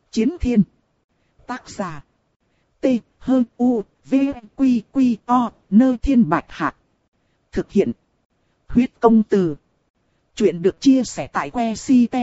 Chiến thiên. Tác giả. T-H-U-V-Q-Q-O, Nơ Thiên Bạch Hạc. Thực hiện. Huyết công từ. Chuyện được chia sẻ tại que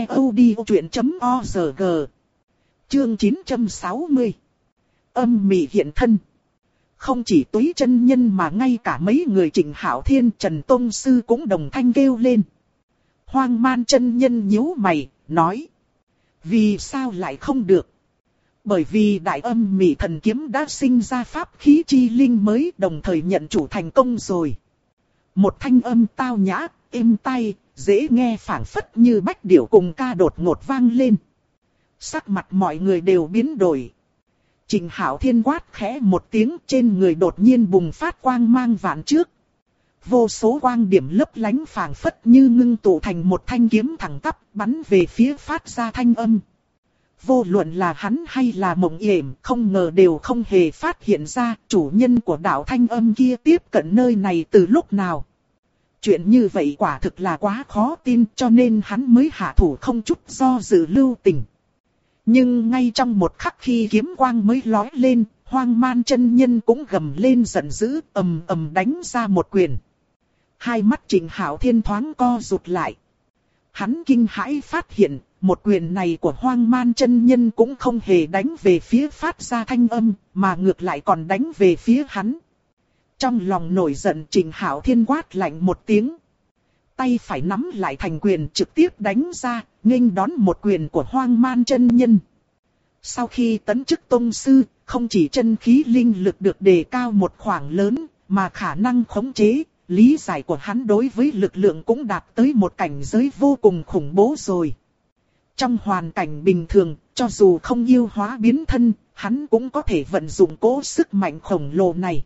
ctod.org. Chương 960. Âm mị hiện thân. Không chỉ Túy chân nhân mà ngay cả mấy người Trịnh Hạo Thiên, Trần Tông Sư cũng đồng thanh kêu lên. Hoang Man chân nhân nhíu mày, nói. Vì sao lại không được? Bởi vì đại âm mị thần kiếm đã sinh ra pháp khí chi linh mới, đồng thời nhận chủ thành công rồi. Một thanh âm tao nhã, êm tai, dễ nghe phảng phất như bách điểu cùng ca đột ngột vang lên. Sắc mặt mọi người đều biến đổi. Trịnh Hạo Thiên quát khẽ một tiếng, trên người đột nhiên bùng phát quang mang vạn trước. Vô số quang điểm lấp lánh phảng phất như ngưng tụ thành một thanh kiếm thẳng tắp bắn về phía phát ra thanh âm. Vô luận là hắn hay là Mộng Yểm, không ngờ đều không hề phát hiện ra chủ nhân của đạo thanh âm kia tiếp cận nơi này từ lúc nào. Chuyện như vậy quả thực là quá khó tin, cho nên hắn mới hạ thủ không chút do dự lưu tình. Nhưng ngay trong một khắc khi kiếm quang mới lói lên, Hoang Man chân nhân cũng gầm lên giận dữ, ầm ầm đánh ra một quyền. Hai mắt Trịnh Hạo Thiên thoáng co rụt lại. Hắn kinh hãi phát hiện, một quyền này của Hoang Man chân nhân cũng không hề đánh về phía phát ra thanh âm, mà ngược lại còn đánh về phía hắn. Trong lòng nổi giận, Trịnh Hạo Thiên quát lạnh một tiếng. Tay phải nắm lại thành quyền trực tiếp đánh ra, nghênh đón một quyền của Hoang Man chân nhân. Sau khi tấn chức tông sư, không chỉ chân khí linh lực được đề cao một khoảng lớn, mà khả năng khống chế, lý giải của hắn đối với lực lượng cũng đạt tới một cảnh giới vô cùng khủng bố rồi. Trong hoàn cảnh bình thường, cho dù không yêu hóa biến thân, hắn cũng có thể vận dụng cố sức mạnh khổng lồ này.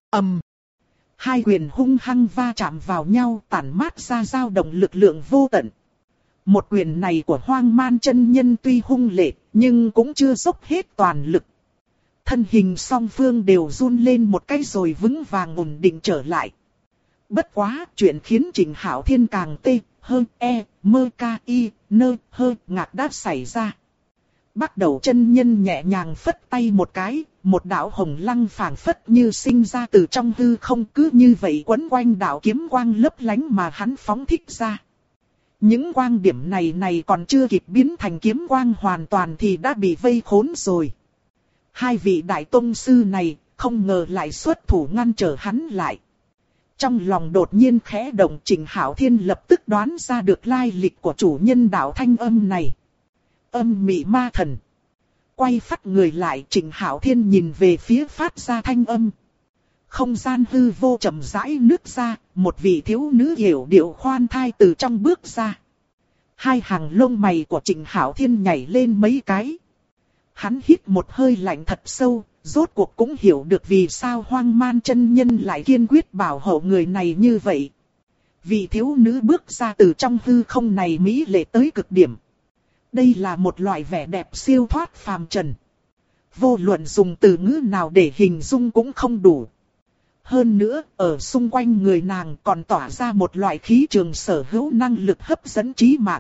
Hai quyền hung hăng va chạm vào nhau, tản mát ra dao động lực lượng vô tận. Một quyền này của Hoang Man chân nhân tuy hung lệ, nhưng cũng chưa dốc hết toàn lực. Thân hình song phương đều run lên một cái rồi vững vàng ổn định trở lại. Bất quá, chuyện khiến Trịnh Hạo Thiên càng ngạc đã xảy ra. Bắt đầu chân nhân nhẹ nhàng phất tay một cái, một đạo hồng lăng phảng phất như sinh ra từ trong hư không, cứ như vậy quấn quanh đạo kiếm quang lấp lánh mà hắn phóng thích ra. Những quang điểm này còn chưa kịp biến thành kiếm quang hoàn toàn thì đã bị vây khốn rồi. Hai vị đại tông sư này không ngờ lại xuất thủ ngăn trở hắn lại. Trong lòng đột nhiên khẽ động, Trịnh Hạo Thiên lập tức đoán ra được lai lịch của chủ nhân đạo thanh âm này. Âm mị ma thần. Quay phát người lại, Trịnh Hạo Thiên nhìn về phía phát ra thanh âm. Không gian hư vô chậm rãi nứt ra, một vị thiếu nữ hiểu điệu khoan thai từ trong bước ra. Hai hàng lông mày của Trịnh Hạo Thiên nhảy lên mấy cái. Hắn hít một hơi lạnh thật sâu, rốt cuộc cũng hiểu được vì sao Hoang Man chân nhân lại kiên quyết bảo hộ người này như vậy. Vị thiếu nữ bước ra từ trong hư không này mỹ lệ tới cực điểm. Đây là một loại vẻ đẹp siêu thoát phàm trần. Vô luận dùng từ ngữ nào để hình dung cũng không đủ. Hơn nữa, ở xung quanh người nàng còn tỏa ra một loại khí trường sở hữu năng lực hấp dẫn trí mạng.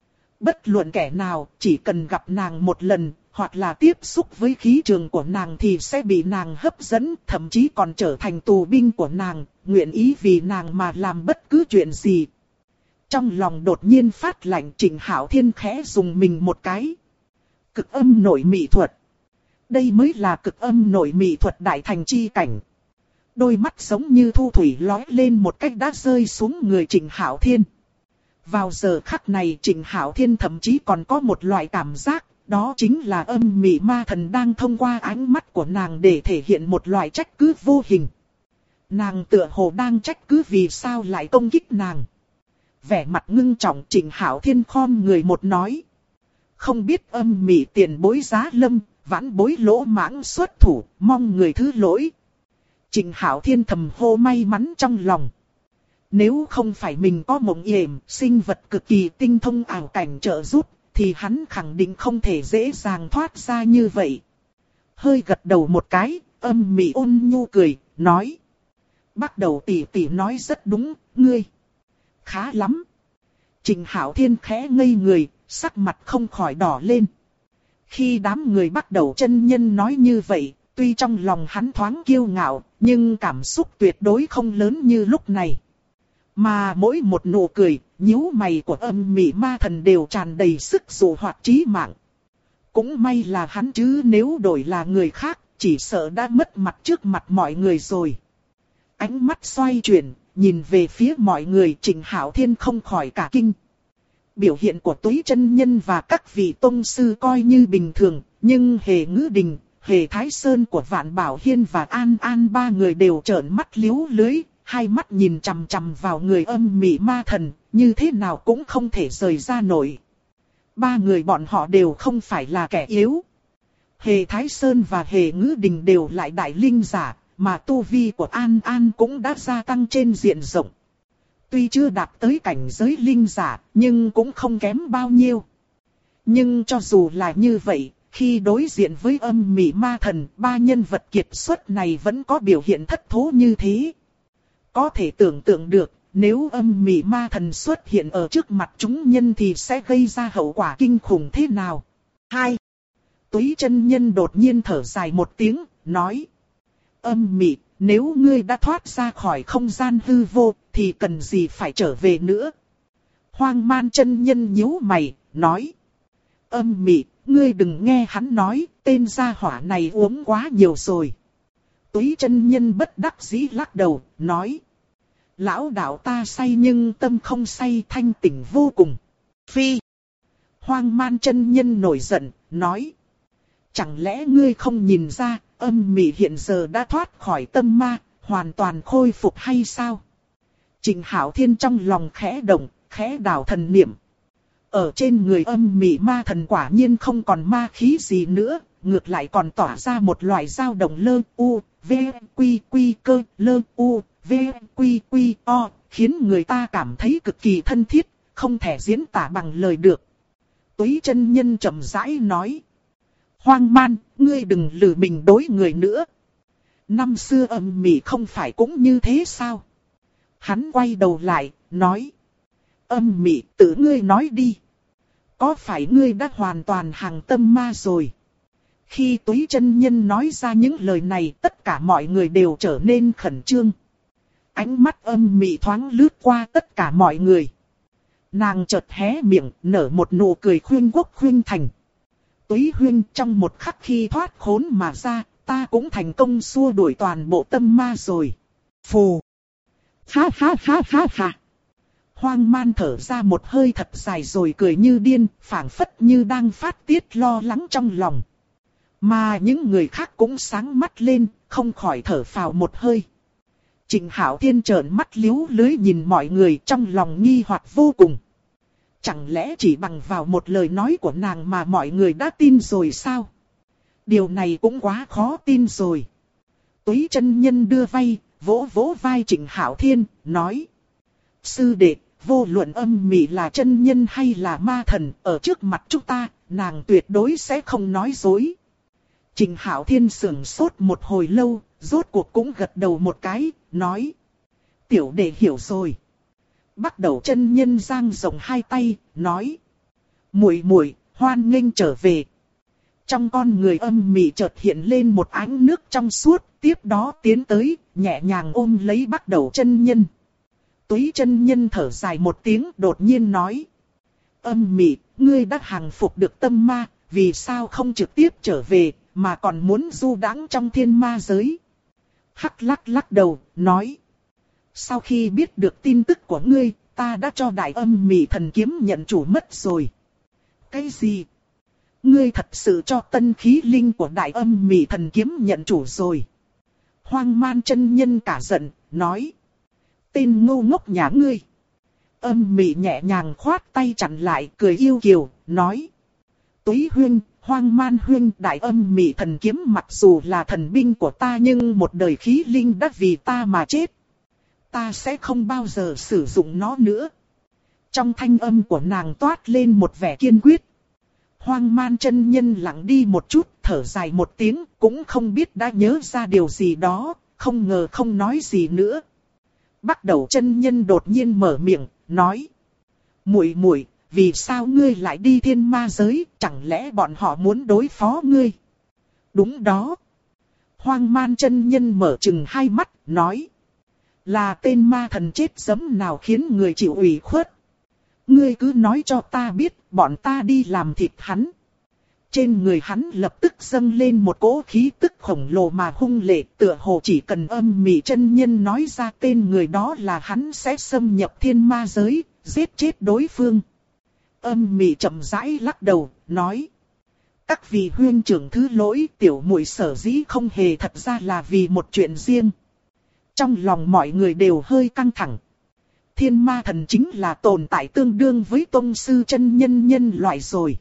Bất luận kẻ nào, chỉ cần gặp nàng một lần, hoặc là tiếp xúc với khí trường của nàng thì sẽ bị nàng hấp dẫn, thậm chí còn trở thành tù binh của nàng, nguyện ý vì nàng mà làm bất cứ chuyện gì. Trong lòng đột nhiên phát lạnh, Trịnh Hạo Thiên khẽ dùng mình một cái. Cực âm nội mị thuật. Đây mới là cực âm nội mị thuật đại thành chi cảnh. Đôi mắt giống như thu thủy lóe lên một cách đã rơi xuống người Trịnh Hạo Thiên. Vào giờ khắc này Trịnh Hạo Thiên thậm chí còn có một loại cảm giác, đó chính là âm mị ma thần đang thông qua ánh mắt của nàng để thể hiện một loại trách cứ vô hình. Nàng tựa hồ đang trách cứ vì sao lại công kích nàng. Vẻ mặt ngưng trọng, Trịnh Hạo Thiên khom người một nói. Không biết âm mị tiền bối Giá Lâm, vãn bối lỗ mãng xuất thủ, mong người thứ lỗi. Trịnh Hạo Thiên thầm hô may mắn trong lòng. Nếu không phải mình có Mộng Yểm, sinh vật cực kỳ tinh thông ảo cảnh trợ giúp, thì hắn khẳng định không thể dễ dàng thoát ra như vậy. Hơi gật đầu một cái, âm mị ôn nhu cười, nói. Bắt đầu tỷ tỷ nói rất đúng, ngươi. Khá lắm. Trịnh Hạo Thiên khẽ ngây người, sắc mặt không khỏi đỏ lên. Khi đám người Bắt Đầu chân nhân nói như vậy, tuy trong lòng hắn thoáng kiêu ngạo, nhưng cảm xúc tuyệt đối không lớn như lúc này. Mà mỗi một nụ cười, nhíu mày của Âm Mị Ma Thần đều tràn đầy sức dụ hoặc trí mạng. Cũng may là hắn chứ nếu đổi là người khác, chỉ sợ đã mất mặt trước mặt mọi người rồi. Ánh mắt xoay chuyển, nhìn về phía mọi người, Trịnh Hạo Thiên không khỏi cả kinh. Biểu hiện của Túy chân nhân và các vị tông sư coi như bình thường, nhưng Hề Ngữ Đình, Hề Thái Sơn của Vạn Bảo Hiên và An An ba người đều trợn mắt liếu lưới, hai mắt nhìn chằm chằm vào người Âm Mị Ma Thần, như thế nào cũng không thể rời ra nổi. Ba người bọn họ đều không phải là kẻ yếu. Hề Thái Sơn và Hề Ngữ Đình đều lại đại linh giả, mà tu vi của An An cũng đã gia tăng trên diện rộng. Tuy chưa đạt tới cảnh giới linh giả, nhưng cũng không kém bao nhiêu. Nhưng cho dù là như vậy, khi đối diện với Âm Mị Ma Thần, ba nhân vật kiệt xuất này vẫn có biểu hiện thất thố như thế. Có thể tưởng tượng được, nếu Âm Mị Ma Thần xuất hiện ở trước mặt chúng nhân thì sẽ gây ra hậu quả kinh khủng thế nào. 2. Túy chân nhân đột nhiên thở dài một tiếng, nói. Âm Mị, nếu ngươi đã thoát ra khỏi không gian hư vô, thì cần gì phải trở về nữa. Hoang Man chân nhân nhíu mày, nói. Âm Mị, ngươi đừng nghe hắn nói, tên gia hỏa này uống quá nhiều rồi. Túy chân nhân bất đắc dĩ lắc đầu, nói. Lão đạo ta say nhưng tâm không say, thanh tỉnh vô cùng. Phi. Hoang Man chân nhân nổi giận, nói. Chẳng lẽ ngươi không nhìn ra, Âm Mị hiện giờ đã thoát khỏi tâm ma, hoàn toàn khôi phục hay sao? Trịnh Hạo Thiên trong lòng khẽ động, khẽ đảo thần niệm. Ở trên người Âm Mị Ma Thần quả nhiên không còn ma khí gì nữa, ngược lại còn tỏa ra một loại dao động lơ u, v, quy quy cơ, lơ u, v, quy quy o, khiến người ta cảm thấy cực kỳ thân thiết, không thể diễn tả bằng lời được. Túy chân nhân chậm rãi nói. Hoang Man, ngươi đừng lừa mình đối người nữa. Năm xưa Âm Mị không phải cũng như thế sao? Hắn quay đầu lại, nói. Âm Mị, tự ngươi nói đi. Có phải ngươi đã hoàn toàn hàng tâm ma rồi? Khi Túy chân nhân nói ra những lời này, tất cả mọi người đều trở nên khẩn trương. Ánh mắt Âm Mị thoáng lướt qua tất cả mọi người. Nàng chợt hé miệng, nở một nụ cười khuyên quốc khuyên thành. Túy huynh, trong một khắc khi thoát khốn mà ra, ta cũng thành công xua đuổi toàn bộ tâm ma rồi. Phù. Ha ha ha ha ha. Hoang Man thở ra một hơi thật dài rồi cười như điên, phảng phất như đang phát tiết lo lắng trong lòng. Mà những người khác cũng sáng mắt lên, không khỏi thở phào một hơi. Trịnh Hạo Thiên trợn mắt liếu lưới nhìn mọi người, trong lòng nghi hoặc vô cùng. Chẳng lẽ chỉ bằng vào một lời nói của nàng mà mọi người đã tin rồi sao? Điều này cũng quá khó tin rồi. Túy chân nhân đưa vai, vỗ vỗ vai Trịnh Hạo Thiên, nói. Sư đệ, vô luận Âm Mị là chân nhân hay là ma thần, ở trước mặt chúng ta, nàng tuyệt đối sẽ không nói dối. Trịnh Hạo Thiên sững sốt một hồi lâu, rốt cuộc cũng gật đầu một cái, nói. Tiểu đệ hiểu rồi. Bắt Đầu chân nhân giang rộng hai tay, nói. Muội muội, hoan nghênh trở về. Trong con người Âm Mị chợt hiện lên một ánh nước trong suốt, tiếp đó tiến tới, nhẹ nhàng ôm lấy Bắt Đầu chân nhân. Túy chân nhân thở dài một tiếng, đột nhiên nói. Âm Mị, ngươi đã hàng phục được tâm ma, vì sao không trực tiếp trở về, mà còn muốn du đãng trong thiên ma giới? Hắc lắc đầu, nói. Sau khi biết được tin tức của ngươi, ta đã cho Đại Âm Mị Thần Kiếm nhận chủ mất rồi. Cái gì? Ngươi thật sự cho tân khí linh của Đại Âm Mị Thần Kiếm nhận chủ rồi? Hoang Man chân nhân cả giận, nói. Tên ngu ngốc nhà ngươi. Âm Mị nhẹ nhàng khoát tay chặn lại, cười yêu kiều, nói. Túy huynh, Hoang Man huynh, Đại Âm Mị Thần Kiếm mặc dù là thần binh của ta nhưng một đời khí linh đã vì ta mà chết. Ta sẽ không bao giờ sử dụng nó nữa. Trong thanh âm của nàng toát lên một vẻ kiên quyết. Hoang Man chân nhân lặng đi một chút, thở dài một tiếng, cũng không biết đã nhớ ra điều gì đó, không ngờ không nói gì nữa. Bắt Đầu chân nhân đột nhiên mở miệng, nói. Muội muội, vì sao ngươi lại đi thiên ma giới, chẳng lẽ bọn họ muốn đối phó ngươi? Đúng đó. Hoang Man chân nhân mở trừng hai mắt, nói. Là tên ma thần chết dẫm nào khiến người chịu ủy khuất? Ngươi cứ nói cho ta biết, bọn ta đi làm thịt hắn. Trên người hắn lập tức dâng lên một cỗ khí tức khổng lồ mà hung lệ, tựa hồ chỉ cần Âm Mị chân nhân nói ra tên người đó là hắn sẽ xâm nhập thiên ma giới, giết chết đối phương. Âm Mị chậm rãi lắc đầu, nói. Các vị huynh trưởng thứ lỗi, tiểu muội sở dĩ không hề thật ra là vì một chuyện riêng. Trong lòng mọi người đều hơi căng thẳng. Thiên ma thần chính là tồn tại tương đương với tông sư chân nhân nhân loại rồi.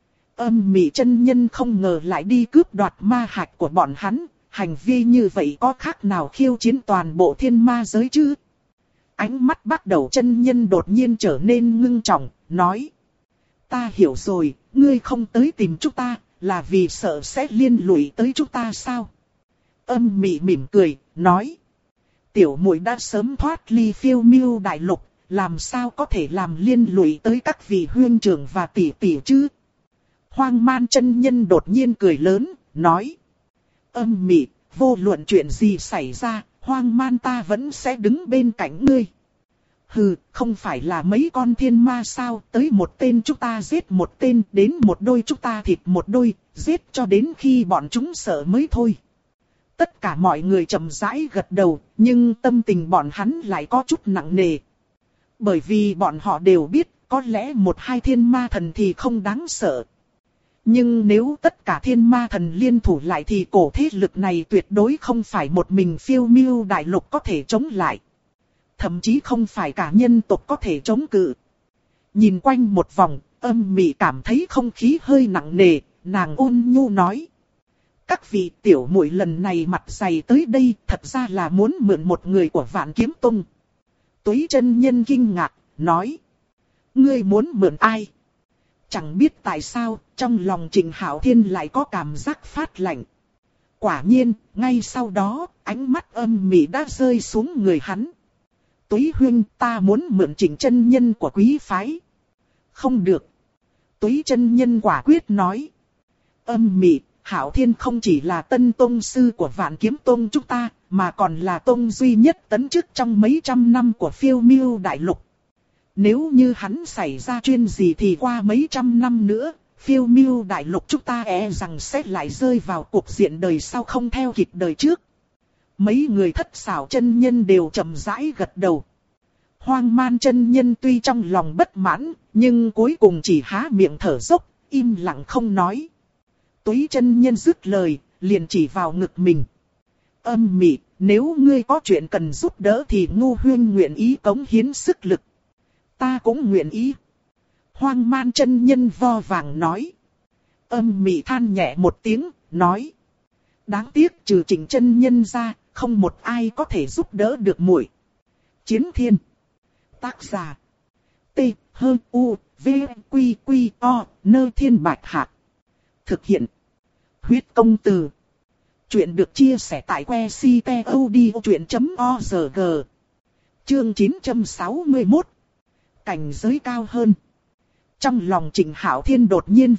Âm Mị chân nhân không ngờ lại đi cướp đoạt ma hạch của bọn hắn, hành vi như vậy có khác nào khiêu chiến toàn bộ thiên ma giới chứ? Ánh mắt Bắt Đầu chân nhân đột nhiên trở nên ngưng trọng, nói. Ta hiểu rồi, ngươi không tới tìm chúng ta, là vì sợ sẽ liên lụy tới chúng ta sao? Âm Mị mỉm cười, nói. Tiểu muội đã sớm thoát ly Phiêu Miêu đại lục, làm sao có thể làm liên lụy tới các vị huynh trưởng và tỷ tỷ chứ? Hoang Man chân nhân đột nhiên cười lớn, nói. Âm Mị, vô luận chuyện gì xảy ra, Hoang Man ta vẫn sẽ đứng bên cạnh ngươi. Hừ, không phải là mấy con thiên ma sao, tới một tên chúng ta giết một tên, đến một đôi chúng ta thịt một đôi, giết cho đến khi bọn chúng sợ mới thôi. Tất cả mọi người chậm rãi gật đầu, nhưng tâm tình bọn hắn lại có chút nặng nề. Bởi vì bọn họ đều biết, có lẽ một hai thiên ma thần thì không đáng sợ. Nhưng nếu tất cả thiên ma thần liên thủ lại thì cổ thế lực này tuyệt đối không phải một mình Phiêu Miêu đại lục có thể chống lại. Thậm chí không phải cả nhân tộc có thể chống cự. Nhìn quanh một vòng, Âm Mị cảm thấy không khí hơi nặng nề, nàng ôn nhu nói. Các vị tiểu muội lần này mặt dày tới đây thật ra là muốn mượn một người của Vạn Kiếm Tông. Túy chân nhân kinh ngạc, nói. Ngươi muốn mượn ai? Chẳng biết tại sao, trong lòng Trịnh Hạo Thiên lại có cảm giác phát lạnh. Quả nhiên, ngay sau đó, ánh mắt Âm Mị đã rơi xuống người hắn. Túy huynh, ta muốn mượn Trịnh chân nhân của quý phái. Không được. Túy chân nhân quả quyết nói. Âm Mị, Hạo Thiên không chỉ là tân tông sư của Vạn Kiếm Tông chúng ta, mà còn là tông duy nhất tấn chức trong mấy trăm năm của Phiêu Miêu đại lục. Nếu như hắn xảy ra chuyện gì thì qua mấy trăm năm nữa, Phiêu Miêu đại lục chúng ta rằng sẽ lại rơi vào cuộc diện đời sau không theo kịp đời trước. Mấy người Thất Xảo chân nhân đều chậm rãi gật đầu. Hoang Man chân nhân tuy trong lòng bất mãn, nhưng cuối cùng chỉ há miệng thở dốc, im lặng không nói. Túy chân nhân dứt lời, liền chỉ vào ngực mình. Âm Mị, nếu ngươi có chuyện cần giúp đỡ thì Ngô huynh nguyện ý cống hiến sức lực. Ta cũng nguyện ý. Hoang Man chân nhân vo vàng nói. Âm Mị than nhẹ một tiếng, nói. Đáng tiếc trừ Trịnh chân nhân ra, không một ai có thể giúp đỡ được muội. Chiến Thiên. Tác giả. T, H, U, V, Quy, Quy, O, Nơ Thiên Bạch Hạc. Thực hiện. Huyết Công Từ. Chuyện được chia sẻ tại que ctod.org. Chương 961. Cảnh giới cao hơn. Trong lòng Trịnh Hạo Thiên đột nhiên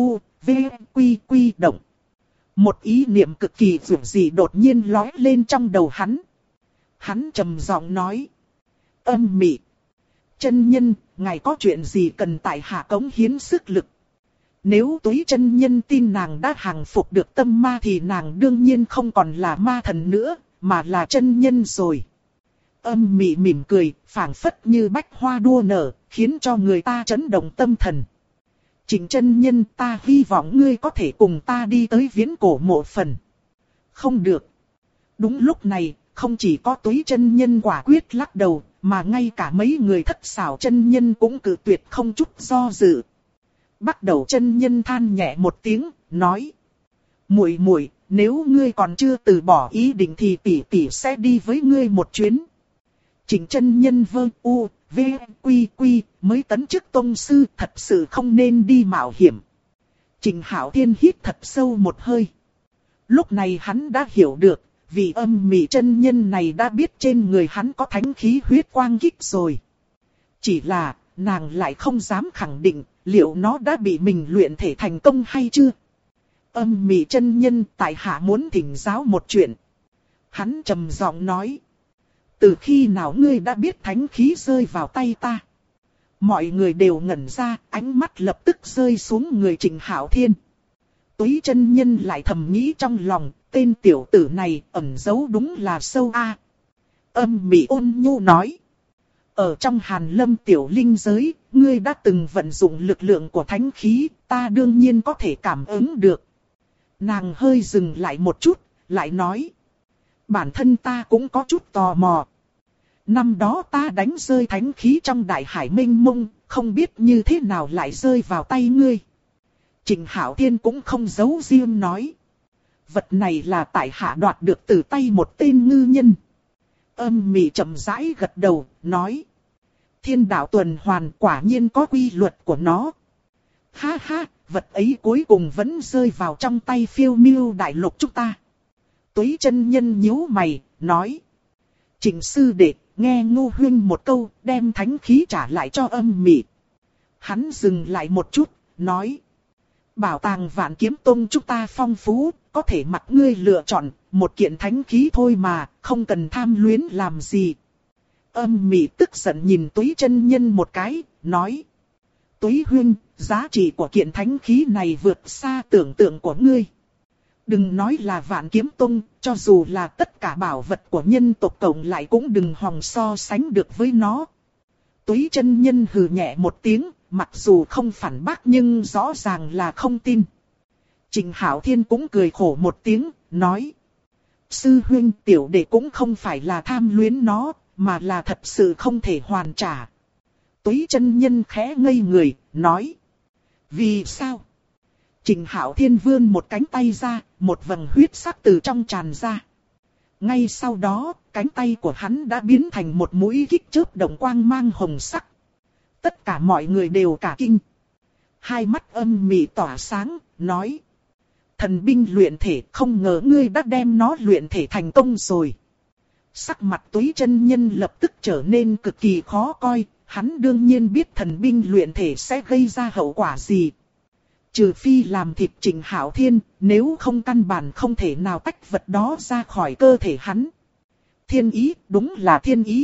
quy động. Một ý niệm cực kỳ dữ dị đột nhiên lóe lên trong đầu hắn. Hắn trầm giọng nói. Âm Mị. Chân nhân, ngài có chuyện gì cần tại hạ cống hiến sức lực? Nếu Túy chân nhân tin nàng đã hàng phục được tâm ma thì nàng đương nhiên không còn là ma thần nữa, mà là chân nhân rồi. Âm Mị mỉm cười, phảng phất như bách hoa đua nở, khiến cho người ta chấn động tâm thần. Trịnh chân nhân, ta hy vọng ngươi có thể cùng ta đi tới Viễn Cổ Mộ Phần. Không được. Đúng lúc này, không chỉ có Túy chân nhân quả quyết lắc đầu, mà ngay cả mấy người Thất Xảo chân nhân cũng cự tuyệt không chút do dự. Bắt Đầu chân nhân than nhẹ một tiếng, nói. Muội muội, nếu ngươi còn chưa từ bỏ ý định thì tỷ tỷ sẽ đi với ngươi một chuyến. Trịnh chân nhân quy mới tấn chức tông sư, thật sự không nên đi mạo hiểm. Trịnh Hạo Thiên hít thật sâu một hơi. Lúc này hắn đã hiểu được, vị Âm Mị chân nhân này đã biết trên người hắn có thánh khí huyết quang kích rồi. Chỉ là, nàng lại không dám khẳng định liệu nó đã bị mình luyện thể thành công hay chưa. Âm Mị chân nhân, tại hạ muốn thỉnh giáo một chuyện. Hắn trầm giọng nói. Từ khi nào ngươi đã biết thánh khí rơi vào tay ta? Mọi người đều ngẩn ra, ánh mắt lập tức rơi xuống người Trịnh Hạo Thiên. Túy chân nhân lại thầm nghĩ trong lòng, tên tiểu tử này ẩn giấu đúng là sâu a. Âm Mị ôn nhu nói. Ở trong Hàn Lâm tiểu linh giới, ngươi đã từng vận dụng lực lượng của thánh khí, ta đương nhiên có thể cảm ứng được. Nàng hơi dừng lại một chút, lại nói. Bản thân ta cũng có chút tò mò. Năm đó ta đánh rơi thánh khí trong đại hải mênh mông, không biết như thế nào lại rơi vào tay ngươi. Trịnh Hạo Thiên cũng không giấu riêng nói. Vật này là tại hạ đoạt được từ tay một tên ngư nhân. Âm Mị chậm rãi gật đầu, nói. Thiên đạo tuần hoàn quả nhiên có quy luật của nó. Ha ha, vật ấy cuối cùng vẫn rơi vào trong tay Phiêu Miêu đại lục chúng ta. Túy chân nhân nhíu mày, nói. Trịnh sư đệ, nghe Ngô huynh một câu, đem thánh khí trả lại cho Âm Mị. Hắn dừng lại một chút, nói. Bảo tàng Vạn Kiếm Tông chúng ta phong phú, có thể mặc ngươi lựa chọn, một kiện thánh khí thôi mà, không cần tham luyến làm gì. Âm Mị tức giận nhìn Túy chân nhân một cái, nói. Túy huynh, giá trị của kiện thánh khí này vượt xa tưởng tượng của ngươi. Đừng nói là Vạn Kiếm Tông, cho dù là tất cả bảo vật của nhân tộc cộng lại cũng đừng hòng so sánh được với nó. Túy chân nhân hừ nhẹ một tiếng, mặc dù không phản bác nhưng rõ ràng là không tin. Trịnh Hạo Thiên cũng cười khổ một tiếng, nói. Sư huynh, tiểu đệ cũng không phải là tham luyến nó, mà là thật sự không thể hoàn trả. Túy chân nhân khẽ ngây người, nói. Vì sao? Trịnh Hạo Thiên vươn một cánh tay ra, một vầng huyết sắc từ trong tràn ra. Ngay sau đó, cánh tay của hắn đã biến thành một mũi kích chớp động quang mang hồng sắc. Tất cả mọi người đều cả kinh. Hai mắt Âm Mị tỏa sáng, nói. Thần binh luyện thể, không ngờ ngươi đã đem nó luyện thể thành công rồi. Sắc mặt Túy chân nhân lập tức trở nên cực kỳ khó coi, hắn đương nhiên biết thần binh luyện thể sẽ gây ra hậu quả gì. Trừ phi làm thịt Trịnh Hạo Thiên, nếu không căn bản không thể nào tách vật đó ra khỏi cơ thể hắn. Thiên ý, đúng là thiên ý.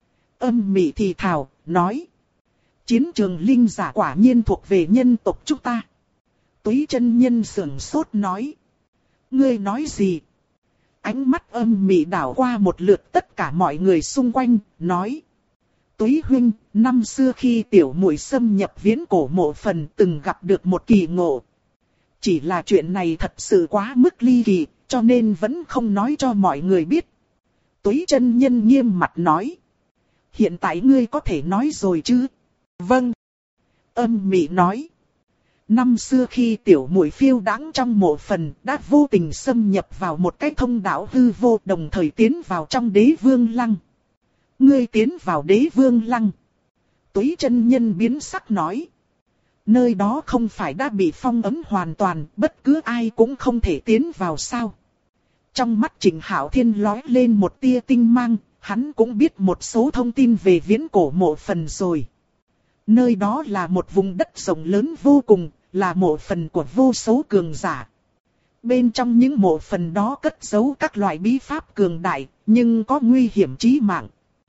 Âm Mị thì thào, nói. Chiến trường linh giả quả nhiên thuộc về nhân tộc chúng ta. Túy chân nhân sững sốt nói. Ngươi nói gì? Ánh mắt Âm Mị đảo qua một lượt tất cả mọi người xung quanh, nói. Túy huynh, năm xưa khi tiểu muội xâm nhập Viễn Cổ Mộ Phần từng gặp được một kỳ ngộ. Chỉ là chuyện này thật sự quá mức ly kỳ, cho nên vẫn không nói cho mọi người biết. Túy chân nhân nghiêm mặt nói. Hiện tại ngươi có thể nói rồi chứ? Vâng. Âm Mị nói. Năm xưa khi tiểu muội phiêu đãng trong mộ phần đã vô tình xâm nhập vào một cái thông đạo hư vô, đồng thời tiến vào trong Đế Vương Lăng. Ngươi tiến vào Đế Vương Lăng. Túy chân nhân biến sắc nói. Nơi đó không phải đã bị phong ấn hoàn toàn, bất cứ ai cũng không thể tiến vào sao? Trong mắt Trịnh Hạo Thiên lóe lên một tia tinh mang, hắn cũng biết một số thông tin về Viễn Cổ Mộ Phần rồi. Nơi đó là một vùng đất rộng lớn vô cùng, là mộ phần của vô số cường giả. Bên trong những mộ phần đó cất giấu các loại bí pháp cường đại, nhưng có nguy hiểm chí mạng.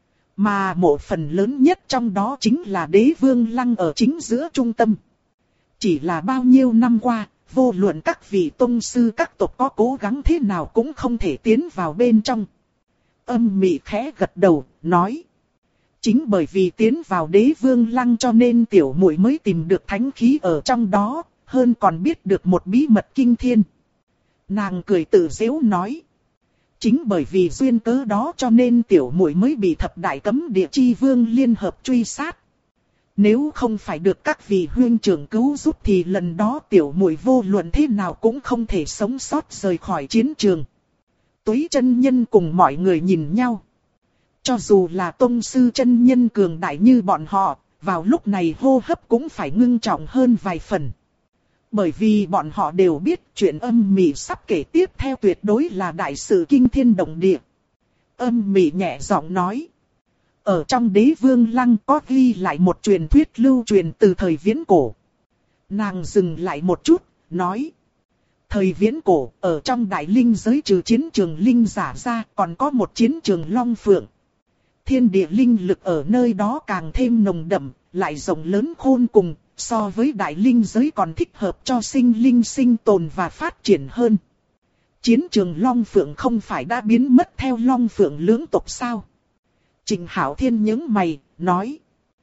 Mà mộ phần lớn nhất trong đó chính là Đế Vương Lăng ở chính giữa trung tâm. Chỉ là bao nhiêu năm qua, vô luận các vị tông sư các tộc có cố gắng thế nào cũng không thể tiến vào bên trong. Âm Mị khẽ gật đầu, nói. Chính bởi vì tiến vào Đế Vương Lăng cho nên tiểu muội mới tìm được thánh khí ở trong đó, hơn còn biết được một bí mật kinh thiên. Nàng cười tự giễu nói. Chính bởi vì duyên cớ đó cho nên tiểu muội mới bị thập đại cấm địa chi vương liên hợp truy sát. Nếu không phải được các vị huynh trưởng cứu giúp thì lần đó tiểu muội vô luận thế nào cũng không thể sống sót rời khỏi chiến trường. Túy chân nhân cùng mọi người nhìn nhau. Cho dù là tông sư chân nhân cường đại như bọn họ, vào lúc này hô hấp cũng phải ngưng trọng hơn vài phần. Bởi vì bọn họ đều biết chuyện Âm Mị sắp kể tiếp theo tuyệt đối là đại sự kinh thiên động địa. Âm Mị nhẹ giọng nói. Ở trong Đế Vương Lăng có ghi lại một truyền thuyết lưu truyền từ thời viễn cổ. Nàng dừng lại một chút, nói. Thời viễn cổ, ở trong đại linh giới trừ chiến trường linh giả ra, còn có một chiến trường long phượng. Thiên địa linh lực ở nơi đó càng thêm nồng đậm, lại rộng lớn khôn cùng, so với đại linh giới còn thích hợp cho sinh linh sinh tồn và phát triển hơn. Chiến trường long phượng không phải đã biến mất theo long phượng lưỡng tộc sao? Trịnh Hạo Thiên nhướng mày, nói.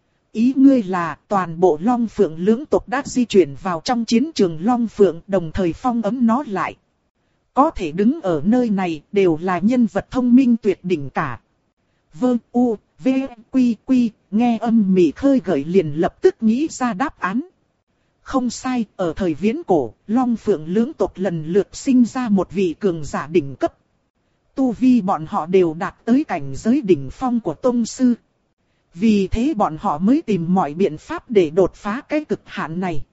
Ý ngươi là toàn bộ long phượng lưỡng tộc đã di chuyển vào trong chiến trường long phượng, đồng thời phong ấm nó lại. Có thể đứng ở nơi này đều là nhân vật thông minh tuyệt đỉnh cả. Vương U, V, Quy, Quy, nghe âm mị khơi gợi liền lập tức nghĩ ra đáp án. Không sai, ở thời viễn cổ, long phượng lưỡng tộc lần lượt sinh ra một vị cường giả đỉnh cấp. Tu vi bọn họ đều đạt tới cảnh giới đỉnh phong của tông sư. Vì thế bọn họ mới tìm mọi biện pháp để đột phá cái cực hạn này.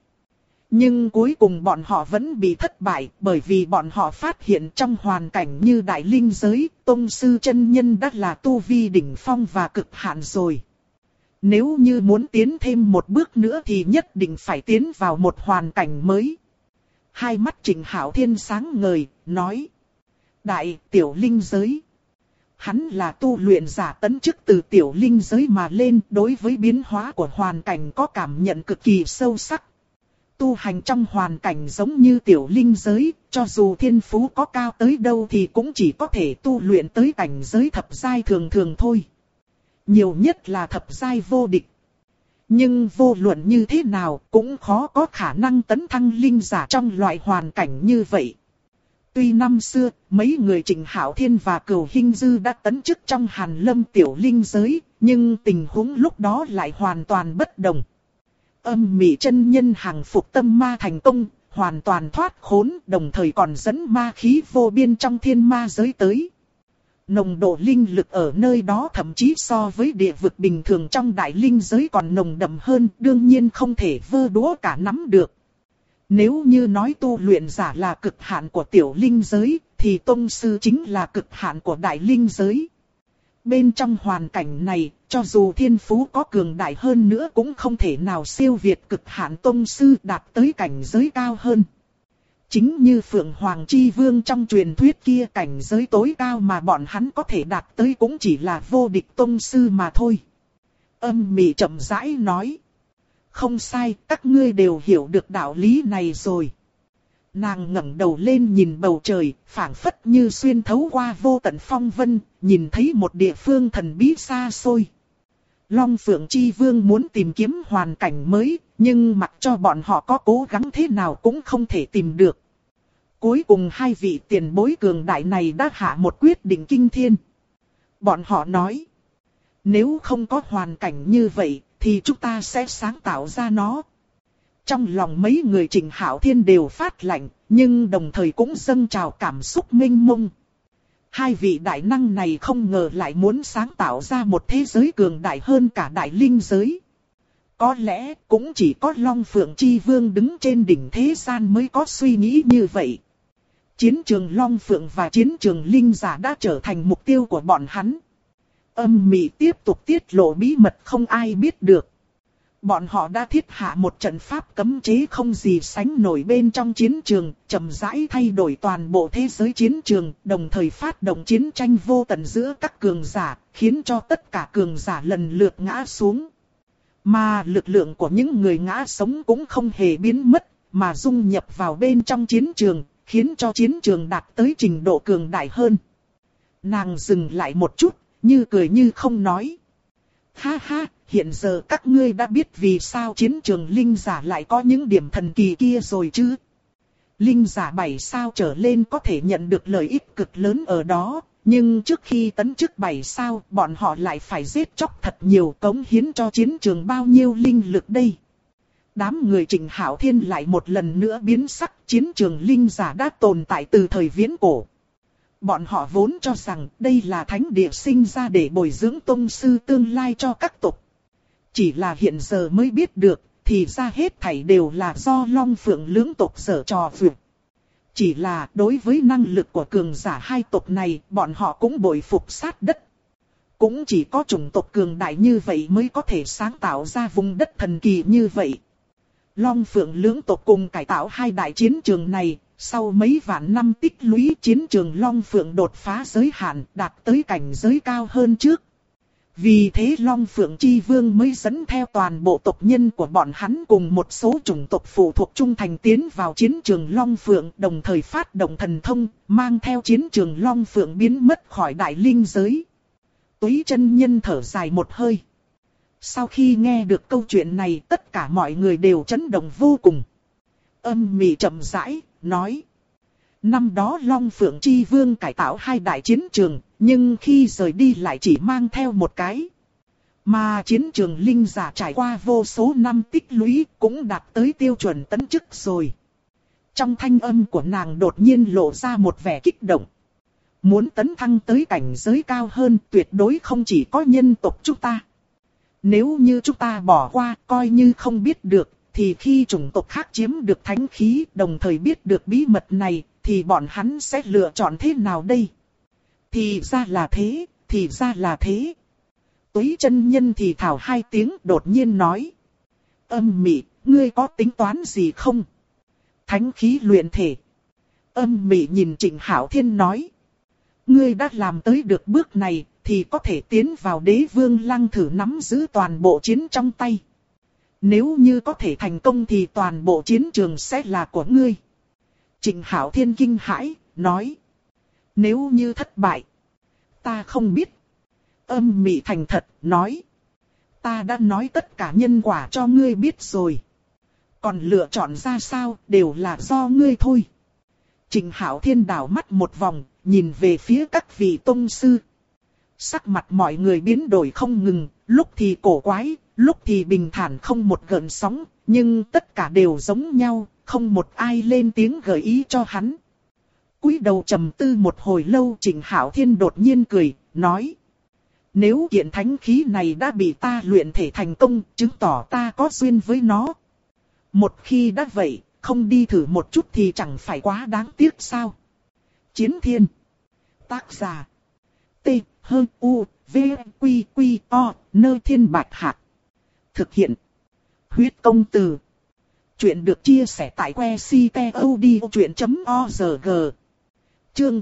Nhưng cuối cùng bọn họ vẫn bị thất bại, bởi vì bọn họ phát hiện trong hoàn cảnh như đại linh giới, tông sư chân nhân đã là tu vi đỉnh phong và cực hạn rồi. Nếu như muốn tiến thêm một bước nữa thì nhất định phải tiến vào một hoàn cảnh mới. Hai mắt Trịnh Hạo Thiên sáng ngời, nói. Đại tiểu linh giới. Hắn là tu luyện giả tấn chức từ tiểu linh giới mà lên, đối với biến hóa của hoàn cảnh có cảm nhận cực kỳ sâu sắc. Tu hành trong hoàn cảnh giống như tiểu linh giới, cho dù thiên phú có cao tới đâu thì cũng chỉ có thể tu luyện tới cảnh giới thập giai thường thường thôi. Nhiều nhất là thập giai vô địch. Nhưng vô luận như thế nào cũng khó có khả năng tấn thăng linh giả trong loại hoàn cảnh như vậy. Tuy năm xưa, mấy người Trịnh Hạo Thiên và Cửu Hinh Dư đã tấn chức trong Hàn Lâm tiểu linh giới, nhưng tình huống lúc đó lại hoàn toàn bất đồng. Âm mị chân nhân hàng phục tâm ma thành công, hoàn toàn thoát khốn, đồng thời còn dẫn ma khí vô biên trong thiên ma giới tới. Nồng độ linh lực ở nơi đó thậm chí so với địa vực bình thường trong đại linh giới còn nồng đậm hơn, đương nhiên không thể vơ đũa cả nắm được. Nếu như nói tu luyện giả là cực hạn của tiểu linh giới, thì tông sư chính là cực hạn của đại linh giới. Bên trong hoàn cảnh này, cho dù thiên phú có cường đại hơn nữa cũng không thể nào siêu việt cực hạn tông sư đạt tới cảnh giới cao hơn. Chính như Phượng Hoàng Chi Vương trong truyền thuyết kia, cảnh giới tối cao mà bọn hắn có thể đạt tới cũng chỉ là vô địch tông sư mà thôi. Âm mị chậm rãi nói. Không sai, các ngươi đều hiểu được đạo lý này rồi. Nàng ngẩng đầu lên nhìn bầu trời, phảng phất như xuyên thấu qua vô tận phong vân, nhìn thấy một địa phương thần bí xa xôi. Long Phượng Chi Vương muốn tìm kiếm hoàn cảnh mới, nhưng mặc cho bọn họ có cố gắng thế nào cũng không thể tìm được. Cuối cùng hai vị tiền bối cường đại này đã hạ một quyết định kinh thiên. Bọn họ nói, nếu không có hoàn cảnh như vậy, thì chúng ta sẽ sáng tạo ra nó. Trong lòng mấy người Trịnh Hạo Thiên đều phát lạnh, nhưng đồng thời cũng dâng trào cảm xúc mênh mông. Hai vị đại năng này không ngờ lại muốn sáng tạo ra một thế giới cường đại hơn cả đại linh giới. Có lẽ cũng chỉ có Long Phượng Chi Vương đứng trên đỉnh thế gian mới có suy nghĩ như vậy. Chiến trường Long Phượng và chiến trường Linh Giả đã trở thành mục tiêu của bọn hắn. Âm mị tiếp tục tiết lộ bí mật không ai biết được. Bọn họ đã thiết hạ một trận pháp cấm chế không gì sánh nổi bên trong chiến trường, chậm rãi thay đổi toàn bộ thế giới chiến trường, đồng thời phát động chiến tranh vô tận giữa các cường giả, khiến cho tất cả cường giả lần lượt ngã xuống. Mà lực lượng của những người ngã sống cũng không hề biến mất, mà dung nhập vào bên trong chiến trường, khiến cho chiến trường đạt tới trình độ cường đại hơn. Nàng dừng lại một chút, như cười như không nói. Ha ha, hiện giờ các ngươi đã biết vì sao chiến trường linh giả lại có những điểm thần kỳ kia rồi chứ. Linh giả 7 sao trở lên có thể nhận được lợi ích cực lớn ở đó, nhưng trước khi tấn chức 7 sao, bọn họ lại phải giết chóc thật nhiều, cống hiến cho chiến trường bao nhiêu linh lực đây. Đám người Trịnh Hạo Thiên lại một lần nữa biến sắc, chiến trường linh giả đã tồn tại từ thời viễn cổ. Bọn họ vốn cho rằng đây là thánh địa sinh ra để bồi dưỡng tông sư tương lai cho các tộc. Chỉ là hiện giờ mới biết được, thì ra hết thảy đều là do Long Phượng lưỡng tộc giở trò vượt. Chỉ là đối với năng lực của cường giả hai tộc này, bọn họ cũng bội phục sát đất. cũng chỉ có chủng tộc cường đại như vậy mới có thể sáng tạo ra vùng đất thần kỳ như vậy. Long Phượng lưỡng tộc cùng cải tạo hai đại chiến trường này, sau mấy vạn năm tích lũy chiến trường Long Phượng đột phá giới hạn, đạt tới cảnh giới cao hơn trước. Vì thế Long Phượng Chi Vương mới dẫn theo toàn bộ tộc nhân của bọn hắn cùng một số chủng tộc phụ thuộc trung thành tiến vào chiến trường Long Phượng, đồng thời phát động thần thông, mang theo chiến trường Long Phượng biến mất khỏi đại linh giới. Túy chân nhân thở dài một hơi. Sau khi nghe được câu chuyện này, tất cả mọi người đều chấn động vô cùng. Âm Mị chậm rãi, nói. Năm đó Long Phượng Chi Vương cải tạo hai đại chiến trường, nhưng khi rời đi lại chỉ mang theo một cái. Mà chiến trường linh giả trải qua vô số năm tích lũy cũng đạt tới tiêu chuẩn tấn chức rồi. Trong thanh âm của nàng đột nhiên lộ ra một vẻ kích động. Muốn tấn thăng tới cảnh giới cao hơn tuyệt đối không chỉ có nhân tộc chúng ta. Nếu như chúng ta bỏ qua coi như không biết được, thì khi chủng tộc khác chiếm được thánh khí đồng thời biết được bí mật này, thì bọn hắn sẽ lựa chọn thế nào đây? Thì ra là thế, thì ra là thế. Túy chân nhân thì thào hai tiếng đột nhiên nói. Âm Mị, ngươi có tính toán gì không? Thánh khí luyện thể. Âm Mị nhìn Trịnh Hạo Thiên nói. Ngươi đã làm tới được bước này, thì có thể tiến vào Đế Vương Lăng thử nắm giữ toàn bộ chiến trong tay. Nếu như có thể thành công thì toàn bộ chiến trường sẽ là của ngươi. Trịnh Hạo Thiên kinh hãi, nói. Nếu như thất bại, ta không biết. Âm Mị thành thật, nói. Ta đã nói tất cả nhân quả cho ngươi biết rồi. Còn lựa chọn ra sao, đều là do ngươi thôi. Trịnh Hạo Thiên đảo mắt một vòng, nhìn về phía các vị tông sư. Sắc mặt mọi người biến đổi không ngừng, lúc thì cổ quái, lúc thì bình thản không một gợn sóng, nhưng tất cả đều giống nhau, không một ai lên tiếng gợi ý cho hắn. Cúi đầu trầm tư một hồi lâu, Trịnh Hạo Thiên đột nhiên cười, nói. Nếu kiện thánh khí này đã bị ta luyện thể thành công, chứng tỏ ta có duyên với nó. Một khi đã vậy, không đi thử một chút thì chẳng phải quá đáng tiếc sao? Chiến Thiên. Tác giả. T, H, U, V, Quy, Quy, O, Nơi Thiên Bạch Hạc. Thực hiện. Huyết Công Từ. Chuyện được chia sẻ tại website.odchuyện.org. Chương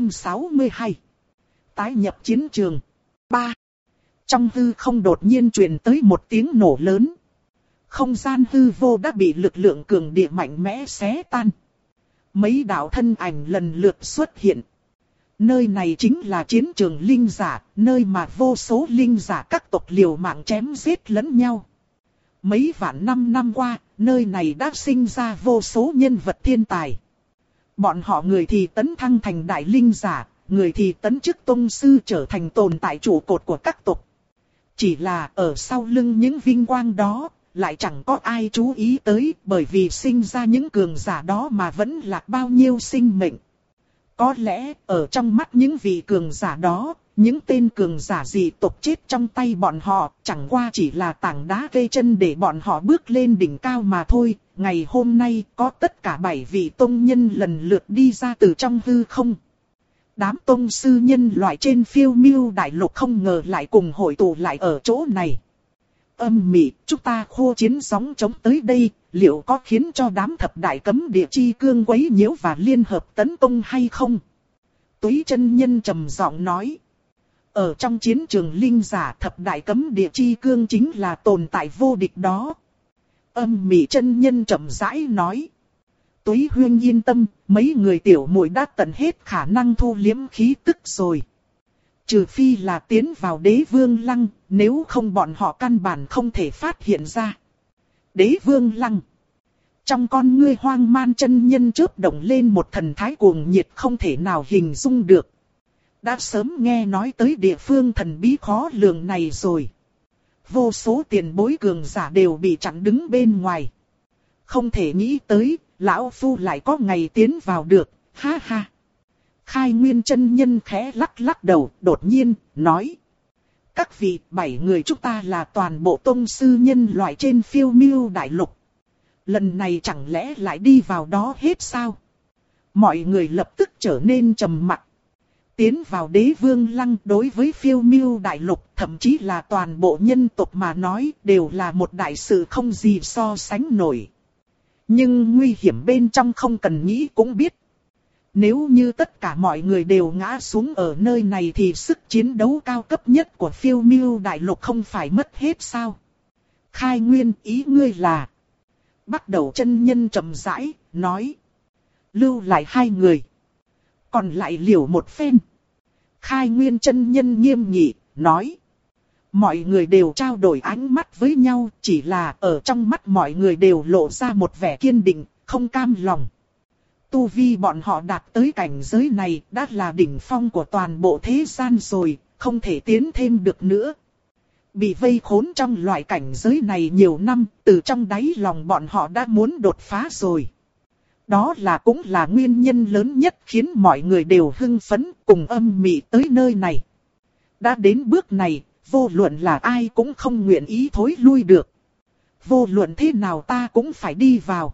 962. Tái nhập chiến trường. 3. Trong hư không đột nhiên truyền tới một tiếng nổ lớn. Không gian hư vô đã bị lực lượng cường địa mạnh mẽ xé tan. Mấy đạo thân ảnh lần lượt xuất hiện. Nơi này chính là chiến trường linh giả, nơi mà vô số linh giả các tộc liều mạng chém giết lẫn nhau. Mấy vạn năm qua, nơi này đã sinh ra vô số nhân vật thiên tài. Bọn họ người thì tấn thăng thành đại linh giả, người thì tấn chức tông sư trở thành tồn tại trụ cột của các tộc. Chỉ là ở sau lưng những vinh quang đó, lại chẳng có ai chú ý tới, bởi vì sinh ra những cường giả đó mà vẫn lạc bao nhiêu sinh mệnh. Có lẽ, ở trong mắt những vị cường giả đó, những tên cường giả dị tộc chết trong tay bọn họ, chẳng qua chỉ là tảng đá gây chân để bọn họ bước lên đỉnh cao mà thôi. Ngày hôm nay, có tất cả 7 vị tông nhân lần lượt đi ra từ trong hư không. Đám tông sư nhân loại trên phiêu miêu đại lục không ngờ lại cùng hội tụ lại ở chỗ này. Âm Mị, chúng ta khô chiến sóng chống tới đây, liệu có khiến cho đám thập đại cấm địa chi cương quấy nhiễu và liên hợp tấn công hay không? Túy chân nhân trầm giọng nói. Ở trong chiến trường linh giả, thập đại cấm địa chi cương chính là tồn tại vô địch đó. Âm Mị chân nhân trầm rãi nói. Túy huyên yên tâm, mấy người tiểu muội đã tận hết khả năng thu liếm khí tức rồi. Trừ phi là tiến vào Đế Vương Lăng, nếu không bọn họ căn bản không thể phát hiện ra. Đế Vương Lăng. Trong con ngươi hoang man chân nhân chớp động lên một thần thái cuồng nhiệt không thể nào hình dung được. Đã sớm nghe nói tới địa phương thần bí khó lường này rồi. Vô số tiền bối cường giả đều bị chặn đứng bên ngoài. Không thể nghĩ tới, lão phu lại có ngày tiến vào được, ha ha. Khai Nguyên chân nhân khẽ lắc lắc đầu, đột nhiên, nói. Các vị 7 người chúng ta là toàn bộ tông sư nhân loại trên phiêu miêu đại lục. Lần này chẳng lẽ lại đi vào đó hết sao? Mọi người lập tức trở nên trầm mặc. Tiến vào Đế Vương Lăng đối với Phiêu Miêu Đại Lục, thậm chí là toàn bộ nhân tộc mà nói, đều là một đại sự không gì so sánh nổi. Nhưng nguy hiểm bên trong không cần nghĩ cũng biết. Nếu như tất cả mọi người đều ngã xuống ở nơi này thì sức chiến đấu cao cấp nhất của Phiêu Miêu Đại Lục không phải mất hết sao? Khai Nguyên, ý ngươi là... Bắt đầu chân nhân chậm rãi, nói. Lưu lại 2 người. Còn lại liều một phen. Khai Nguyên chân nhân nghiêm nghị, nói. Mọi người đều trao đổi ánh mắt với nhau, chỉ là ở trong mắt mọi người đều lộ ra một vẻ kiên định, không cam lòng. Tu vi bọn họ đạt tới cảnh giới này đã là đỉnh phong của toàn bộ thế gian rồi, không thể tiến thêm được nữa. Bị vây khốn trong loại cảnh giới này nhiều năm, từ trong đáy lòng bọn họ đã muốn đột phá rồi. Đó là cũng là nguyên nhân lớn nhất khiến mọi người đều hưng phấn cùng âm mị tới nơi này. Đã đến bước này, vô luận là ai cũng không nguyện ý thối lui được. Vô luận thế nào ta cũng phải đi vào.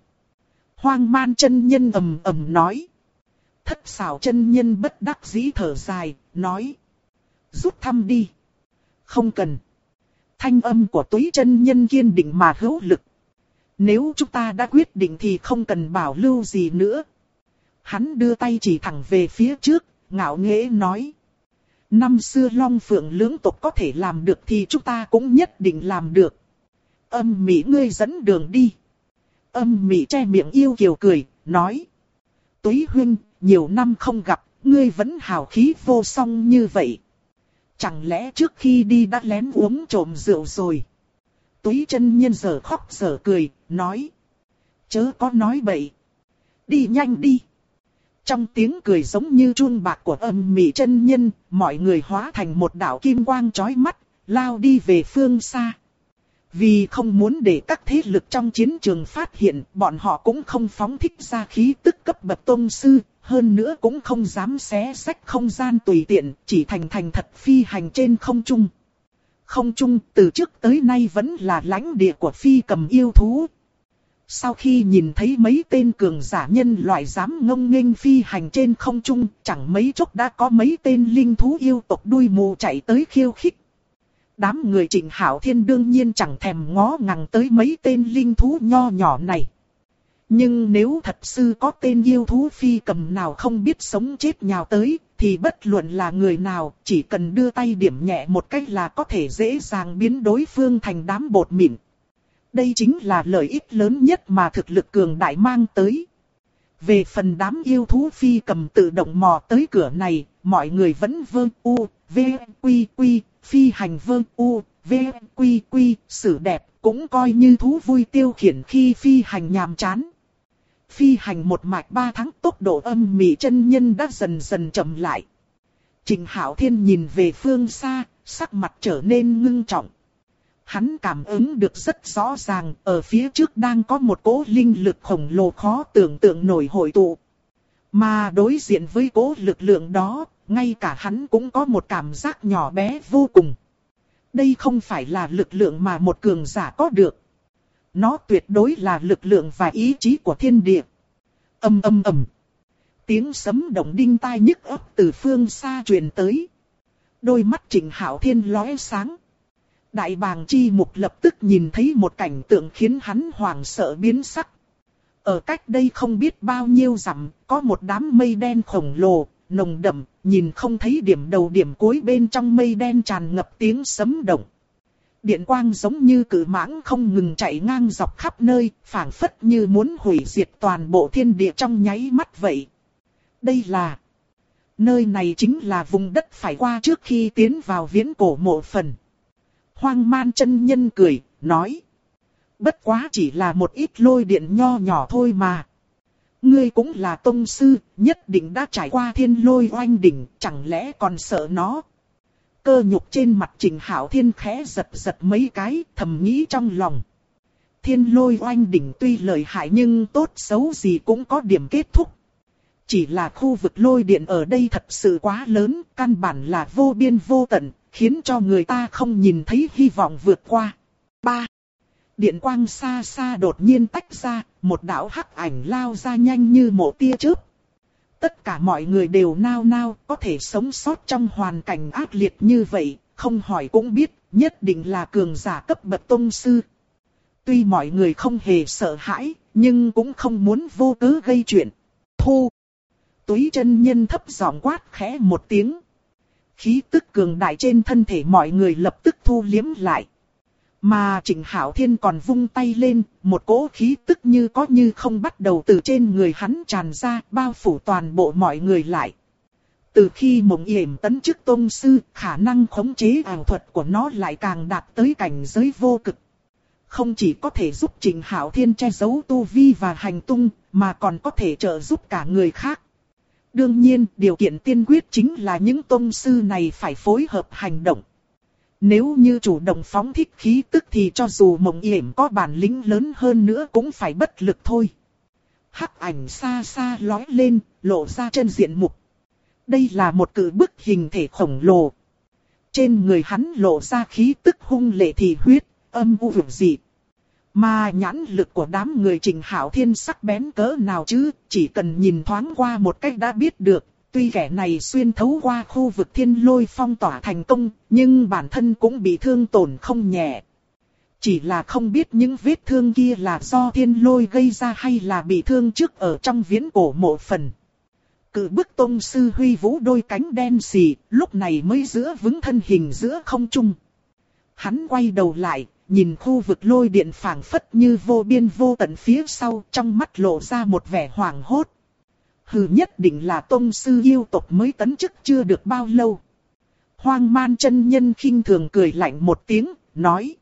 Hoang Man chân nhân ầm ầm nói. Thất xảo chân nhân bất đắc dĩ thở dài, nói. Rút thăm đi. Không cần. Thanh âm của Túy chân nhân kiên định mà hữu lực. Nếu chúng ta đã quyết định thì không cần bảo lưu gì nữa. Hắn đưa tay chỉ thẳng về phía trước, ngạo nghễ nói. Năm xưa Long Phượng lưỡng tộc có thể làm được thì chúng ta cũng nhất định làm được. Âm Mị ngươi dẫn đường đi. Âm Mị che miệng yêu kiều cười, nói. Túy huynh, nhiều năm không gặp, ngươi vẫn hào khí vô song như vậy. Chẳng lẽ trước khi đi đã lén uống trộm rượu rồi? Túy chân nhân giờ khóc giờ cười, nói. Chớ có nói bậy. Đi nhanh đi. Trong tiếng cười giống như chuông bạc của Âm Mị chân nhân, mọi người hóa thành một đạo kim quang chói mắt, lao đi về phương xa. Vì không muốn để các thế lực trong chiến trường phát hiện, bọn họ cũng không phóng thích ra khí tức cấp bậc tôn sư, hơn nữa cũng không dám xé xách không gian tùy tiện, chỉ thành thật phi hành trên không trung. Không trung từ trước tới nay vẫn là lãnh địa của phi cầm yêu thú. Sau khi nhìn thấy mấy tên cường giả nhân loại dám ngông nghênh phi hành trên không trung, chẳng mấy chốc đã có mấy tên linh thú yêu tộc đuôi mù chạy tới khiêu khích. Đám người Trịnh Hạo Thiên đương nhiên chẳng thèm ngó ngàng tới mấy tên linh thú nho nhỏ này. Nhưng nếu thật sự có tên yêu thú phi cầm nào không biết sống chết nhào tới, thì bất luận là người nào, chỉ cần đưa tay điểm nhẹ một cách là có thể dễ dàng biến đối phương thành đám bột mịn. Đây chính là lợi ích lớn nhất mà thực lực cường đại mang tới. Về phần đám yêu thú phi cầm tự động mò tới cửa này, mọi người vẫn vơ u, v, quy quy, phi hành vơ u, v, quy quy, xử đẹp, cũng coi như thú vui tiêu khiển khi phi hành nhàm chán. Phi hành một mạch 3 tháng tốc độ Âm Mị chân nhân đã dần dần chậm lại. Trịnh Hạo Thiên nhìn về phương xa, sắc mặt trở nên ngưng trọng. Hắn cảm ứng được rất rõ ràng, ở phía trước đang có một cỗ linh lực khổng lồ khó tưởng tượng nổi hội tụ. Mà đối diện với cỗ lực lượng đó, ngay cả hắn cũng có một cảm giác nhỏ bé vô cùng. Đây không phải là lực lượng mà một cường giả có được. Nó tuyệt đối là lực lượng và ý chí của thiên địa. Ầm ầm ầm. Tiếng sấm động đinh tai nhức óc từ phương xa truyền tới. Đôi mắt Trịnh Hạo Thiên lóe sáng. Đại bàng chi mục lập tức nhìn thấy một cảnh tượng khiến hắn hoảng sợ biến sắc. Ở cách đây không biết bao nhiêu dặm, có một đám mây đen khổng lồ, nồng đậm, nhìn không thấy điểm đầu điểm cuối, bên trong mây đen tràn ngập tiếng sấm động. Điện quang giống như cự mãng không ngừng chạy ngang dọc khắp nơi, phảng phất như muốn hủy diệt toàn bộ thiên địa trong nháy mắt vậy. Đây là... Nơi này chính là vùng đất phải qua trước khi tiến vào viễn cổ mộ phần. Hoang Man chân nhân cười, nói. Bất quá chỉ là một ít lôi điện nho nhỏ thôi mà. Ngươi cũng là tông sư, nhất định đã trải qua thiên lôi oanh đỉnh, chẳng lẽ còn sợ nó? Cơ nhục trên mặt Trịnh Hạo Thiên khẽ giật giật mấy cái, thầm nghĩ trong lòng. Thiên lôi oanh đỉnh tuy lợi hại nhưng tốt xấu gì cũng có điểm kết thúc. Chỉ là khu vực lôi điện ở đây thật sự quá lớn, căn bản là vô biên vô tận, khiến cho người ta không nhìn thấy hy vọng vượt qua. 3. Điện quang xa xa đột nhiên tách ra, một đạo hắc ảnh lao ra nhanh như một tia chớp. Tất cả mọi người đều nao nao, có thể sống sót trong hoàn cảnh ác liệt như vậy, không hỏi cũng biết, nhất định là cường giả cấp bậc tông sư. Tuy mọi người không hề sợ hãi, nhưng cũng không muốn vô cớ gây chuyện. Thu! Túy chân nhân thấp giọng quát khẽ một tiếng. Khí tức cường đại trên thân thể mọi người lập tức thu liếm lại. Mà Trịnh Hạo Thiên còn vung tay lên, một cỗ khí tức như có như không bắt đầu từ trên người hắn tràn ra, bao phủ toàn bộ mọi người lại. Từ khi Mộng Yểm tấn chức tông sư, khả năng khống chế ảo thuật của nó lại càng đạt tới cảnh giới vô cực. Không chỉ có thể giúp Trịnh Hạo Thiên che giấu tu vi và hành tung, mà còn có thể trợ giúp cả người khác. Đương nhiên, điều kiện tiên quyết chính là những tông sư này phải phối hợp hành động. Nếu như chủ động phóng thích khí tức thì cho dù Mộng Yểm có bản lĩnh lớn hơn nữa cũng phải bất lực thôi. Hắc ảnh xa xa lói lên, lộ ra chân diện mục. Đây là một cự bức hình thể khổng lồ. Trên người hắn lộ ra khí tức hung lệ thị huyết, âm u vực dị. Mà nhãn lực của đám người Trịnh Hạo Thiên sắc bén cỡ nào chứ, chỉ cần nhìn thoáng qua một cách đã biết được. Tuy kẻ này xuyên thấu qua khu vực thiên lôi phong tỏa thành công, nhưng bản thân cũng bị thương tổn không nhẹ. Chỉ là không biết những vết thương kia là do thiên lôi gây ra hay là bị thương trước ở trong viễn cổ mộ phần. Cự bức tông sư huy vũ đôi cánh đen xì, lúc này mới giữ vững thân hình giữa không trung. Hắn quay đầu lại, nhìn khu vực lôi điện phảng phất như vô biên vô tận phía sau, trong mắt lộ ra một vẻ hoảng hốt. Hừ, nhất định là tông sư yêu tộc mới tấn chức chưa được bao lâu. Hoang Man chân nhân khinh thường cười lạnh một tiếng, nói.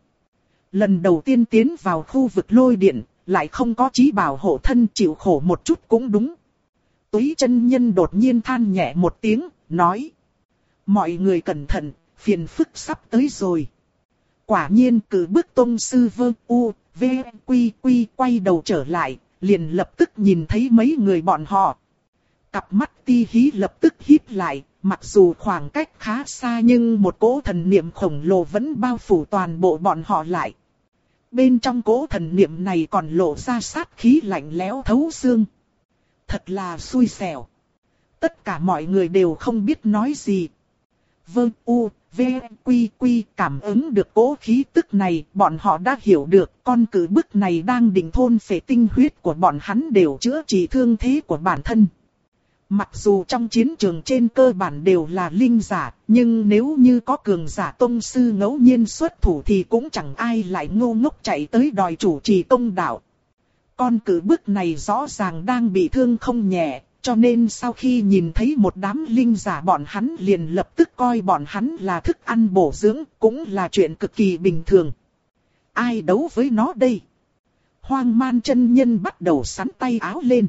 Lần đầu tiên tiến vào khu vực lôi điện, lại không có chí bảo hộ thân, chịu khổ một chút cũng đúng. Túy chân nhân đột nhiên than nhẹ một tiếng, nói. Mọi người cẩn thận, phiền phức sắp tới rồi. Quả nhiên cử bước tông sư Vương U, V, Quy Quy quay đầu trở lại, liền lập tức nhìn thấy mấy người bọn họ. Cặp mắt ti hí lập tức híp lại, mặc dù khoảng cách khá xa nhưng một cỗ thần niệm khổng lồ vẫn bao phủ toàn bộ bọn họ lại. Bên trong cỗ thần niệm này còn lộ ra sát khí lạnh lẽo thấu xương. Thật là xui xẻo. Tất cả mọi người đều không biết nói gì. Vương U, V, Quy Quy cảm ứng được cỗ khí tức này, bọn họ đã hiểu được con cử bức này đang định thôn phệ tinh huyết của bọn hắn đều chữa trị thương thế của bản thân. Mặc dù trong chiến trường trên cơ bản đều là linh giả, nhưng nếu như có cường giả tông sư ngẫu nhiên xuất thủ thì cũng chẳng ai lại ngu ngốc chạy tới đòi chủ trì công đạo. Con cử bức này rõ ràng đang bị thương không nhẹ, cho nên sau khi nhìn thấy một đám linh giả bọn hắn liền lập tức coi bọn hắn là thức ăn bổ dưỡng, cũng là chuyện cực kỳ bình thường. Ai đấu với nó đây? Hoang Man chân nhân bắt đầu sắn tay áo lên.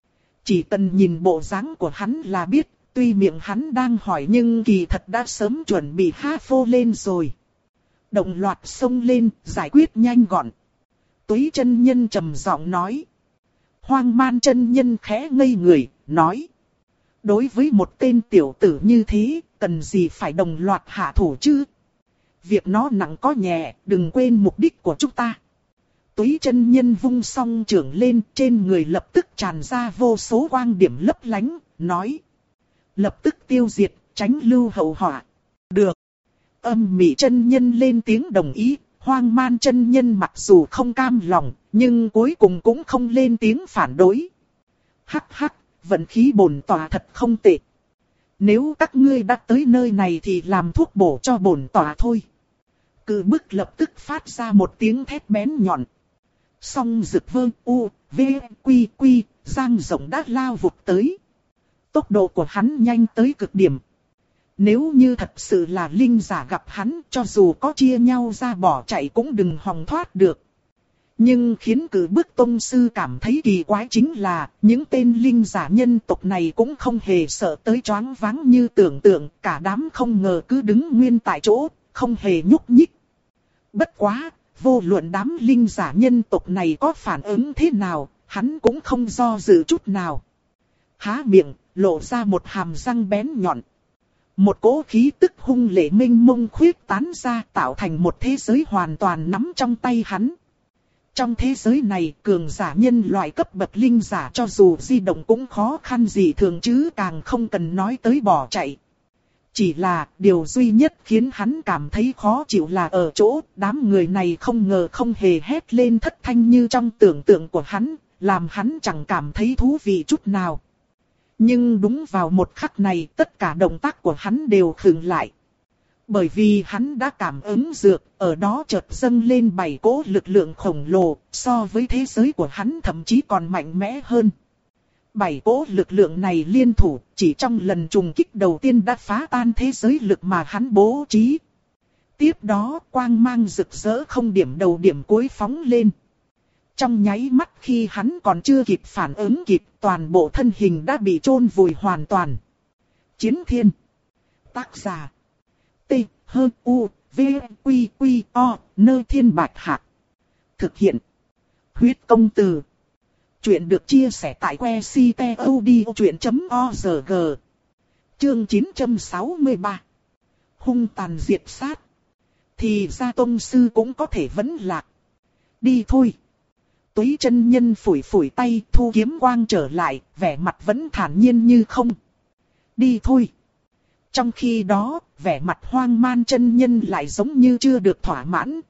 Chỉ cần nhìn bộ dáng của hắn là biết, tuy miệng hắn đang hỏi nhưng kỳ thật đã sớm chuẩn bị ha phô lên rồi. Động loạt xông lên, giải quyết nhanh gọn. Túy chân nhân trầm giọng nói. Hoang Man chân nhân khẽ ngây người, nói. Đối với một tên tiểu tử như thế, cần gì phải đồng loạt hạ thủ chứ? Việc nó nặng có nhẹ, đừng quên mục đích của chúng ta. Túy chân nhân vung song trưởng lên, trên người lập tức tràn ra vô số quang điểm lấp lánh, nói. Lập tức tiêu diệt, tránh lưu hậu họa. Được. Âm Mị chân nhân lên tiếng đồng ý, Hoang Man chân nhân mặc dù không cam lòng, nhưng cuối cùng cũng không lên tiếng phản đối. Hắc hắc, vận khí bổn tọa thật không tệ. Nếu các ngươi đã tới nơi này thì làm thuốc bổ cho bổn tọa thôi. Cự bức lập tức phát ra một tiếng thét bén nhọn. Song Dực Vương U, V, Quy Quy, giang rộng đã lao vụt tới. Tốc độ của hắn nhanh tới cực điểm. Nếu như thật sự là linh giả gặp hắn, cho dù có chia nhau ra bỏ chạy cũng đừng hòng thoát được. Nhưng khiến cử bức tông sư cảm thấy kỳ quái chính là, những tên linh giả nhân tộc này cũng không hề sợ tới choáng váng như tưởng tượng, cả đám không ngờ cứ đứng nguyên tại chỗ, không hề nhúc nhích. Bất quá, vô luận đám linh giả nhân tộc này có phản ứng thế nào, hắn cũng không do dự chút nào. Há miệng, lộ ra một hàm răng bén nhọn. Một cỗ khí tức hung lệ mênh mông khuyết tán ra, tạo thành một thế giới hoàn toàn nắm trong tay hắn. Trong thế giới này, cường giả nhân loại cấp bậc linh giả cho dù di động cũng khó khăn gì thường chứ càng không cần nói tới bỏ chạy. Chỉ là điều duy nhất khiến hắn cảm thấy khó chịu là ở chỗ đám người này không ngờ không hề hét lên thất thanh như trong tưởng tượng của hắn, làm hắn chẳng cảm thấy thú vị chút nào. Nhưng đúng vào một khắc này tất cả động tác của hắn đều khựng lại. Bởi vì hắn đã cảm ứng dược, ở đó chợt dâng lên 7 cỗ lực lượng khổng lồ, so với thế giới của hắn thậm chí còn mạnh mẽ hơn. 7 cỗ lực lượng này liên thủ, chỉ trong lần trùng kích đầu tiên đã phá tan thế giới lực mà hắn bố trí. Tiếp đó, quang mang rực rỡ không điểm đầu điểm cuối phóng lên. Trong nháy mắt khi hắn còn chưa kịp phản ứng kịp, toàn bộ thân hình đã bị chôn vùi hoàn toàn. Chiến Thiên. Tác giả. T, H, U, V, Q, Q, O, Nơi Thiên Bạch Hạc. Thực hiện. Huyết Công Từ. Chuyện được chia sẻ tại website.odchuyện.org. Chương 963. Hung tàn diệt sát. Thì ra tông sư cũng có thể vẫn lạc. Đi thôi. Túy chân nhân phủi phủi tay, thu kiếm quang trở lại, vẻ mặt vẫn thản nhiên như không. Đi thôi. Trong khi đó, vẻ mặt hoang man chân nhân lại giống như chưa được thỏa mãn.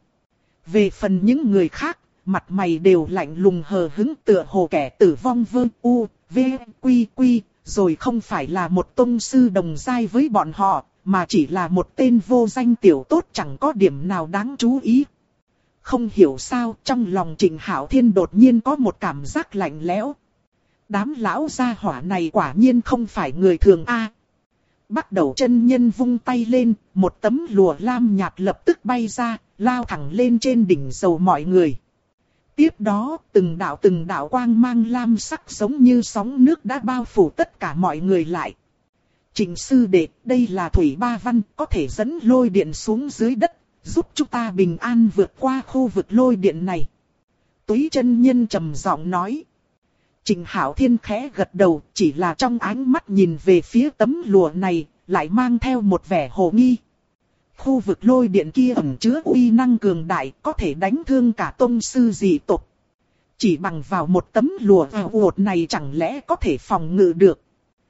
Về phần những người khác, mặt mày đều lạnh lùng hờ hững tựa hồ kẻ tử vong vơ u, v, quy quy, rồi không phải là một tông sư đồng giai với bọn họ, mà chỉ là một tên vô danh tiểu tốt chẳng có điểm nào đáng chú ý. Không hiểu sao, trong lòng Trịnh Hạo Thiên đột nhiên có một cảm giác lạnh lẽo. Đám lão gia hỏa này quả nhiên không phải người thường a. Bắt đầu chân nhân vung tay lên, một tấm lụa lam nhạt lập tức bay ra, lao thẳng lên trên đỉnh đầu mọi người. Tiếp đó, từng đạo quang mang lam sắc giống như sóng nước đã bao phủ tất cả mọi người lại. Trịnh sư đệ, đây là thủy ba văn, có thể dẫn lôi điện xuống dưới đất, giúp chúng ta bình an vượt qua khu vực lôi điện này. Túy chân nhân trầm giọng nói. Trịnh Hạo Thiên khẽ gật đầu, chỉ là trong ánh mắt nhìn về phía tấm lụa này, lại mang theo một vẻ hồ nghi. Khu vực lôi điện kia ẩn chứa uy năng cường đại, có thể đánh thương cả tông sư dị tộc. Chỉ bằng vào một tấm lụa uột này chẳng lẽ có thể phòng ngự được.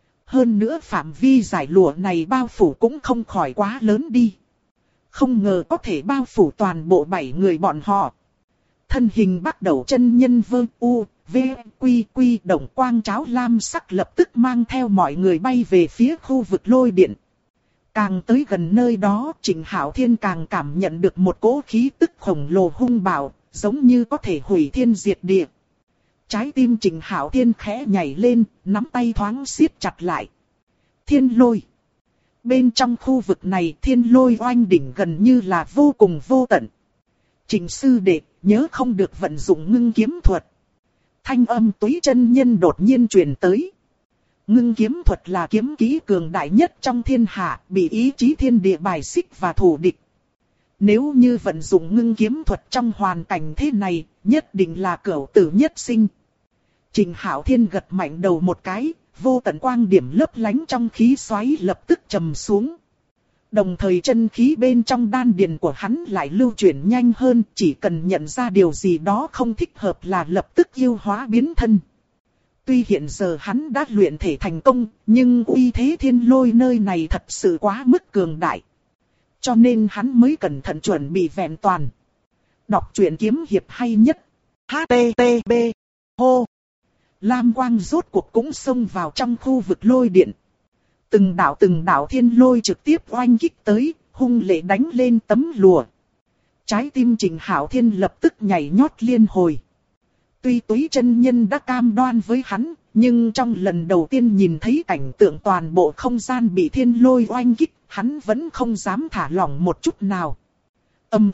Hơn nữa phạm vi giải lụa này bao phủ cũng không khỏi quá lớn đi. Không ngờ có thể bao phủ toàn bộ 7 người bọn họ. Thân hình bắt đầu chân nhân vơ u, v, quy quy đồng quang cháo lam sắc lập tức mang theo mọi người bay về phía khu vực lôi điện. Càng tới gần nơi đó, Trịnh Hạo Thiên càng cảm nhận được một cỗ khí tức khổng lồ hung bạo, giống như có thể hủy thiên diệt địa. Trái tim Trịnh Hạo Thiên khẽ nhảy lên, nắm tay thoáng siết chặt lại. Thiên lôi. Bên trong khu vực này thiên lôi oanh đỉnh gần như là vô cùng vô tận. Trịnh sư đệ, nhớ không được vận dụng ngưng kiếm thuật. Thanh âm Túy chân nhân đột nhiên truyền tới. Ngưng kiếm thuật là kiếm kỹ cường đại nhất trong thiên hạ, bị ý chí thiên địa bài xích và thù địch. Nếu như vận dụng ngưng kiếm thuật trong hoàn cảnh thế này, nhất định là cửu tử nhất sinh. Trịnh Hạo Thiên gật mạnh đầu một cái, vô tận quang điểm lấp lánh trong khí xoáy lập tức trầm xuống. Đồng thời chân khí bên trong đan điền của hắn lại lưu chuyển nhanh hơn, chỉ cần nhận ra điều gì đó không thích hợp là lập tức yêu hóa biến thân. Tuy hiện giờ hắn đã luyện thể thành công, nhưng uy thế thiên lôi nơi này thật sự quá mức cường đại. Cho nên hắn mới cẩn thận chuẩn bị vẹn toàn. Đọc truyện kiếm hiệp hay nhất. HTTP. Hô. Lam quang rốt cuộc cũng xông vào trong khu vực lôi điện. Từng đạo thiên lôi trực tiếp oanh kích tới, hung lệ đánh lên tấm lụa. Trái tim Trịnh Hạo Thiên lập tức nhảy nhót liên hồi. Tuy Túy chân nhân đã cam đoan với hắn, nhưng trong lần đầu tiên nhìn thấy cảnh tượng toàn bộ không gian bị thiên lôi oanh kích, hắn vẫn không dám thả lỏng một chút nào. Ầm.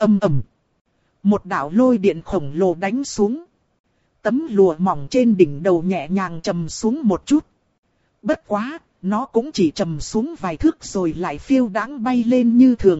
Một đạo lôi điện khổng lồ đánh xuống. Tấm lụa mỏng trên đỉnh đầu nhẹ nhàng trầm xuống một chút. Bất quá, nó cũng chỉ trầm xuống vài thước rồi lại phiêu đãng bay lên như thường.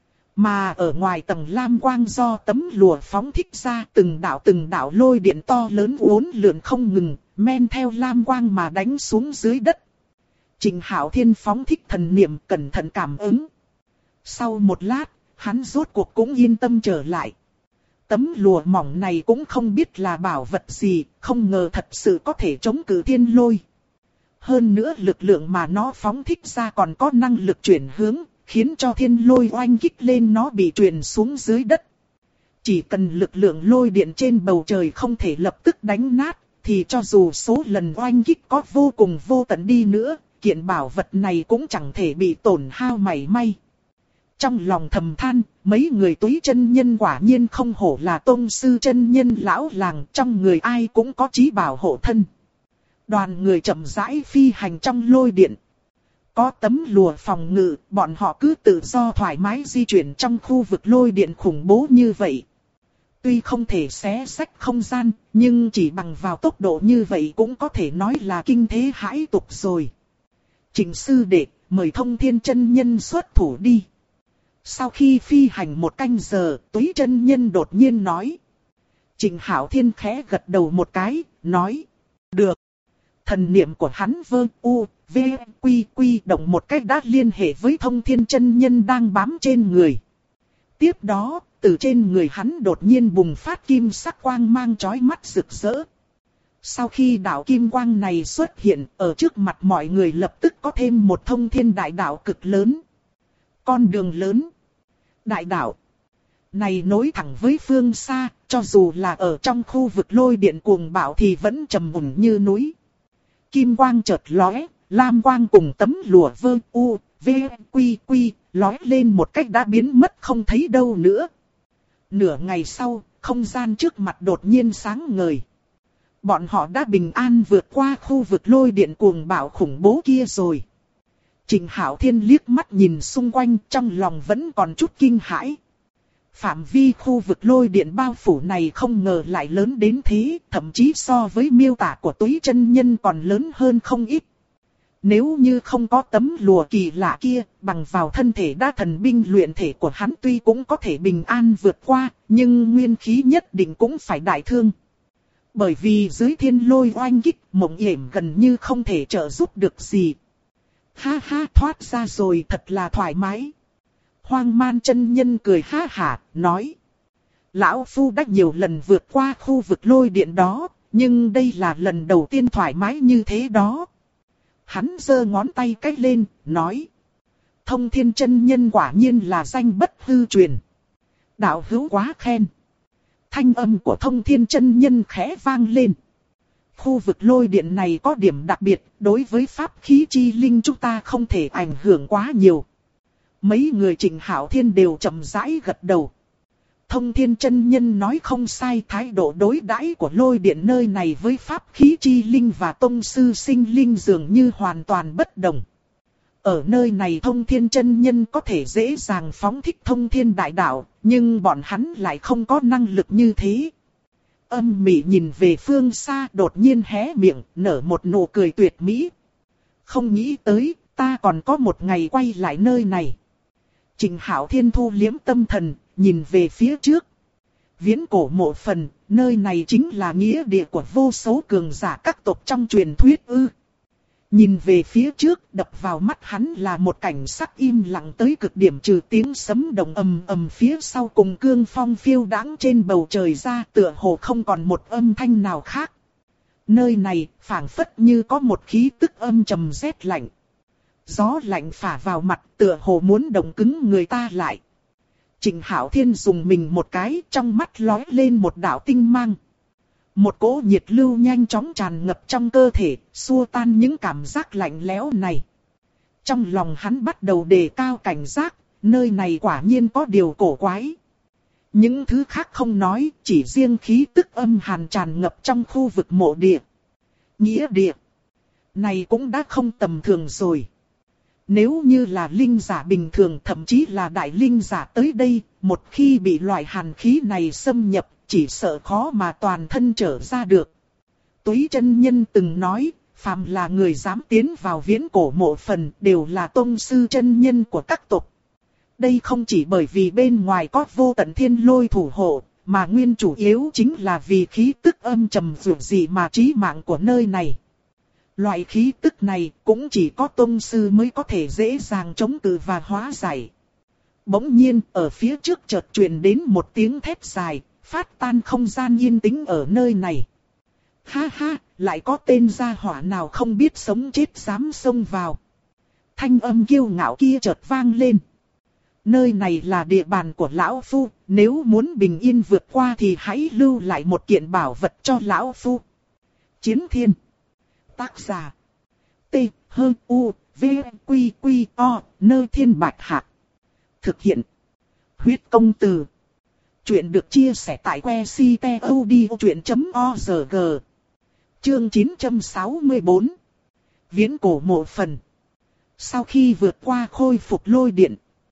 Mà ở ngoài tầng lam quang do tấm lụa phóng thích ra từng đạo lôi điện to lớn uốn lượn không ngừng, men theo lam quang mà đánh xuống dưới đất. Trịnh Hạo Thiên phóng thích thần niệm cẩn thận cảm ứng. Sau một lát, hắn rốt cuộc cũng yên tâm trở lại. Tấm lụa mỏng này cũng không biết là bảo vật gì, không ngờ thật sự có thể chống cự thiên lôi. Hơn nữa lực lượng mà nó phóng thích ra còn có năng lực chuyển hướng, khiến cho thiên lôi oanh kích lên nó bị truyền xuống dưới đất. Chỉ cần lực lượng lôi điện trên bầu trời không thể lập tức đánh nát, thì cho dù số lần oanh kích có vô cùng vô tận đi nữa, kiện bảo vật này cũng chẳng thể bị tổn hao mảy may. Trong lòng thầm than, mấy người Túy chân nhân quả nhiên không hổ là tông sư chân nhân lão làng, trong người ai cũng có trí bảo hộ thân. Đoàn người chậm rãi phi hành trong lôi điện. Có tấm lụa phòng ngự, bọn họ cứ tự do thoải mái di chuyển trong khu vực lôi điện khủng bố như vậy. Tuy không thể xé rách không gian, nhưng chỉ bằng vào tốc độ như vậy cũng có thể nói là kinh thế hãi tục rồi. Trịnh sư đệ, mời Thông Thiên chân nhân xuất thủ đi. Sau khi phi hành một canh giờ, Túy chân nhân đột nhiên nói. Trịnh Hạo Thiên khẽ gật đầu một cái, nói. Được. Thần niệm của hắn quy động một cách đã liên hệ với Thông Thiên chân nhân đang bám trên người. Tiếp đó, từ trên người hắn đột nhiên bùng phát kim sắc quang mang chói mắt rực rỡ. Sau khi đạo kim quang này xuất hiện, ở trước mặt mọi người lập tức có thêm một thông thiên đại đạo cực lớn. Con đường lớn. Đại đạo này nối thẳng với phương xa, cho dù là ở trong khu vực lôi điện cuồng bạo thì vẫn trầm mùn như núi. Kim quang chợt lóe, lam quang cùng tấm lụa quy lóe lên một cách đã biến mất không thấy đâu nữa. Nửa ngày sau, không gian trước mặt đột nhiên sáng ngời. Bọn họ đã bình an vượt qua khu vực lôi điện cuồng bạo khủng bố kia rồi. Trịnh Hạo Thiên liếc mắt nhìn xung quanh, trong lòng vẫn còn chút kinh hãi. Phạm vi khu vực lôi điện bao phủ này không ngờ lại lớn đến thế, thậm chí so với miêu tả của Túy chân nhân còn lớn hơn không ít. Nếu như không có tấm lụa kỳ lạ kia, bằng vào thân thể đa thần binh luyện thể của hắn tuy cũng có thể bình an vượt qua, nhưng nguyên khí nhất định cũng phải đại thương. Bởi vì dưới thiên lôi oanh kích, Mộng Yểm gần như không thể trợ giúp được gì. Ha ha, thoát ra rồi, thật là thoải mái. Hoang Man chân nhân cười ha hả, nói. Lão Phu đã nhiều lần vượt qua khu vực lôi điện đó, nhưng đây là lần đầu tiên thoải mái như thế đó. Hắn giơ ngón tay cách lên, nói. Thông Thiên chân nhân quả nhiên là danh bất hư truyền. Đạo hữu quá khen. Thanh âm của Thông Thiên chân nhân khẽ vang lên. Khu vực lôi điện này có điểm đặc biệt, đối với pháp khí chi linh chúng ta không thể ảnh hưởng quá nhiều. Mấy người Trịnh Hạo Thiên đều chậm rãi gật đầu. Thông Thiên chân nhân nói không sai, thái độ đối đãi của lôi điện nơi này với pháp khí chi linh và tông sư sinh linh dường như hoàn toàn bất đồng. Ở nơi này Thông Thiên chân nhân có thể dễ dàng phóng thích thông thiên đại đạo, nhưng bọn hắn lại không có năng lực như thế. Âm Mị nhìn về phương xa, đột nhiên hé miệng, nở một nụ cười tuyệt mỹ. Không nghĩ tới, ta còn có một ngày quay lại nơi này. Trịnh Hạo Thiên thu liếm tâm thần, nhìn về phía trước. Viễn cổ mộ phần, nơi này chính là nghĩa địa của vô số cường giả các tộc trong truyền thuyết ư. Nhìn về phía trước, đập vào mắt hắn là một cảnh sắc im lặng tới cực điểm, trừ tiếng sấm động ầm ầm phía sau cùng cương phong phiêu đãng trên bầu trời ra, tựa hồ không còn một âm thanh nào khác. Nơi này phảng phất như có một khí tức âm trầm rét lạnh. Gió lạnh phả vào mặt, tựa hồ muốn động cứng người ta lại. Trịnh Hạo Thiên dùng mình một cái, trong mắt lóe lên một đạo tinh mang. Một cỗ nhiệt lưu nhanh chóng tràn ngập trong cơ thể, xua tan những cảm giác lạnh lẽo này. Trong lòng hắn bắt đầu đề cao cảnh giác, nơi này quả nhiên có điều cổ quái. Những thứ khác không nói, chỉ riêng khí tức âm hàn tràn ngập trong khu vực mộ địa. Nghĩa địa này cũng đã không tầm thường rồi. Nếu như là linh giả bình thường, thậm chí là đại linh giả tới đây, một khi bị loại hàn khí này xâm nhập, chỉ sợ khó mà toàn thân trở ra được. Túy chân nhân từng nói, phàm là người dám tiến vào viễn cổ mộ phần đều là tông sư chân nhân của các tộc. Đây không chỉ bởi vì bên ngoài có vô tận thiên lôi thủ hộ, mà nguyên chủ yếu chính là vì khí tức âm trầm dữ dị mà chí mạng của nơi này. Loại khí tức này cũng chỉ có tông sư mới có thể dễ dàng chống cự và hóa giải. Bỗng nhiên ở phía trước chợt truyền đến một tiếng thét dài, Phát tan không gian yên tĩnh ở nơi này. Ha ha, lại có tên gia hỏa nào không biết sống chết dám xông vào. Thanh âm kiêu ngạo kia chợt vang lên. Nơi này là địa bàn của lão phu, nếu muốn bình yên vượt qua thì hãy lưu lại một kiện bảo vật cho lão phu. Chiến Thiên. Tác giả. T, H, U, V, Quy, Quy, O, Nơ Thiên Bạch Hạc. Thực hiện. Huyết công từ. Chuyện được chia sẻ tại que ctod.org. Chương 964. Viễn cổ mộ phần. Sau khi vượt qua khôi phục lôi điện,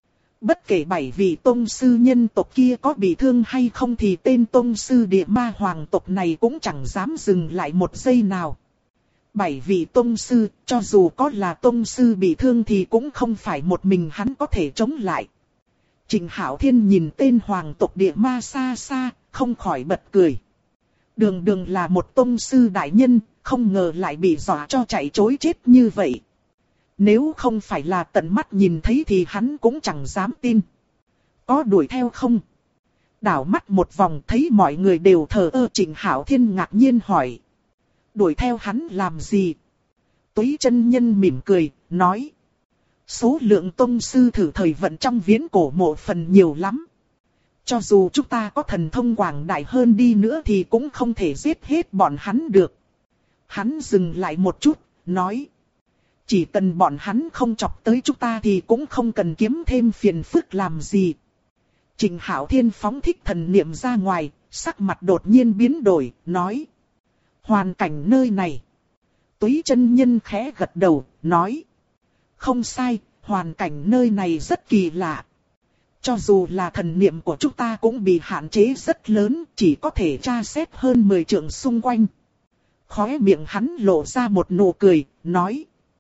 bất kể 7 vị tông sư nhân tộc kia có bị thương hay không thì tên tông sư địa ma hoàng tộc này cũng chẳng dám dừng lại một giây nào. 7 vị tông sư, cho dù có là tông sư bị thương thì cũng không phải một mình hắn có thể chống lại. Trịnh Hạo Thiên nhìn tên hoàng tộc địa ma xa xa, không khỏi bật cười. Đường đường là một tông sư đại nhân, không ngờ lại bị dọa cho chạy trối chết như vậy. Nếu không phải là tận mắt nhìn thấy thì hắn cũng chẳng dám tin. Có đuổi theo không? Đảo mắt một vòng thấy mọi người đều thờ ơ. Trịnh Hạo Thiên ngạc nhiên hỏi. Đuổi theo hắn làm gì? Túy chân nhân mỉm cười, nói. Số lượng tông sư thử thời vận trong viễn cổ mộ phần nhiều lắm. Cho dù chúng ta có thần thông quảng đại hơn đi nữa thì cũng không thể giết hết bọn hắn được. Hắn dừng lại một chút, nói. Chỉ cần bọn hắn không chọc tới chúng ta thì cũng không cần kiếm thêm phiền phức làm gì. Trịnh Hạo Thiên phóng thích thần niệm ra ngoài, sắc mặt đột nhiên biến đổi, nói. Hoàn cảnh nơi này. Túy chân nhân khẽ gật đầu, nói. Không sai, hoàn cảnh nơi này rất kỳ lạ. Cho dù là thần niệm của chúng ta cũng bị hạn chế rất lớn, chỉ có thể tra xét hơn 10 trượng xung quanh. Khóe miệng hắn lộ ra một nụ cười, nói.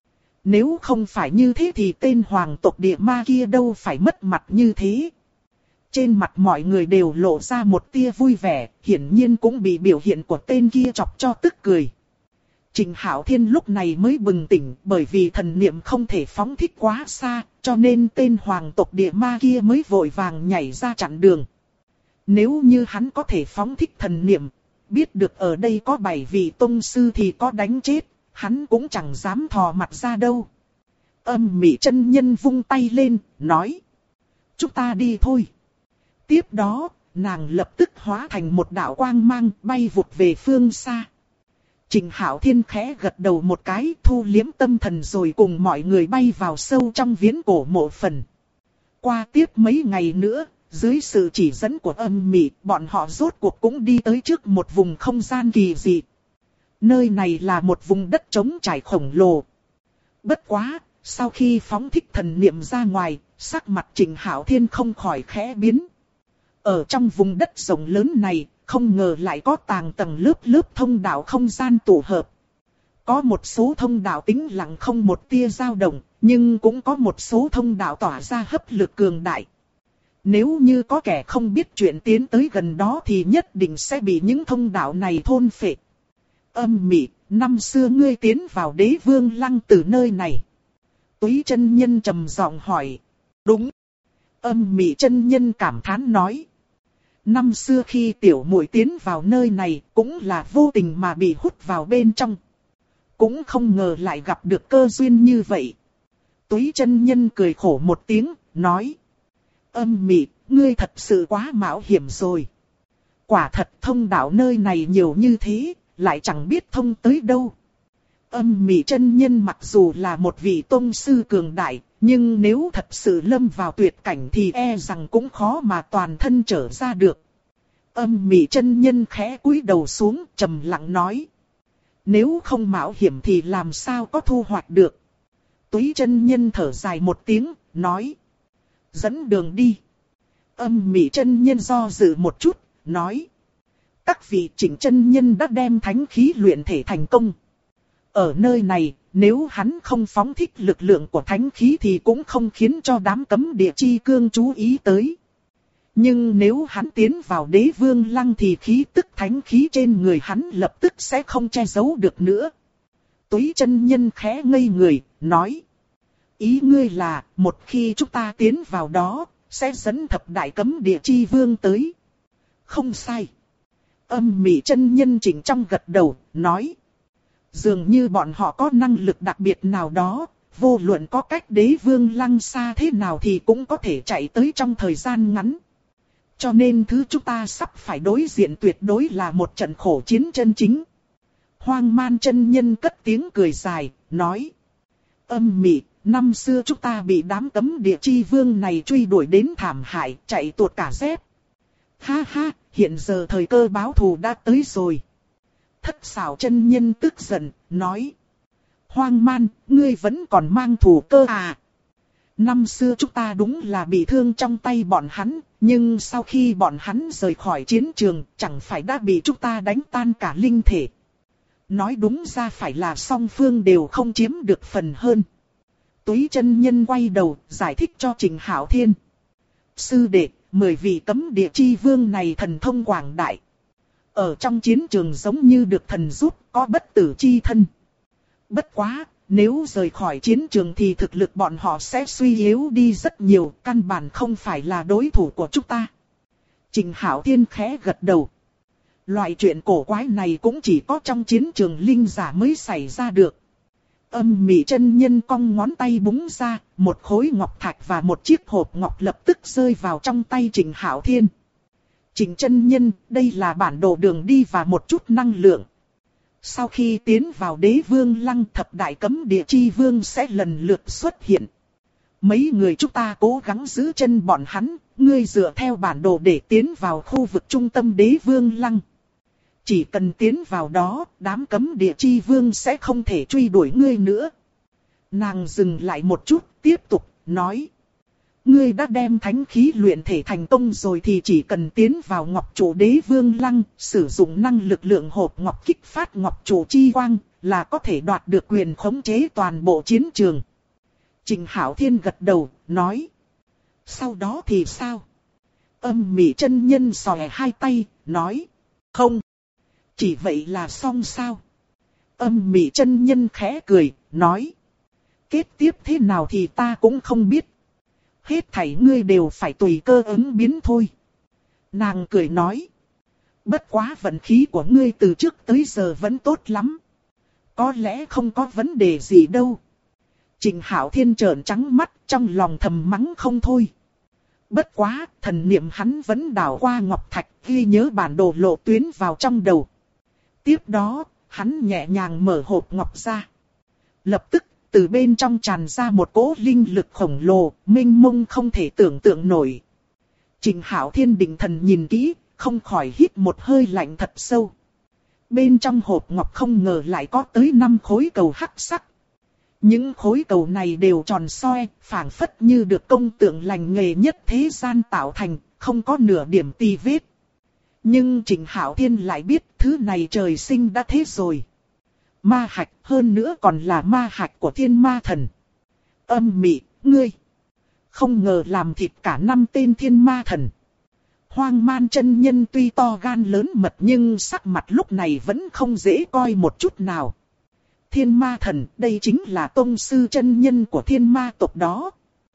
Nếu không phải như thế thì tên hoàng tộc địa ma kia đâu phải mất mặt như thế. Trên mặt mọi người đều lộ ra một tia vui vẻ, hiển nhiên cũng bị biểu hiện của tên kia chọc cho tức cười. Trịnh Hạo Thiên lúc này mới bừng tỉnh, bởi vì thần niệm không thể phóng thích quá xa, cho nên tên hoàng tộc địa ma kia mới vội vàng nhảy ra chặn đường. Nếu như hắn có thể phóng thích thần niệm, biết được ở đây có 7 vị tông sư thì có đánh chết, hắn cũng chẳng dám thò mặt ra đâu. Âm Mị chân nhân vung tay lên, nói. Chúng ta đi thôi. Tiếp đó, nàng lập tức hóa thành một đạo quang mang bay vụt về phương xa. Trịnh Hạo Thiên khẽ gật đầu một cái, thu liếm tâm thần rồi cùng mọi người bay vào sâu trong viễn cổ mộ phần. Qua tiếp mấy ngày nữa, dưới sự chỉ dẫn của Âm Mị, bọn họ rốt cuộc cũng đi tới trước một vùng không gian kỳ dị. Nơi này là một vùng đất trống trải khổng lồ. Bất quá, sau khi phóng thích thần niệm ra ngoài, sắc mặt Trịnh Hạo Thiên không khỏi khẽ biến. Ở trong vùng đất rộng lớn này, không ngờ lại có tàng tầng lớp lớp thông đạo không gian tụ hợp. Có một số thông đạo tĩnh lặng không một tia dao động, nhưng cũng có một số thông đạo tỏa ra hấp lực cường đại. Nếu như có kẻ không biết chuyện tiến tới gần đó thì nhất định sẽ bị những thông đạo này thôn phệ. Âm Mị, năm xưa ngươi tiến vào Đế Vương Lăng từ nơi này. Túy chân nhân trầm giọng hỏi. Đúng. Âm Mị chân nhân cảm thán nói. Năm xưa khi tiểu muội tiến vào nơi này cũng là vô tình mà bị hút vào bên trong. Cũng không ngờ lại gặp được cơ duyên như vậy. Túy chân nhân cười khổ một tiếng, nói. Âm Mị, ngươi thật sự quá mạo hiểm rồi. Quả thật thông đạo nơi này nhiều như thế, lại chẳng biết thông tới đâu. Âm Mị chân nhân mặc dù là một vị tông sư cường đại, nhưng nếu thật sự lâm vào tuyệt cảnh thì e rằng cũng khó mà toàn thân trở ra được. Âm Mị chân nhân khẽ cúi đầu xuống, trầm lặng nói. Nếu không mạo hiểm thì làm sao có thu hoạch được. Túy chân nhân thở dài một tiếng, nói. Dẫn đường đi. Âm Mị chân nhân do dự một chút, nói. Các vị Trịnh chân nhân đã đem thánh khí luyện thể thành công. Ở nơi này, nếu hắn không phóng thích lực lượng của thánh khí thì cũng không khiến cho đám cấm địa chi cương chú ý tới. Nhưng nếu hắn tiến vào Đế Vương Lăng thì khí tức thánh khí trên người hắn lập tức sẽ không che giấu được nữa. Túy chân nhân khẽ ngây người, nói. Ý ngươi là, một khi chúng ta tiến vào đó, sẽ dẫn thập đại cấm địa chi vương tới. Không sai. Âm Mị chân nhân chỉnh trong gật đầu, nói. Dường như bọn họ có năng lực đặc biệt nào đó, vô luận có cách Đế Vương Lăng xa thế nào thì cũng có thể chạy tới trong thời gian ngắn. Cho nên thứ chúng ta sắp phải đối diện tuyệt đối là một trận khổ chiến chân chính. Hoang Man chân nhân cất tiếng cười dài, nói. Âm Mị, năm xưa chúng ta bị đám cấm địa chi vương này truy đuổi đến thảm hại, chạy tuột cả dép. Ha ha, hiện giờ thời cơ báo thù đã tới rồi. Thất Xảo chân nhân tức giận, nói. Hoang Man, ngươi vẫn còn mang thù cơ à? Năm xưa chúng ta đúng là bị thương trong tay bọn hắn, nhưng sau khi bọn hắn rời khỏi chiến trường, chẳng phải đã bị chúng ta đánh tan cả linh thể. Nói đúng ra phải là song phương đều không chiếm được phần hơn. Túy chân nhân quay đầu, giải thích cho Trình Hạo Thiên. Sư đệ, 10 vị cấm địa chi vương này thần thông quảng đại. Ở trong chiến trường giống như được thần giúp, có bất tử chi thân. Bất quá, nếu rời khỏi chiến trường thì thực lực bọn họ sẽ suy yếu đi rất nhiều, căn bản không phải là đối thủ của chúng ta. Trình Hạo Thiên khẽ gật đầu. Loại chuyện cổ quái này cũng chỉ có trong chiến trường linh giả mới xảy ra được. Âm Mị chân nhân cong ngón tay búng ra, một khối ngọc thạch và một chiếc hộp ngọc lập tức rơi vào trong tay Trình Hạo Thiên. Trình chân nhân, đây là bản đồ đường đi và một chút năng lượng. Sau khi tiến vào Đế Vương Lăng, thập đại cấm địa chi vương sẽ lần lượt xuất hiện. Mấy người chúng ta cố gắng giữ chân bọn hắn, ngươi dựa theo bản đồ để tiến vào khu vực trung tâm Đế Vương Lăng. Chỉ cần tiến vào đó, đám cấm địa chi vương sẽ không thể truy đuổi ngươi nữa. Nàng dừng lại một chút, tiếp tục, nói. Ngươi đã đem thánh khí luyện thể thành công rồi thì chỉ cần tiến vào Ngọc Trụ Đế Vương Lăng, sử dụng năng lực lượng hộp ngọc kích phát Ngọc Trụ chi quang, là có thể đoạt được quyền khống chế toàn bộ chiến trường. Trình Hạo Thiên gật đầu, nói. Sau đó thì sao? Âm Mị chân nhân xòe hai tay, nói. Không. Chỉ vậy là xong sao? Âm Mị chân nhân khẽ cười, nói. Kết tiếp thế nào thì ta cũng không biết. Hết thảy ngươi đều phải tùy cơ ứng biến thôi. Nàng cười nói. Bất quá vận khí của ngươi từ trước tới giờ vẫn tốt lắm. Có lẽ không có vấn đề gì đâu. Trình Hạo Thiên trợn trắng mắt, trong lòng thầm mắng không thôi. Bất quá, thần niệm hắn vẫn đảo qua ngọc thạch, ghi nhớ bản đồ lộ tuyến vào trong đầu. Tiếp đó, hắn nhẹ nhàng mở hộp ngọc ra. Lập tức, từ bên trong tràn ra một cỗ linh lực khổng lồ, mênh mông không thể tưởng tượng nổi. Trình Hạo Thiên định thần nhìn kỹ, không khỏi hít một hơi lạnh thật sâu. Bên trong hộp ngọc không ngờ lại có tới 5 khối cầu hắc sắc. Những khối cầu này đều tròn xoe, phảng phất như được công tượng lành nghề nhất thế gian tạo thành, không có nửa điểm tì vết. Nhưng Trình Hạo Thiên lại biết thứ này trời sinh đã thế rồi. Ma hạch, hơn nữa còn là ma hạch của Thiên Ma Thần. Âm Mị, ngươi không ngờ làm thịt cả 5 tên Thiên Ma Thần. Hoang Man chân nhân tuy to gan lớn mật nhưng sắc mặt lúc này vẫn không dễ coi một chút nào. Thiên Ma Thần, đây chính là tông sư chân nhân của Thiên Ma tộc đó.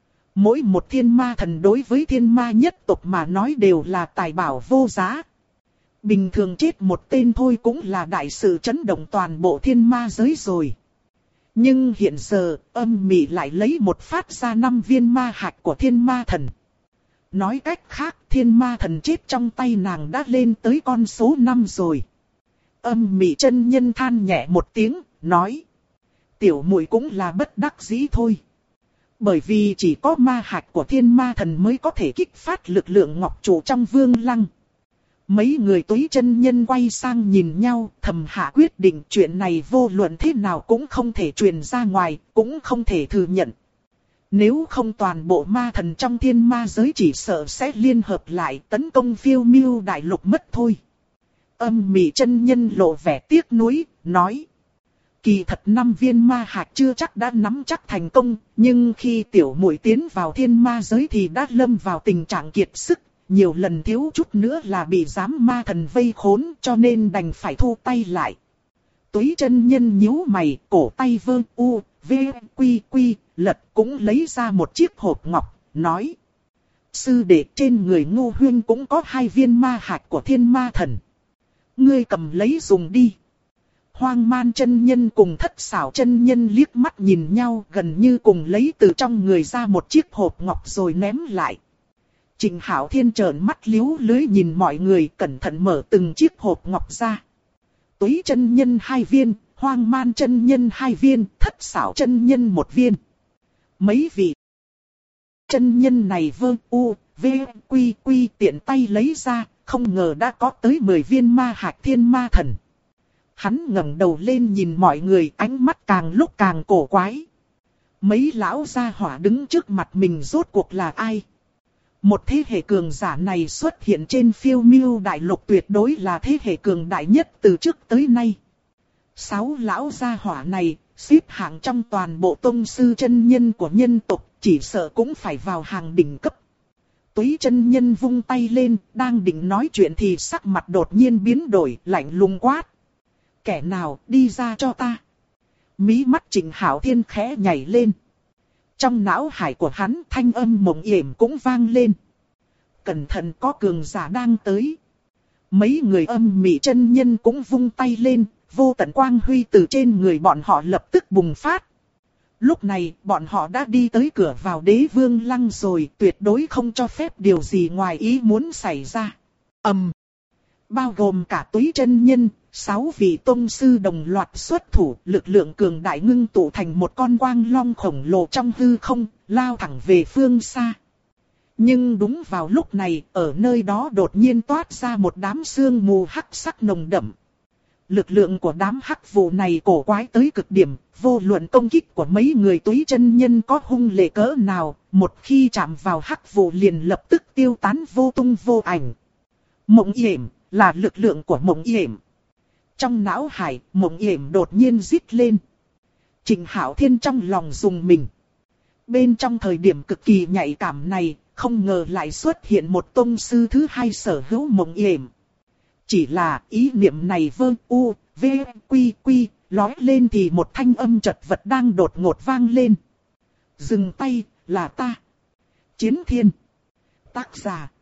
Mỗi một Thiên Ma Thần đối với Thiên Ma nhất tộc mà nói đều là tài bảo vô giá. Bình thường chết một tên thôi cũng là đại sự chấn động toàn bộ Thiên Ma giới rồi. Nhưng hiện giờ, Âm Mị lại lấy một phát ra 5 viên ma hạch của Thiên Ma Thần. Nói cách khác, Thiên Ma Thần chết trong tay nàng đã lên tới con số 5 rồi. Âm Mị chân nhân than nhẹ một tiếng, nói. Tiểu muội cũng là bất đắc dĩ thôi. Bởi vì chỉ có ma hạch của Thiên Ma Thần mới có thể kích phát lực lượng ngọc trụ trong Vương Lăng. Mấy người Túy chân nhân quay sang nhìn nhau, thầm hạ quyết định chuyện này vô luận thế nào cũng không thể truyền ra ngoài, cũng không thể thừa nhận. Nếu không toàn bộ ma thần trong Thiên Ma giới chỉ sợ sẽ liên hợp lại tấn công Phiêu Miêu đại lục mất thôi. Âm Mị chân nhân lộ vẻ tiếc nuối, nói. Kỳ thật 5 viên ma hạch chưa chắc đã nắm chắc thành công, nhưng khi tiểu muội tiến vào Thiên Ma giới thì đã lâm vào tình trạng kiệt sức. Nhiều lần thiếu chút nữa là bị giám ma thần vây khốn cho nên đành phải thu tay lại. Túy chân nhân nhíu mày, cổ tay vơ u, v, quy, lật cũng lấy ra một chiếc hộp ngọc, nói. Sư đệ, trên người Ngô Huyên cũng có 2 viên ma hạch của Thiên Ma Thần. Ngươi cầm lấy dùng đi. Hoang Man chân nhân cùng Thất Xảo chân nhân liếc mắt nhìn nhau, gần như cùng lấy từ trong người ra một chiếc hộp ngọc rồi ném lại. Trịnh Hạo Thiên trợn mắt liếu lưới nhìn mọi người, cẩn thận mở từng chiếc hộp ngọc ra. Túy chân nhân 2 viên, Hoang Man chân nhân 2 viên, Thất Xảo chân nhân 1 viên. Mấy vị chân nhân này quy tiện tay lấy ra, không ngờ đã có tới 10 viên ma hạch Thiên Ma Thần. Hắn ngẩng đầu lên nhìn mọi người, ánh mắt càng lúc càng cổ quái. Mấy lão gia hỏa đứng trước mặt mình rốt cuộc là ai? Một thế hệ cường giả này xuất hiện trên phiêu miêu đại lục, tuyệt đối là thế hệ cường đại nhất từ trước tới nay. 6 lão gia hỏa này, xếp hạng trong toàn bộ tông sư chân nhân của nhân tộc, chỉ sợ cũng phải vào hàng đỉnh cấp. Túy chân nhân vung tay lên, đang định nói chuyện thì sắc mặt đột nhiên biến đổi, lạnh lùng quát. Kẻ nào đi ra cho ta? Mí mắt Trịnh Hạo Thiên khẽ nhảy lên. Trong não hải của hắn, thanh âm mộng yểm cũng vang lên. Cẩn thận, có cường giả đang tới. Mấy người âm mị chân nhân cũng vung tay lên, vô tận quang huy từ trên người bọn họ lập tức bùng phát. Lúc này, bọn họ đã đi tới cửa vào Đế Vương Lăng rồi, tuyệt đối không cho phép điều gì ngoài ý muốn xảy ra. Bao gồm cả Túy chân nhân, 6 vị tông sư đồng loạt xuất thủ, lực lượng cường đại ngưng tụ thành một con quang long khổng lồ trong hư không, lao thẳng về phương xa. Nhưng đúng vào lúc này, ở nơi đó đột nhiên toát ra một đám sương mù hắc sắc nồng đậm. Lực lượng của đám hắc vụ này cổ quái tới cực điểm, vô luận công kích của mấy người Túy chân nhân có hung lệ cỡ nào, một khi chạm vào hắc vụ liền lập tức tiêu tán vô tung vô ảnh. Mộng yểm, là lực lượng của mộng yểm. Trong não hải, mộng yểm đột nhiên rít lên. Trịnh Hạo Thiên trong lòng rùng mình. Bên trong thời điểm cực kỳ nhạy cảm này, không ngờ lại xuất hiện một tông sư thứ 2 sở hữu mộng yểm. Chỉ là ý niệm này quy lói lên thì một thanh âm chật vật đang đột ngột vang lên. Dừng tay, là ta. Chiến Thiên. Tác giả.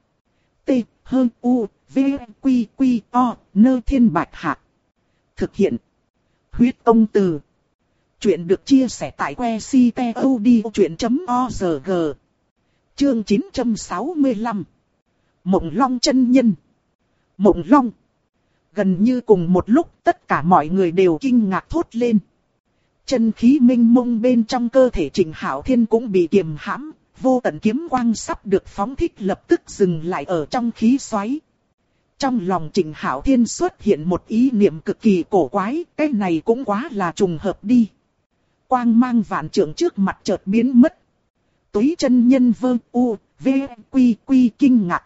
Nơ Thiên Bạch Hạc. Thực hiện. Huyết Công Từ. Chuyện được chia sẻ tại website.odchuyện.org. Chương 965. Mộng Long chân nhân. Mộng Long. Gần như cùng một lúc, tất cả mọi người đều kinh ngạc thốt lên. Chân khí minh mông bên trong cơ thể Trịnh Hạo Thiên cũng bị kiềm hãm, vô tận kiếm quang sắp được phóng thích lập tức dừng lại ở trong khí xoáy. Trong lòng Trịnh Hạo Thiên xuất hiện một ý niệm cực kỳ cổ quái, cái này cũng quá là trùng hợp đi. Quang mang vạn trượng trước mặt chợt biến mất. Túy chân nhân kinh ngạc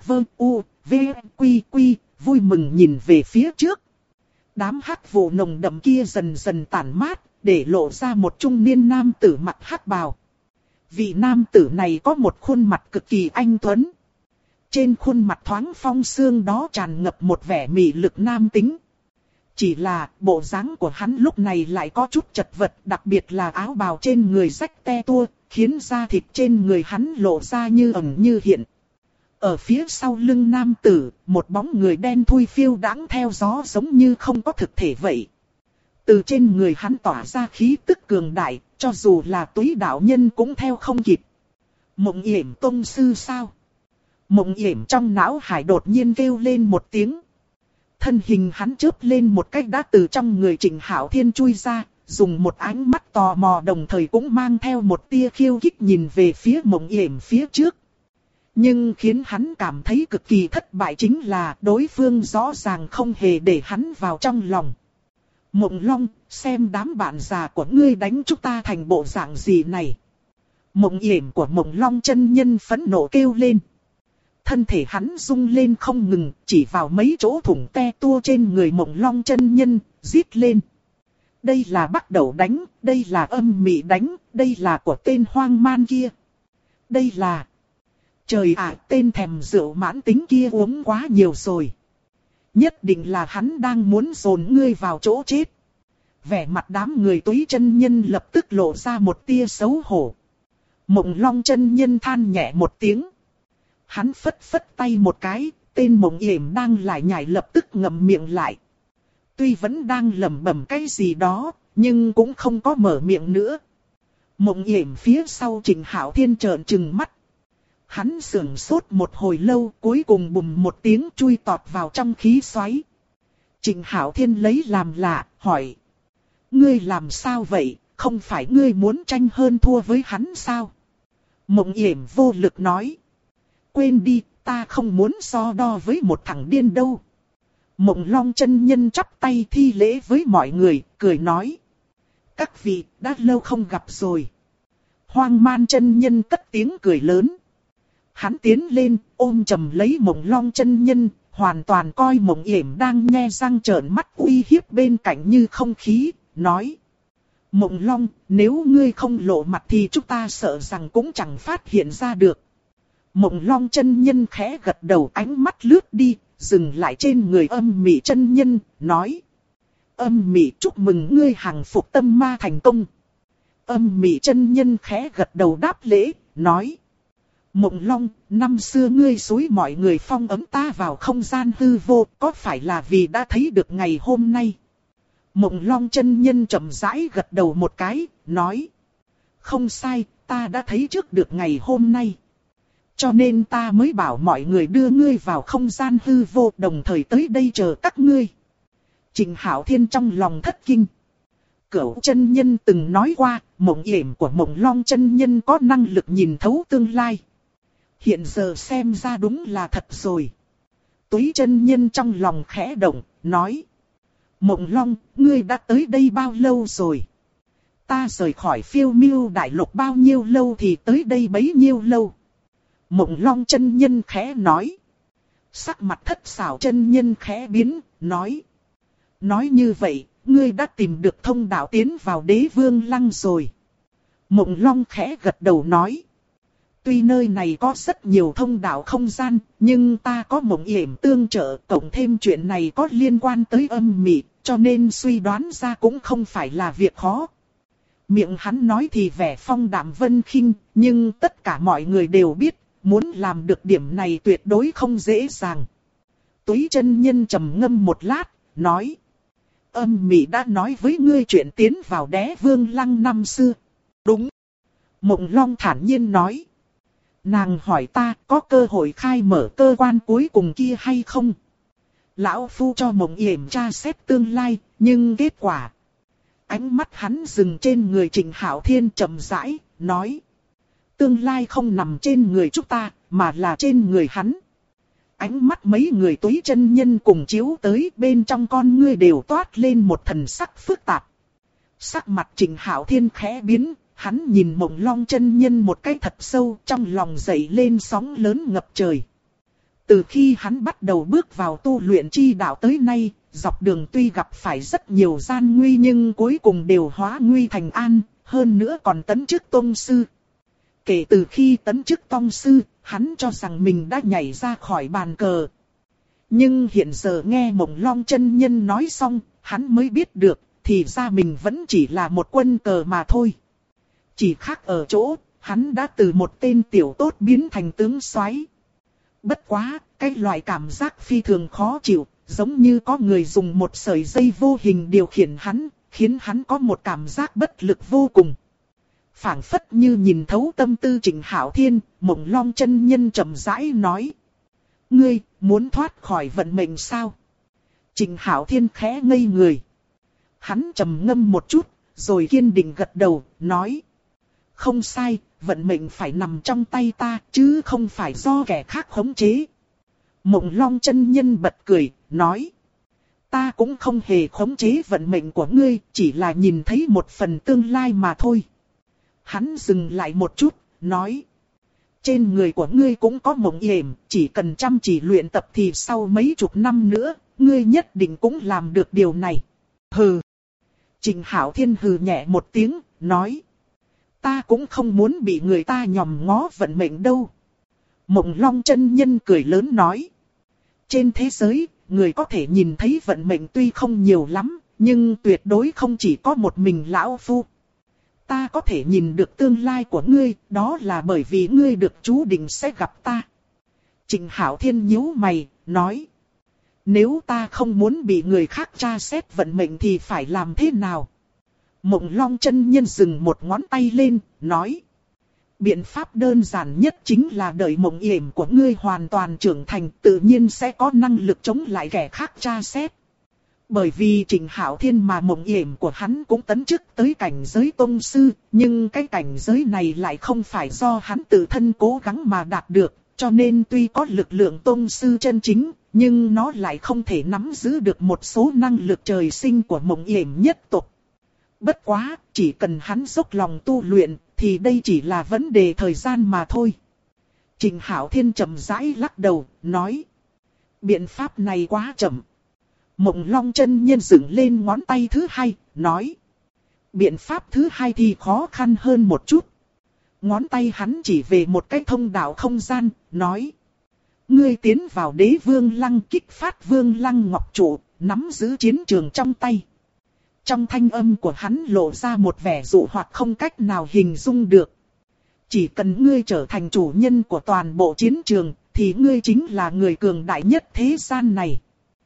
vui mừng nhìn về phía trước. Đám hắc vụ nồng đậm kia dần dần tản mát, để lộ ra một trung niên nam tử mặc hắc bào. Vị nam tử này có một khuôn mặt cực kỳ anh tuấn. Trên khuôn mặt thoáng phong sương đó tràn ngập một vẻ mị lực nam tính. Chỉ là bộ dáng của hắn lúc này lại có chút chật vật, đặc biệt là áo bào trên người rách te tua, khiến da thịt trên người hắn lộ ra như ẩn như hiện. Ở phía sau lưng nam tử, một bóng người đen thui phiêu đãng theo gió giống như không có thực thể vậy. Từ trên người hắn tỏa ra khí tức cường đại, cho dù là Túy đạo nhân cũng theo không kịp. Mộng yểm tông sư sao? Mộng yểm trong não hải đột nhiên kêu lên một tiếng. Thân hình hắn chớp lên một cách đã từ trong người Trịnh Hạo Thiên chui ra, dùng một ánh mắt tò mò đồng thời cũng mang theo một tia khiêu khích nhìn về phía mộng yểm phía trước. Nhưng khiến hắn cảm thấy cực kỳ thất bại chính là đối phương rõ ràng không hề để hắn vào trong lòng. Mộng Long, xem đám bạn già của ngươi đánh chúng ta thành bộ dạng gì này. Mộng yểm của Mộng Long chân nhân phẫn nộ kêu lên. Thân thể hắn rung lên không ngừng, chỉ vào mấy chỗ thủng te tua trên người Mộng Long chân nhân, rít lên. Đây là bắt đầu đánh, đây là âm mị đánh, đây là của tên hoang man kia. Đây là... Trời ạ, tên thèm rượu mãn tính kia uống quá nhiều rồi. Nhất định là hắn đang muốn dồn ngươi vào chỗ chết. Vẻ mặt đám người Túy chân nhân lập tức lộ ra một tia xấu hổ. Mộng Long chân nhân than nhẹ một tiếng. Hắn phất phất tay một cái, tên Mộng Yểm đang lại nhảy lập tức ngậm miệng lại. Tuy vẫn đang lẩm bẩm cái gì đó, nhưng cũng không có mở miệng nữa. Mộng Yểm phía sau Trịnh Hạo Thiên trợn trừng mắt. Hắn sững sốt một hồi lâu, cuối cùng bùm một tiếng chui tọt vào trong khí xoáy. Trịnh Hạo Thiên lấy làm lạ, hỏi. Ngươi làm sao vậy, không phải ngươi muốn tranh hơn thua với hắn sao? Mộng Yểm vô lực nói. Quên đi, ta không muốn so đo với một thằng điên đâu. Mộng Long chân nhân chắp tay thi lễ với mọi người, cười nói. Các vị, đã lâu không gặp rồi. Hoang Man chân nhân cất tiếng cười lớn. Hắn tiến lên, ôm chầm lấy Mộng Long chân nhân, hoàn toàn coi Mộng Yểm đang nhe răng trợn mắt uy hiếp bên cạnh như không khí, nói. Mộng Long, nếu ngươi không lộ mặt thì chúng ta sợ rằng cũng chẳng phát hiện ra được. Mộng Long chân nhân khẽ gật đầu, ánh mắt lướt đi, dừng lại trên người Âm Mị chân nhân, nói. Âm Mị, chúc mừng ngươi hàng phục tâm ma thành công. Âm Mị chân nhân khẽ gật đầu đáp lễ, nói. Mộng Long, năm xưa ngươi xúi mọi người phong ấm ta vào không gian hư vô, có phải là vì đã thấy được ngày hôm nay? Mộng Long chân nhân chậm rãi gật đầu một cái, nói. Không sai, ta đã thấy trước được ngày hôm nay. Cho nên ta mới bảo mọi người đưa ngươi vào không gian hư vô, đồng thời tới đây chờ các ngươi. Trịnh Hạo Thiên trong lòng thất kinh. Cửu chân nhân từng nói qua, Mộng Yểm của Mộng Long chân nhân có năng lực nhìn thấu tương lai. Hiện giờ xem ra đúng là thật rồi. Túy chân nhân trong lòng khẽ động, nói. Mộng Long, ngươi đã tới đây bao lâu rồi? Ta rời khỏi Phiêu Miêu Đại Lục bao nhiêu lâu thì tới đây bấy nhiêu lâu? Mộng Long chân nhân khẽ nói. Sắc mặt Thất Xảo chân nhân khẽ biến, nói. Nói như vậy, ngươi đã tìm được thông đạo tiến vào Đế Vương Lăng rồi. Mộng Long khẽ gật đầu nói. Tuy nơi này có rất nhiều thông đạo không gian, nhưng ta có Mộng Yểm tương trợ, cộng thêm chuyện này có liên quan tới Âm Mị, cho nên suy đoán ra cũng không phải là việc khó. Miệng hắn nói thì vẻ phong đạm vân khinh, nhưng tất cả mọi người đều biết, muốn làm được điểm này tuyệt đối không dễ dàng. Túy chân nhân trầm ngâm một lát, nói. Âm Mị đã nói với ngươi chuyện tiến vào Đế Vương Lăng năm xưa. Đúng. Mộng Long thản nhiên nói. Nàng hỏi ta có cơ hội khai mở cơ quan cuối cùng kia hay không? Lão Phu cho Mộng Yểm tra xét tương lai, nhưng kết quả. Ánh mắt hắn dừng trên người Trịnh Hạo Thiên chậm rãi, nói. Tương lai không nằm trên người chúng ta, mà là trên người hắn. Ánh mắt mấy người Túy chân nhân cùng chiếu tới, bên trong con ngươi đều toát lên một thần sắc phức tạp. Sắc mặt Trịnh Hạo Thiên khẽ biến. Hắn nhìn Mộng Long chân nhân một cái thật sâu, trong lòng dậy lên sóng lớn ngập trời. Từ khi hắn bắt đầu bước vào tu luyện chi đạo tới nay, dọc đường tuy gặp phải rất nhiều gian nguy nhưng cuối cùng đều hóa nguy thành an, hơn nữa còn tấn chức tông sư. Kể từ khi tấn chức tông sư, hắn cho rằng mình đã nhảy ra khỏi bàn cờ. Nhưng hiện giờ nghe Mộng Long chân nhân nói xong, hắn mới biết được, thì ra mình vẫn chỉ là một quân cờ mà thôi. Chỉ khác ở chỗ, hắn đã từ một tên tiểu tốt biến thành tướng soái. Bất quá, cái loại cảm giác phi thường khó chịu, giống như có người dùng một sợi dây vô hình điều khiển hắn, khiến hắn có một cảm giác bất lực vô cùng. Phảng phất như nhìn thấu tâm tư Trịnh Hạo Thiên, Mộng Long chân nhân chậm rãi nói. Ngươi, muốn thoát khỏi vận mệnh sao? Trịnh Hạo Thiên khẽ ngây người. Hắn trầm ngâm một chút, rồi kiên định gật đầu, nói. Không sai, vận mệnh phải nằm trong tay ta, chứ không phải do kẻ khác khống chế. Mộng Long chân nhân bật cười, nói. Ta cũng không hề khống chế vận mệnh của ngươi, chỉ là nhìn thấy một phần tương lai mà thôi. Hắn dừng lại một chút, nói. Trên người của ngươi cũng có Mộng Yểm, chỉ cần chăm chỉ luyện tập thì sau mấy chục năm nữa, ngươi nhất định cũng làm được điều này. Hừ. Trịnh Hạo Thiên hừ nhẹ một tiếng, nói. Ta cũng không muốn bị người ta nhòm ngó vận mệnh đâu. Mộng Long chân nhân cười lớn nói. Trên thế giới, người có thể nhìn thấy vận mệnh tuy không nhiều lắm, nhưng tuyệt đối không chỉ có một mình lão phu. Ta có thể nhìn được tương lai của ngươi, đó là bởi vì ngươi được chú định sẽ gặp ta. Trịnh Hạo Thiên nhíu mày, nói. Nếu ta không muốn bị người khác tra xét vận mệnh thì phải làm thế nào? Mộng Long chân nhân dừng một ngón tay lên, nói. Biện pháp đơn giản nhất chính là đợi Mộng Yểm của ngươi hoàn toàn trưởng thành, tự nhiên sẽ có năng lực chống lại kẻ khác tra xét. Bởi vì Trịnh Hạo Thiên mà Mộng Yểm của hắn cũng tấn chức tới cảnh giới tông sư, nhưng cái cảnh giới này lại không phải do hắn tự thân cố gắng mà đạt được, cho nên tuy có lực lượng tông sư chân chính, nhưng nó lại không thể nắm giữ được một số năng lực trời sinh của Mộng Yểm nhất tộc. Bất quá, chỉ cần hắn dốc lòng tu luyện, thì đây chỉ là vấn đề thời gian mà thôi. Trịnh Hạo Thiên chậm rãi lắc đầu, nói. Biện pháp này quá chậm. Mộng Long chân nhân dựng lên ngón tay thứ hai, nói. Biện pháp thứ hai thì khó khăn hơn một chút. Ngón tay hắn chỉ về một cái thông đạo không gian, nói. Ngươi tiến vào Đế Vương Lăng, kích phát Vương Lăng ngọc trụ, nắm giữ chiến trường trong tay. Trong thanh âm của hắn lộ ra một vẻ dụ hoặc không cách nào hình dung được. Chỉ cần ngươi trở thành chủ nhân của toàn bộ chiến trường, thì ngươi chính là người cường đại nhất thế gian này.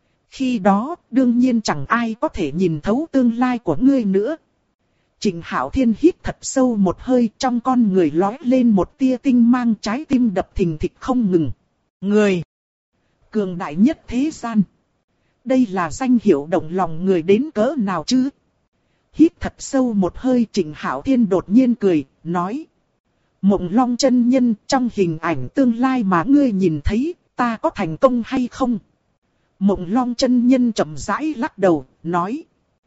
Khi đó, đương nhiên chẳng ai có thể nhìn thấu tương lai của ngươi nữa. Trịnh Hạo Thiên hít thật sâu một hơi, trong con người lóe lên một tia tinh mang, trái tim đập thình thịch không ngừng. Người cường đại nhất thế gian. Đây là danh hiệu động lòng người đến cỡ nào chứ? Hít thật sâu một hơi, Trịnh Hạo Thiên đột nhiên cười, nói. Mộng Long chân nhân, trong hình ảnh tương lai mà ngươi nhìn thấy, ta có thành công hay không? Mộng Long chân nhân chậm rãi lắc đầu, nói.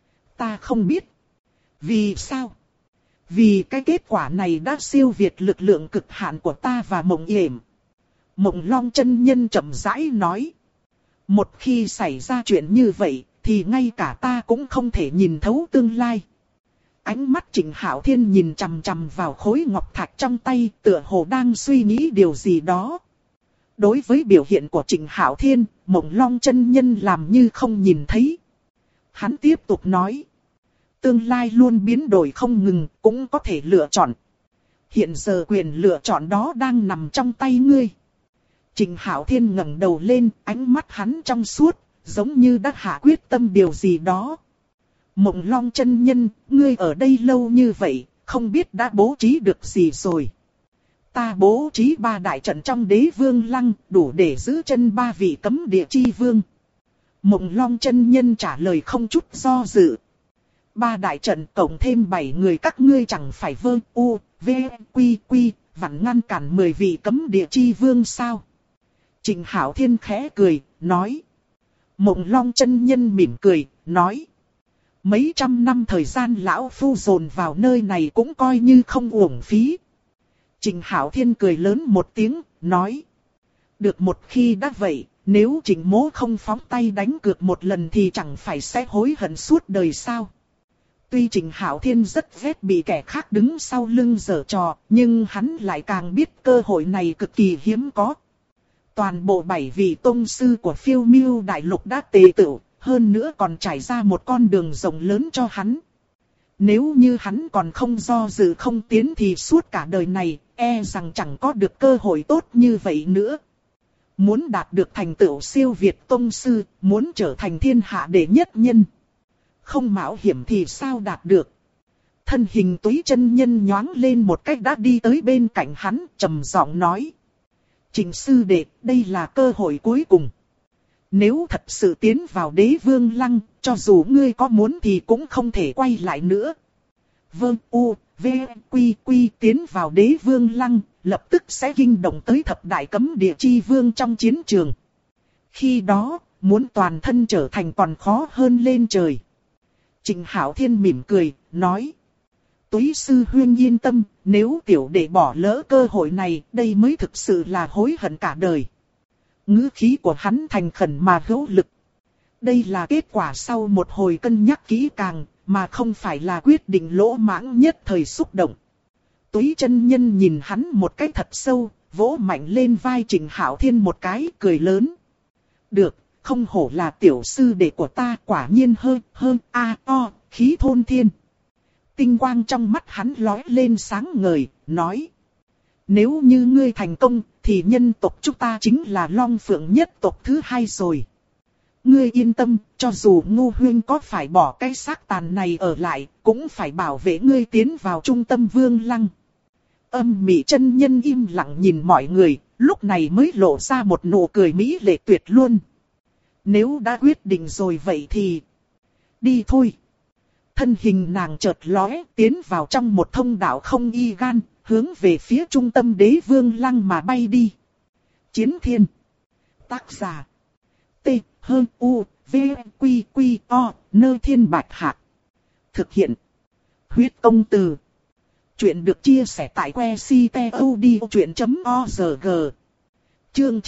Ta không biết. Vì sao? Vì cái kết quả này đã siêu việt lực lượng cực hạn của ta và Mộng Yểm. Mộng Long chân nhân chậm rãi nói. Một khi xảy ra chuyện như vậy, thì ngay cả ta cũng không thể nhìn thấu tương lai. Ánh mắt Trịnh Hạo Thiên nhìn chằm chằm vào khối ngọc thạch trong tay, tựa hồ đang suy nghĩ điều gì đó. Đối với biểu hiện của Trịnh Hạo Thiên, Mộng Long chân nhân làm như không nhìn thấy. Hắn tiếp tục nói. Tương lai luôn biến đổi không ngừng, cũng có thể lựa chọn. Hiện giờ quyền lựa chọn đó đang nằm trong tay ngươi. Trịnh Hạo Thiên ngẩng đầu lên, ánh mắt hắn trong suốt, giống như đã hạ quyết tâm điều gì đó. Mộng Long chân nhân, ngươi ở đây lâu như vậy, không biết đã bố trí được gì rồi. Ta bố trí 3 đại trận trong Đế Vương Lăng, đủ để giữ chân 3 vị cấm địa chi vương. Mộng Long chân nhân trả lời không chút do dự. 3 đại trận cộng thêm 7 người các ngươi chẳng phải vặn ngăn cản 10 vị cấm địa chi vương sao? Trịnh Hạo Thiên khẽ cười, nói. Mộng Long chân nhân mỉm cười, nói. Mấy trăm năm thời gian lão phu dồn vào nơi này cũng coi như không uổng phí. Trịnh Hạo Thiên cười lớn một tiếng, nói. Được, một khi đã vậy, nếu Trịnh Mỗ không phóng tay đánh cược một lần thì chẳng phải sẽ hối hận suốt đời sao? Tuy Trịnh Hạo Thiên rất ghét bị kẻ khác đứng sau lưng giở trò, nhưng hắn lại càng biết cơ hội này cực kỳ hiếm có. Toàn bộ 7 vị tông sư của Phiêu Miêu Đại Lục đã tề tựu, hơn nữa còn trải ra một con đường rộng lớn cho hắn. Nếu như hắn còn không do dự không tiến thì suốt cả đời này, e rằng chẳng có được cơ hội tốt như vậy nữa. Muốn đạt được thành tựu siêu việt tông sư, muốn trở thành thiên hạ đệ nhất nhân. Không mạo hiểm thì sao đạt được? Thân hình Túy chân nhân nhoáng lên một cách đã đi tới bên cạnh hắn, trầm giọng nói. Trịnh sư đệ, đây là cơ hội cuối cùng. Nếu thật sự tiến vào Đế Vương Lăng, cho dù ngươi có muốn thì cũng không thể quay lại nữa. Tiến vào Đế Vương Lăng, lập tức sẽ kinh động tới thập đại cấm địa chi vương trong chiến trường. Khi đó, muốn toàn thân trở thành còn khó hơn lên trời. Trịnh Hạo Thiên mỉm cười, nói. Túy sư huynh yên tâm, nếu tiểu đệ bỏ lỡ cơ hội này, đây mới thực sự là hối hận cả đời. Ngữ khí của hắn thành khẩn mà hữu lực. Đây là kết quả sau một hồi cân nhắc kỹ càng, mà không phải là quyết định lỗ mãng nhất thời xúc động. Túy chân nhân nhìn hắn một cái thật sâu, vỗ mạnh lên vai Trịnh Hạo Thiên một cái, cười lớn. Được, không hổ là tiểu sư đệ của ta, quả nhiên khí thôn thiên. Tinh quang trong mắt hắn lóe lên sáng ngời, nói. Nếu như ngươi thành công, thì nhân tộc chúng ta chính là Long Phượng nhất tộc thứ hai rồi. Ngươi yên tâm, cho dù Ngô Huyên có phải bỏ cái xác tàn này ở lại, cũng phải bảo vệ ngươi tiến vào trung tâm Vương Lăng. Âm Mị chân nhân im lặng nhìn mọi người, lúc này mới lộ ra một nụ cười mỹ lệ tuyệt luôn. Nếu đã quyết định rồi vậy thì đi thôi. Thân hình nàng chợt lóe, tiến vào trong một thông đạo không y gan, hướng về phía trung tâm Đế Vương Lăng mà bay đi. Chiến Thiên. Tác giả. T. U. V. Quy. Quy. O. Nơ Thiên Bạch Hạc. Thực hiện. Huyết Công Từ. Chuyện được chia sẻ tại que ctod.org. Chương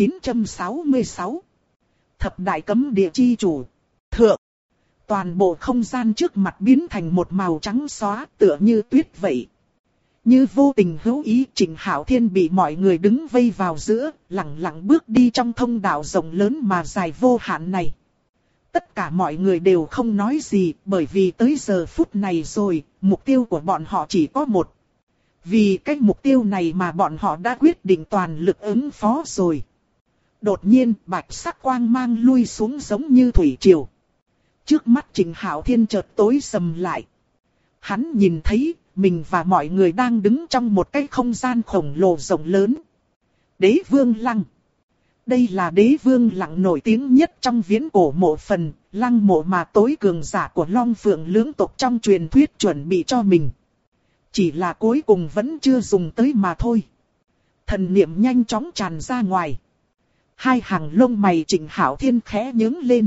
966. Thập Đại Cấm Địa Chi Chủ. Thượng. Toàn bộ không gian trước mặt biến thành một màu trắng xóa, tựa như tuyết vậy. Như vô tình hữu ý, Trịnh Hạo Thiên bị mọi người đứng vây vào giữa, lặng lặng bước đi trong thông đạo rộng lớn mà dài vô hạn này. Tất cả mọi người đều không nói gì, bởi vì tới giờ phút này rồi, mục tiêu của bọn họ chỉ có một. Vì cái mục tiêu này mà bọn họ đã quyết định toàn lực ứng phó rồi. Đột nhiên, bạch sắc quang mang lui xuống giống như thủy triều. Trước mắt Trịnh Hạo Thiên chợt tối sầm lại. Hắn nhìn thấy, mình và mọi người đang đứng trong một cái không gian khổng lồ rộng lớn. Đế Vương Lăng. Đây là Đế Vương Lăng nổi tiếng nhất trong viễn cổ mộ phần, lăng mộ mà tối cường giả của Long Phượng lưỡng tộc trong truyền thuyết chuẩn bị cho mình. Chỉ là cuối cùng vẫn chưa dùng tới mà thôi. Thần niệm nhanh chóng tràn ra ngoài. Hai hàng lông mày Trịnh Hạo Thiên khẽ nhướng lên.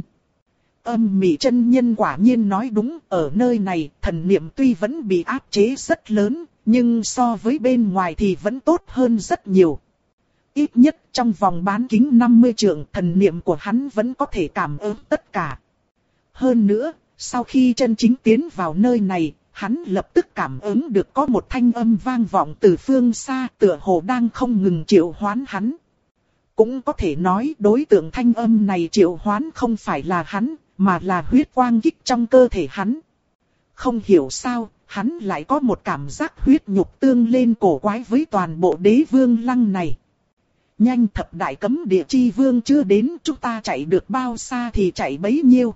Âm Mị chân nhân quả nhiên nói đúng, ở nơi này thần niệm tuy vẫn bị áp chế rất lớn, nhưng so với bên ngoài thì vẫn tốt hơn rất nhiều. Ít nhất trong vòng bán kính 50 trượng, thần niệm của hắn vẫn có thể cảm ứng tất cả. Hơn nữa, sau khi chân chính tiến vào nơi này, hắn lập tức cảm ứng được có một thanh âm vang vọng từ phương xa, tựa hồ đang không ngừng triệu hoán hắn. Cũng có thể nói đối tượng thanh âm này triệu hoán không phải là hắn, mà là huyết quang kích trong cơ thể hắn. Không hiểu sao, hắn lại có một cảm giác huyết nhục tương lên cổ quái với toàn bộ Đế Vương Lăng này. Nhanh, thập đại cấm địa chi vương chưa đến, chúng ta chạy được bao xa thì chạy bấy nhiêu.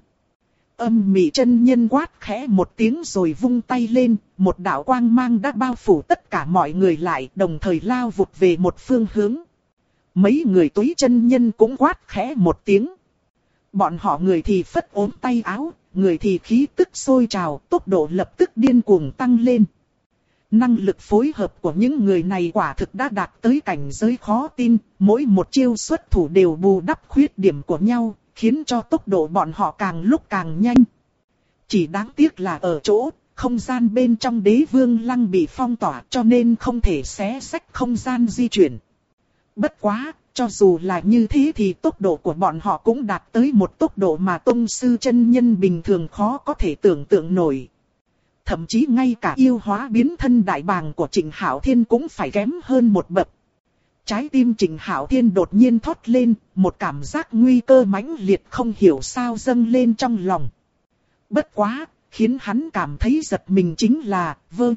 Âm Mị chân nhân quát khẽ một tiếng rồi vung tay lên, một đạo quang mang đã bao phủ tất cả mọi người lại, đồng thời lao vụt về một phương hướng. Mấy người Túy chân nhân cũng quát khẽ một tiếng. Bọn họ người thì phất ốm tay áo, người thì khí tức sôi trào, tốc độ lập tức điên cuồng tăng lên. Năng lực phối hợp của những người này quả thực đã đạt tới cảnh giới khó tin, mỗi một chiêu xuất thủ đều bù đắp khuyết điểm của nhau, khiến cho tốc độ bọn họ càng lúc càng nhanh. Chỉ đáng tiếc là ở chỗ, không gian bên trong Đế Vương Lăng bị phong tỏa cho nên không thể xé xách không gian di chuyển. Bất quá, cho dù là như thế thì tốc độ của bọn họ cũng đạt tới một tốc độ mà tông sư chân nhân bình thường khó có thể tưởng tượng nổi. Thậm chí ngay cả yêu hóa biến thân đại bàng của Trịnh Hạo Thiên cũng phải kém hơn một bậc. Trái tim Trịnh Hạo Thiên đột nhiên thoát lên, một cảm giác nguy cơ mãnh liệt không hiểu sao dâng lên trong lòng. Bất quá, khiến hắn cảm thấy giật mình chính là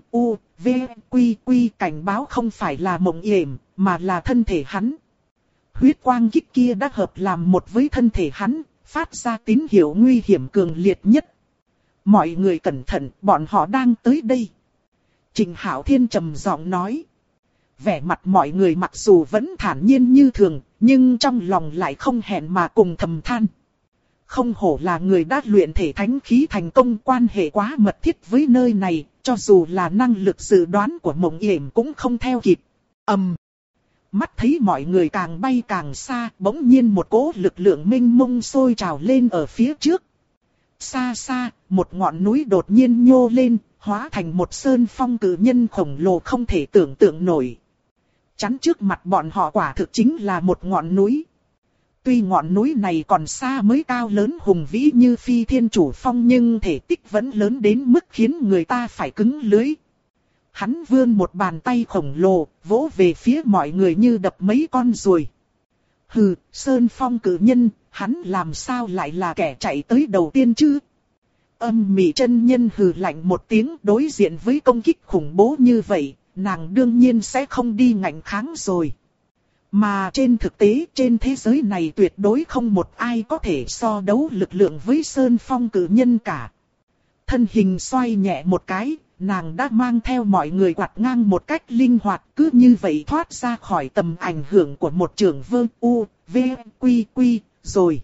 Quy cảnh báo không phải là mộng yểm, mà là thân thể hắn. Huyết quang kích kia đã hợp làm một với thân thể hắn, phát ra tín hiệu nguy hiểm cường liệt nhất. Mọi người cẩn thận, bọn họ đang tới đây. Trịnh Hạo Thiên trầm giọng nói. Vẻ mặt mọi người mặc dù vẫn thản nhiên như thường, nhưng trong lòng lại không hẹn mà cùng thầm than. Không hổ là người đã luyện thể thánh khí thành công, quan hệ quá mật thiết với nơi này, cho dù là năng lực dự đoán của mộng yểm cũng không theo kịp. Mắt thấy mọi người càng bay càng xa, bỗng nhiên một cỗ lực lượng mênh mông sôi trào lên ở phía trước. Xa xa, một ngọn núi đột nhiên nhô lên, hóa thành một sơn phong cự nhân khổng lồ không thể tưởng tượng nổi. Chắn trước mặt bọn họ quả thực chính là một ngọn núi. Tuy ngọn núi này còn xa mới cao lớn hùng vĩ như Phi Thiên Chủ Phong, nhưng thể tích vẫn lớn đến mức khiến người ta phải cứng lưỡi. Hắn vươn một bàn tay khổng lồ, vỗ về phía mọi người như đập mấy con ruồi. Hừ, Sơn Phong cử nhân, hắn làm sao lại là kẻ chạy tới đầu tiên chứ? Âm Mị chân nhân hừ lạnh một tiếng, đối diện với công kích khủng bố như vậy, nàng đương nhiên sẽ không đi ngạnh kháng rồi. Mà trên thực tế trên thế giới này tuyệt đối không một ai có thể so đấu lực lượng với Sơn Phong cử nhân cả. Thân hình xoay nhẹ một cái, nàng đã mang theo mọi người quạt ngang một cách linh hoạt, cứ như vậy thoát ra khỏi tầm ảnh hưởng của một trường Vương U, V, Quy, Quy, rồi.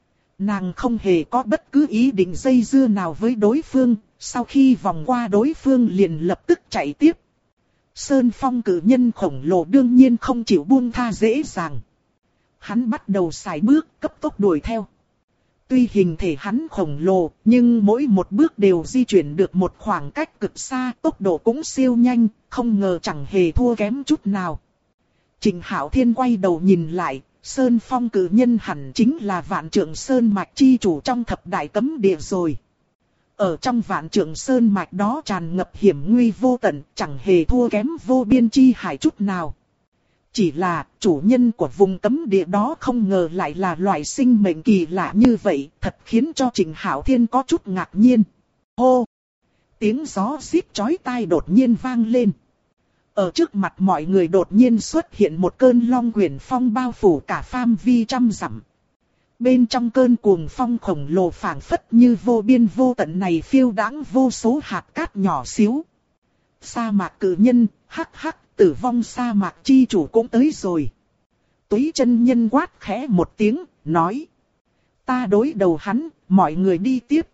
Nàng không hề có bất cứ ý định dây dưa nào với đối phương, sau khi vòng qua đối phương liền lập tức chạy tiếp. Sơn Phong cử nhân khổng lồ đương nhiên không chịu buông tha dễ dàng. Hắn bắt đầu sải bước cấp tốc đuổi theo. Tuy hình thể hắn khổng lồ, nhưng mỗi một bước đều di chuyển được một khoảng cách cực xa, tốc độ cũng siêu nhanh, không ngờ chẳng hề thua kém chút nào. Trịnh Hạo Thiên quay đầu nhìn lại, Sơn Phong cử nhân hẳn chính là Vạn Trượng Sơn Mạch chi chủ trong thập đại cấm địa rồi. Ở trong Vạn Trượng Sơn Mạch đó tràn ngập hiểm nguy vô tận, chẳng hề thua kém vô biên chi hải chút nào. Chỉ là chủ nhân của vùng cấm địa đó không ngờ lại là loại sinh mệnh kỳ lạ như vậy, thật khiến cho Trịnh Hạo Thiên có chút ngạc nhiên. Hô! Tiếng gió rít chói tai đột nhiên vang lên. Ở trước mặt mọi người đột nhiên xuất hiện một cơn long quyển phong bao phủ cả phạm vi trăm dặm. Bên trong cơn cuồng phong khổng lồ phảng phất như vô biên vô tận này phiêu đãng vô số hạt cát nhỏ xíu. Sa mạc cử nhân, hắc hắc, tử vong sa mạc chi chủ cũng tới rồi. Túy chân nhân quát khẽ một tiếng, nói. Ta đối đầu hắn, mọi người đi tiếp.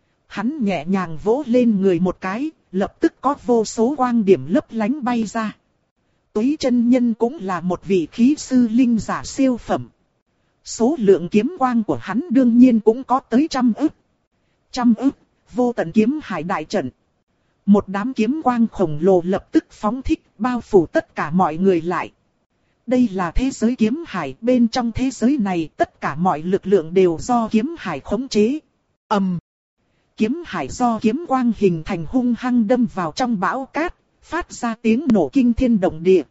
Hắn nhẹ nhàng vỗ lên người một cái, lập tức có vô số quang điểm lấp lánh bay ra. Túy chân nhân cũng là một vị khí sư linh giả siêu phẩm. Số lượng kiếm quang của hắn đương nhiên cũng có tới 100 ức. 100 ức, vô tận kiếm hải đại trận. Một đám kiếm quang khổng lồ lập tức phóng thích, bao phủ tất cả mọi người lại. Đây là thế giới kiếm hải, bên trong thế giới này tất cả mọi lực lượng đều do kiếm hải khống chế. Kiếm hải do kiếm quang hình thành hung hăng đâm vào trong bão cát, phát ra tiếng nổ kinh thiên động địa.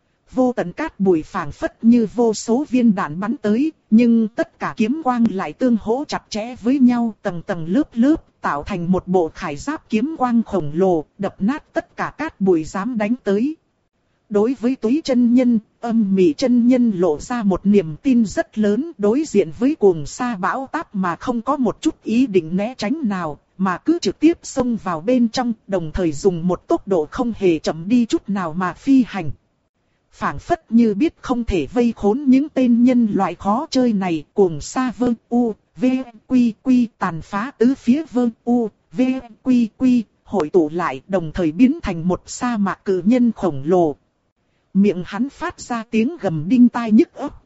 Vô tận cát bụi phảng phất như vô số viên đạn bắn tới, nhưng tất cả kiếm quang lại tương hỗ chặt chẽ với nhau tầng tầng lớp lớp, tạo thành một bộ khải giáp kiếm quang khổng lồ, đập nát tất cả cát bụi dám đánh tới. Đối với Túy chân nhân, Âm Mị chân nhân lộ ra một niềm tin rất lớn, đối diện với cuồng sa bão táp mà không có một chút ý định né tránh nào, mà cứ trực tiếp xông vào bên trong, đồng thời dùng một tốc độ không hề chậm đi chút nào mà phi hành. Phảng phất như biết không thể vây khốn những tên nhân loại khó chơi này, cuồng sa Vương U, V, Quy, Quy tàn phá tứ phía Vương U, V, Quy, Quy, hội tụ lại đồng thời biến thành một sa mạc cử nhân khổng lồ. Miệng hắn phát ra tiếng gầm đinh tai nhức óc.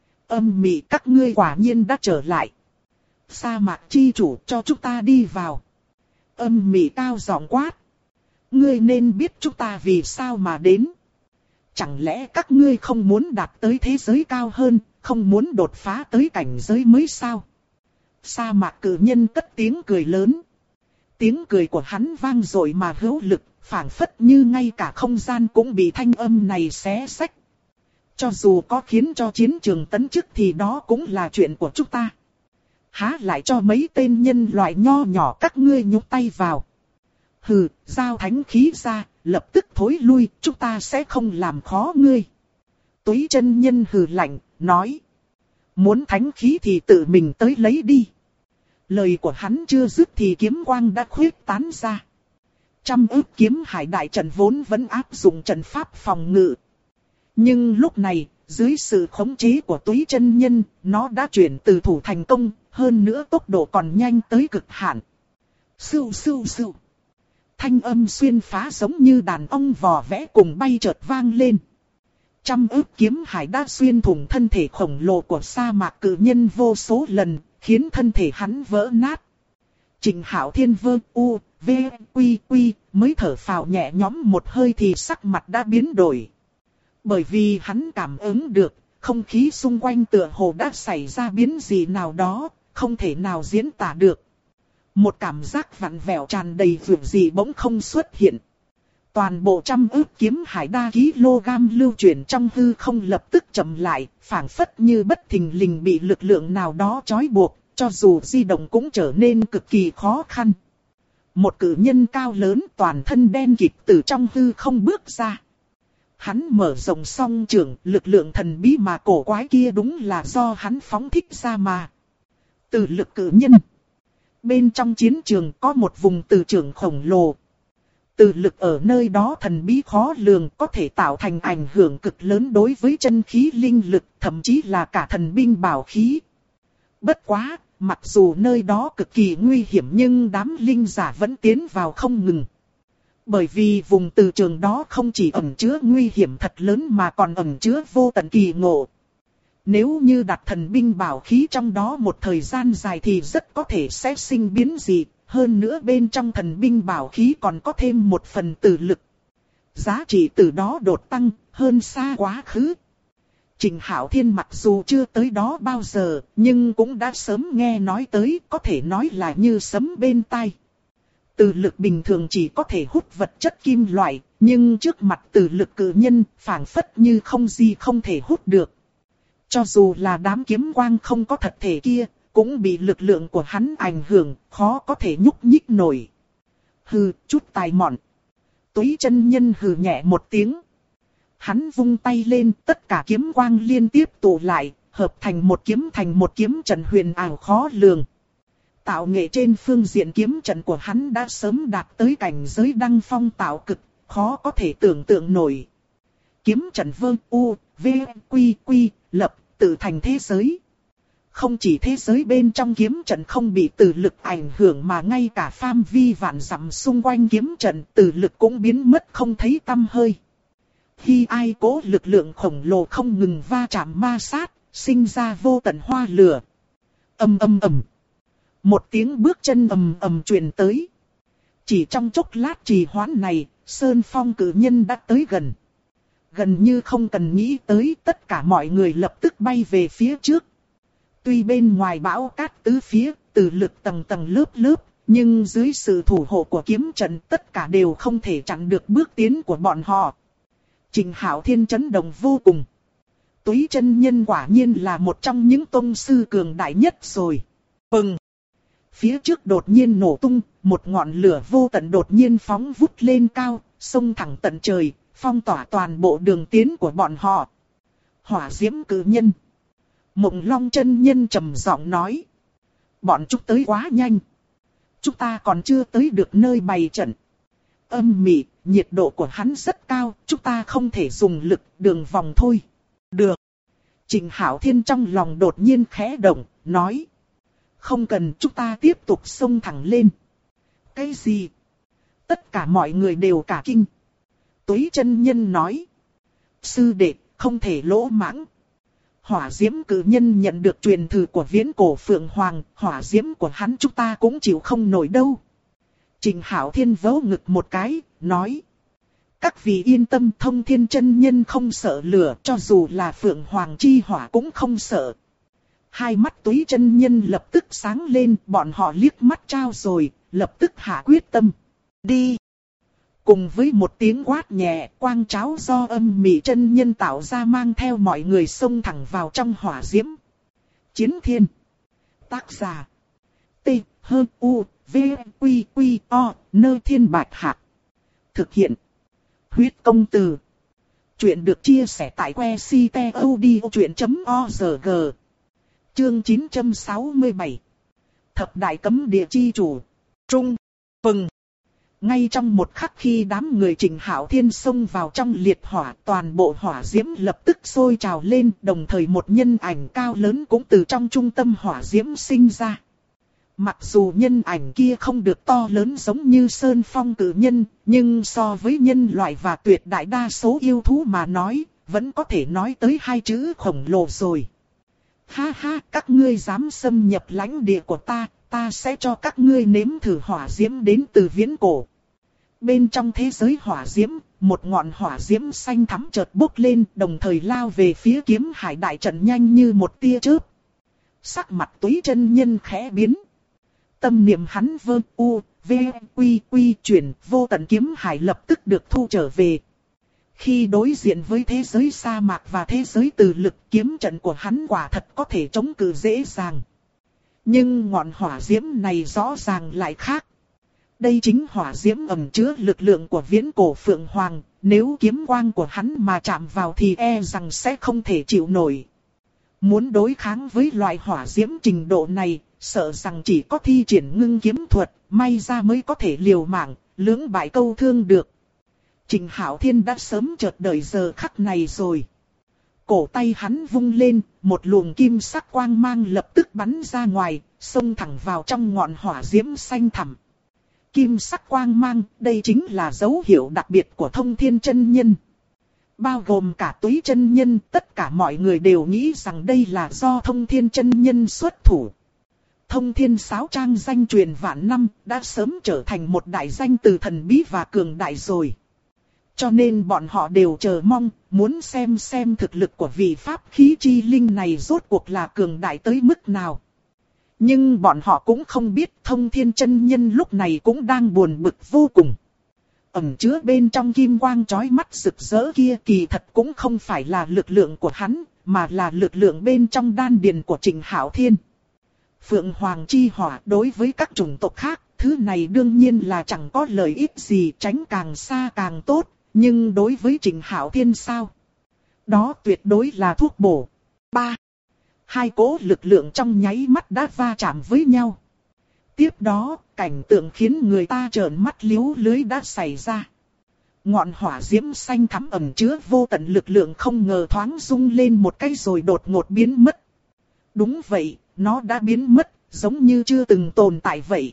Âm Mị các ngươi quả nhiên đã trở lại. Sa mạc chi chủ cho chúng ta đi vào. Âm Mị cao giọng quát. Ngươi nên biết chúng ta vì sao mà đến. Chẳng lẽ các ngươi không muốn đạt tới thế giới cao hơn, không muốn đột phá tới cảnh giới mới sao? Sa mạc cử nhân cất tiếng cười lớn. Tiếng cười của hắn vang dội mà hữu lực, phảng phất như ngay cả không gian cũng bị thanh âm này xé xách. Cho dù có khiến cho chiến trường tấn chức thì đó cũng là chuyện của chúng ta. Há lại cho mấy tên nhân loại nho nhỏ các ngươi nhúc tay vào. Hừ, giao thánh khí ra, lập tức thối lui, chúng ta sẽ không làm khó ngươi. Túy chân nhân hừ lạnh, nói. Muốn thánh khí thì tự mình tới lấy đi. Lời của hắn chưa dứt thì kiếm quang đã khuyết tán ra. 100 ức kiếm hải đại trận vốn vẫn áp dụng trận pháp phòng ngự. Nhưng lúc này, dưới sự khống chế của Túy chân nhân, nó đã chuyển từ thủ thành công, hơn nữa tốc độ còn nhanh tới cực hạn. Sưu sưu sưu. Thanh âm xuyên phá giống như đàn ong vò vẽ cùng bay chợt vang lên. 100 ức kiếm hải đã xuyên thủng thân thể khổng lồ của sa mạc cử nhân vô số lần, khiến thân thể hắn vỡ nát. Trịnh Hạo Thiên Vương U, V, Quy, Quy mới thở phào nhẹ nhõm một hơi thì sắc mặt đã biến đổi. Bởi vì hắn cảm ứng được, không khí xung quanh tựa hồ đã xảy ra biến gì nào đó, không thể nào diễn tả được. Một cảm giác vặn vẹo tràn đầy vượt gì bỗng không xuất hiện. Toàn bộ 100 ức kiếm hải đa kg lưu chuyển trong hư không lập tức chậm lại, phảng phất như bất thình lình bị lực lượng nào đó trói buộc, cho dù di động cũng trở nên cực kỳ khó khăn. Một cử nhân cao lớn toàn thân đen kịt từ trong hư không bước ra. Hắn mở rộng song trường, lực lượng thần bí mà cổ quái kia đúng là do hắn phóng thích ra mà. Từ lực cử nhân. Bên trong chiến trường có một vùng từ trường khổng lồ. Từ lực ở nơi đó thần bí khó lường, có thể tạo thành ảnh hưởng cực lớn đối với chân khí linh lực, thậm chí là cả thần binh bảo khí. Bất quá, mặc dù nơi đó cực kỳ nguy hiểm nhưng đám linh giả vẫn tiến vào không ngừng. Bởi vì vùng từ trường đó không chỉ ẩn chứa nguy hiểm thật lớn mà còn ẩn chứa vô tận kỳ ngộ. Nếu như đặt thần binh bảo khí trong đó một thời gian dài thì rất có thể sẽ sinh biến dị. Hơn nữa bên trong thần binh bảo khí còn có thêm một phần từ lực. Giá trị từ đó đột tăng, hơn xa quá khứ. Trình Hạo Thiên mặc dù chưa tới đó bao giờ, nhưng cũng đã sớm nghe nói tới, có thể nói là như sấm bên tai. Từ lực bình thường chỉ có thể hút vật chất kim loại, nhưng trước mặt từ lực cử nhân, phảng phất như không gì không thể hút được. Cho dù là đám kiếm quang không có thật thể kia, cũng bị lực lượng của hắn ảnh hưởng, khó có thể nhúc nhích nổi. Hừ, chút tài mọn. Túy chân nhân hừ nhẹ một tiếng. Hắn vung tay lên, tất cả kiếm quang liên tiếp tụ lại, hợp thành một kiếm trận huyền ảo khó lường. Tạo nghệ trên phương diện kiếm trận của hắn đã sớm đạt tới cảnh giới đăng phong tạo cực, khó có thể tưởng tượng nổi. Kiếm trận vương u, v, quy quy, lập, tự thành thế giới. Không chỉ thế giới bên trong kiếm trận không bị từ lực ảnh hưởng mà ngay cả phạm vi vạn dặm xung quanh kiếm trận từ lực cũng biến mất không thấy tăm hơi. Khi ai cố lực lượng khổng lồ không ngừng va chạm ma sát, sinh ra vô tận hoa lửa. Ầm ầm ầm. Một tiếng bước chân ầm ầm truyền tới. Chỉ trong chốc lát trì hoãn này, Sơn Phong cử nhân đã tới gần. Gần như không cần nghĩ tới, tất cả mọi người lập tức bay về phía trước. Tuy bên ngoài bão cát tứ phía, từ lực tầng tầng lớp lớp, nhưng dưới sự thủ hộ của kiếm trận tất cả đều không thể chặn được bước tiến của bọn họ. Trình Hạo Thiên chấn động vô cùng. Túy chân nhân quả nhiên là một trong những tông sư cường đại nhất rồi. Pừng! Phía trước đột nhiên nổ tung, một ngọn lửa vô tận đột nhiên phóng vút lên cao, xông thẳng tận trời, phong tỏa toàn bộ đường tiến của bọn họ. Hỏa diễm cử nhân. Mộng Long chân nhân trầm giọng nói. Bọn chúng tới quá nhanh. Chúng ta còn chưa tới được nơi bày trận. Âm mị, nhiệt độ của hắn rất cao, chúng ta không thể dùng lực đường vòng thôi. Được. Trình Hạo Thiên trong lòng đột nhiên khẽ động, nói. Không cần, chúng ta tiếp tục xông thẳng lên. Cái gì? Tất cả mọi người đều cả kinh. Túy chân nhân nói. Sư đệ, không thể lỗ mãng. Hỏa diễm cử nhân nhận được truyền thừa của viễn cổ Phượng Hoàng, hỏa diễm của hắn chúng ta cũng chịu không nổi đâu. Trình Hạo Thiên vỗ ngực một cái, nói. Các vị yên tâm, Thông Thiên chân nhân không sợ lửa, cho dù là Phượng Hoàng chi hỏa cũng không sợ. Hai mắt Túy chân nhân lập tức sáng lên, bọn họ liếc mắt trao rồi, lập tức hạ quyết tâm. Đi! Cùng với một tiếng quát nhẹ, quang cháo do âm mị chân nhân tạo ra mang theo mọi người xông thẳng vào trong hỏa diễm. Chiến thiên. Tác giả. T, H, U, V, Quy, Quy, O, Nơ Thiên Bạch Hạc. Thực hiện. Huyết công từ. Chuyện được chia sẻ tại que ctod.org. Chương 967. Thập đại cấm địa chi chủ. Trung. Pừng. Ngay trong một khắc khi đám người Trình Hạo Thiên xông vào trong liệt hỏa, toàn bộ hỏa diễm lập tức sôi trào lên, đồng thời một nhân ảnh cao lớn cũng từ trong trung tâm hỏa diễm sinh ra. Mặc dù nhân ảnh kia không được to lớn giống như Sơn Phong cử nhân, nhưng so với nhân loại và tuyệt đại đa số yêu thú mà nói, vẫn có thể nói tới hai chữ khổng lồ rồi. Ha ha, các ngươi dám xâm nhập lãnh địa của ta, ta sẽ cho các ngươi nếm thử hỏa diễm đến từ viễn cổ. Bên trong thế giới hỏa diễm, một ngọn hỏa diễm xanh thắm chợt bốc lên, đồng thời lao về phía kiếm hải đại trận nhanh như một tia chớp. Sắc mặt Túy chân nhân khẽ biến. Tâm niệm hắn vơ u, v, quy quy chuyển, vô tận kiếm hải lập tức được thu trở về. Khi đối diện với thế giới sa mạc và thế giới từ lực, kiếm trận của hắn quả thật có thể chống cự dễ dàng. Nhưng ngọn hỏa diễm này rõ ràng lại khác. Đây chính hỏa diễm ẩn chứa lực lượng của viễn cổ Phượng Hoàng, nếu kiếm quang của hắn mà chạm vào thì e rằng sẽ không thể chịu nổi. Muốn đối kháng với loại hỏa diễm trình độ này, sợ rằng chỉ có thi triển ngưng kiếm thuật, may ra mới có thể liều mạng, lưỡng bại câu thương được. Trình Hạo Thiên đã sớm chợt đợi giờ khắc này rồi. Cổ tay hắn vung lên, một luồng kim sắc quang mang lập tức bắn ra ngoài, xông thẳng vào trong ngọn hỏa diễm xanh thẳm. Kim sắc quang mang, đây chính là dấu hiệu đặc biệt của Thông Thiên chân nhân. Bao gồm cả Túy chân nhân, tất cả mọi người đều nghĩ rằng đây là do Thông Thiên chân nhân xuất thủ. Thông Thiên Sáo Trang danh truyền vạn năm, đã sớm trở thành một đại danh từ thần bí và cường đại rồi. Cho nên bọn họ đều chờ mong, muốn xem thực lực của vị pháp khí chi linh này rốt cuộc là cường đại tới mức nào. Nhưng bọn họ cũng không biết Thông Thiên chân nhân lúc này cũng đang buồn bực vô cùng. Ẩn chứa bên trong kim quang chói mắt rực rỡ kia kỳ thật cũng không phải là lực lượng của hắn, mà là lực lượng bên trong đan điền của Trình Hạo Thiên. Phượng Hoàng chi hỏa đối với các chủng tộc khác, thứ này đương nhiên là chẳng có lợi ích gì, tránh càng xa càng tốt. Nhưng đối với Trình Hạo Thiên sao? Đó tuyệt đối là thuốc bổ. 3. Hai cỗ lực lượng trong nháy mắt đã va chạm với nhau. Tiếp đó, cảnh tượng khiến người ta trợn mắt liếu lưới đã xảy ra. Ngọn hỏa diễm xanh thắm ẩn chứa vô tận lực lượng không ngờ thoáng rung lên một cái rồi đột ngột biến mất. Đúng vậy, nó đã biến mất, giống như chưa từng tồn tại vậy.